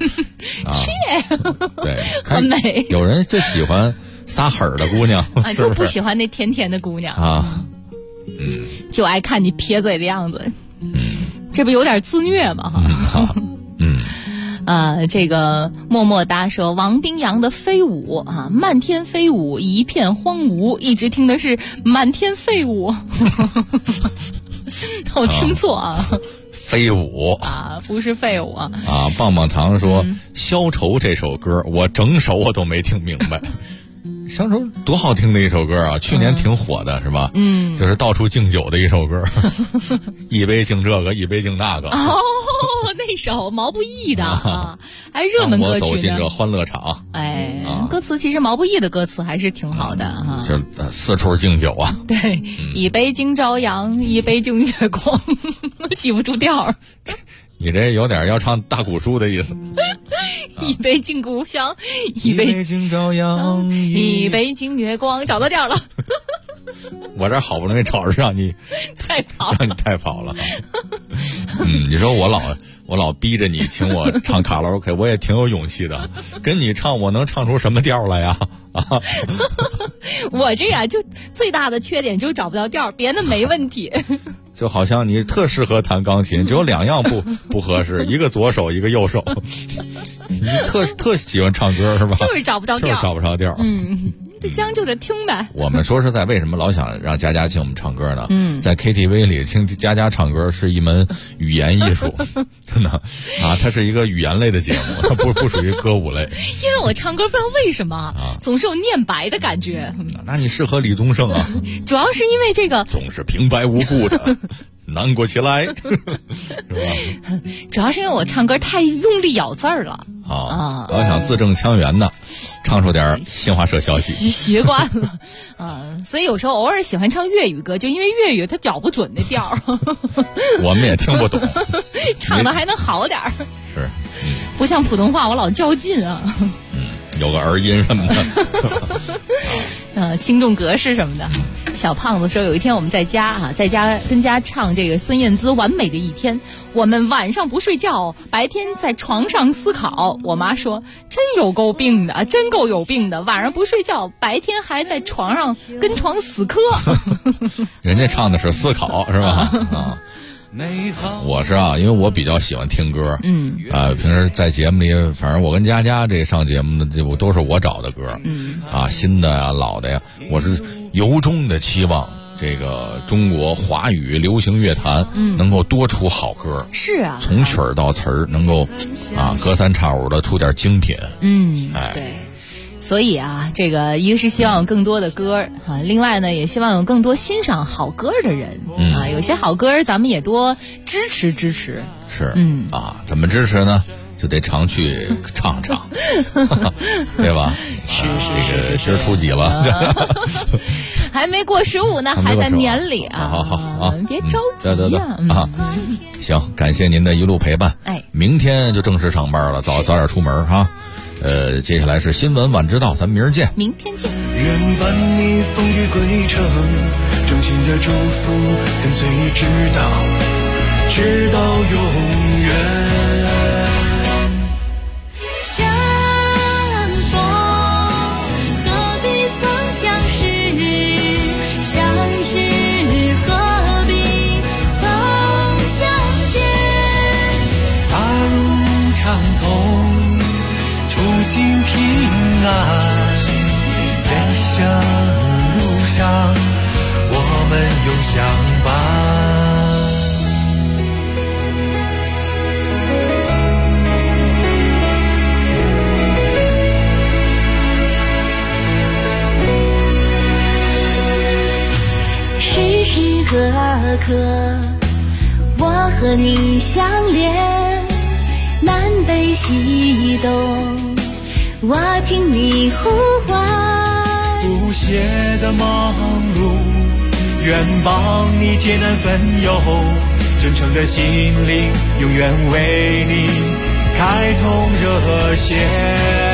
Speaker 8: 对，
Speaker 4: 很美。
Speaker 8: 有人就喜欢撒狠的姑娘
Speaker 4: 就不喜欢那甜甜的姑娘就爱看你撇嘴的样子。这不有点自虐吗？这个默默哒说王冰洋的飞舞漫天飞舞一片荒芜，一直听的是满天废物。我听错
Speaker 8: 飞舞
Speaker 4: 不是废物
Speaker 8: 棒棒糖说消愁这首歌我整首我都没听明白。消愁多好听的一首歌去年挺火的是吧？就是到处敬酒的一首歌。一杯敬这个一杯敬那个
Speaker 4: 那首毛不易的还热门歌曲呢。
Speaker 8: 我走进这欢乐场。
Speaker 4: 歌词其实毛不易的歌词还是挺好的
Speaker 8: 就四处敬酒
Speaker 4: 对，一杯敬朝阳一杯敬月光。记不住调
Speaker 8: 你这有点要唱大鼓书的意思。
Speaker 4: 一杯敬故乡
Speaker 8: 一杯敬朝阳
Speaker 4: 一杯敬月光，找到调了。
Speaker 8: 我这好不容易找着让你
Speaker 4: 太
Speaker 8: 跑了。你说我老逼着你请我唱卡拉 OK， 我也挺有勇气的。跟你唱我能唱出什么调来呀？
Speaker 4: 我这就最大的缺点就是找不到调，别的没问题。
Speaker 8: 就好像你特适合弹钢琴，只有2样不合适，一个左手一个右手。你特喜欢唱歌是吧？
Speaker 4: 就是找不到调。 这将就着听呗。
Speaker 8: 我们说实在，为什么老想让佳佳请我们唱歌呢？在 KTV 里听佳佳唱歌是一门语言艺术，真的啊，它是一个语言类的节目，它不属于歌舞类。
Speaker 4: 因为我唱歌不知道为什么总是有念白的感觉。
Speaker 8: 那你适合李宗盛啊。
Speaker 4: 主要是因为这个
Speaker 8: 总是平白无故的难过起来，是吧？
Speaker 4: 主要是因为我唱歌太用力咬字儿了
Speaker 8: 啊！我想字正腔圆的唱出点新华社消息，
Speaker 4: 习惯了所以有时候偶尔喜欢唱粤语歌，就因为粤语它咬不准那调
Speaker 8: 我们也听不懂，
Speaker 4: 唱的还能好点儿。
Speaker 8: 是，
Speaker 4: 不像普通话我老较劲啊。
Speaker 8: 有个儿音什么
Speaker 4: 的，轻重格式什么的。小胖子说，有一天我们在家跟家唱这个孙燕姿《完美的一天》，我们晚上不睡觉，白天在床上思考。我妈说，真有够病的，真够有病的，晚上不睡觉，白天还在床上跟床死磕。
Speaker 8: 人家唱的是思考，是吧？啊。我是因为我比较喜欢听歌，平时在节目里，反正我跟佳佳这上节目的这都是我找的歌，新的呀、老的呀，我是由衷的期望这个中国华语流行乐坛能够多出好歌，
Speaker 4: 是啊，
Speaker 8: 从曲儿到词儿能够隔三差五的出点精品，
Speaker 4: 对。所以这个一个是希望有更多的歌另外呢，也希望有更多欣赏好歌的人有些好歌咱们也多支持。
Speaker 8: 是怎么支持呢？就得常去唱唱，对吧？
Speaker 4: 是
Speaker 8: 这个今儿初几了？
Speaker 4: 还没过15呢，还在年里
Speaker 8: 好，
Speaker 4: 别着急
Speaker 8: 啊！行，感谢您的一路陪伴。明天就正式上班了，早点出门哈。接下来是新闻晚知道，咱们明儿见。
Speaker 4: 明天见。
Speaker 1: 愿伴你风雨归程，衷心的祝福跟随你直到永远。
Speaker 13: 相逢何必曾相识，相知何必曾相见。
Speaker 1: 大路畅通，初心平安，人生路上我们永相伴。
Speaker 13: 时时刻刻我和你相连，南北西东我听你呼唤。
Speaker 1: 不懈的忙碌，愿帮你艰难分忧，真诚的心灵永远为你开通热线。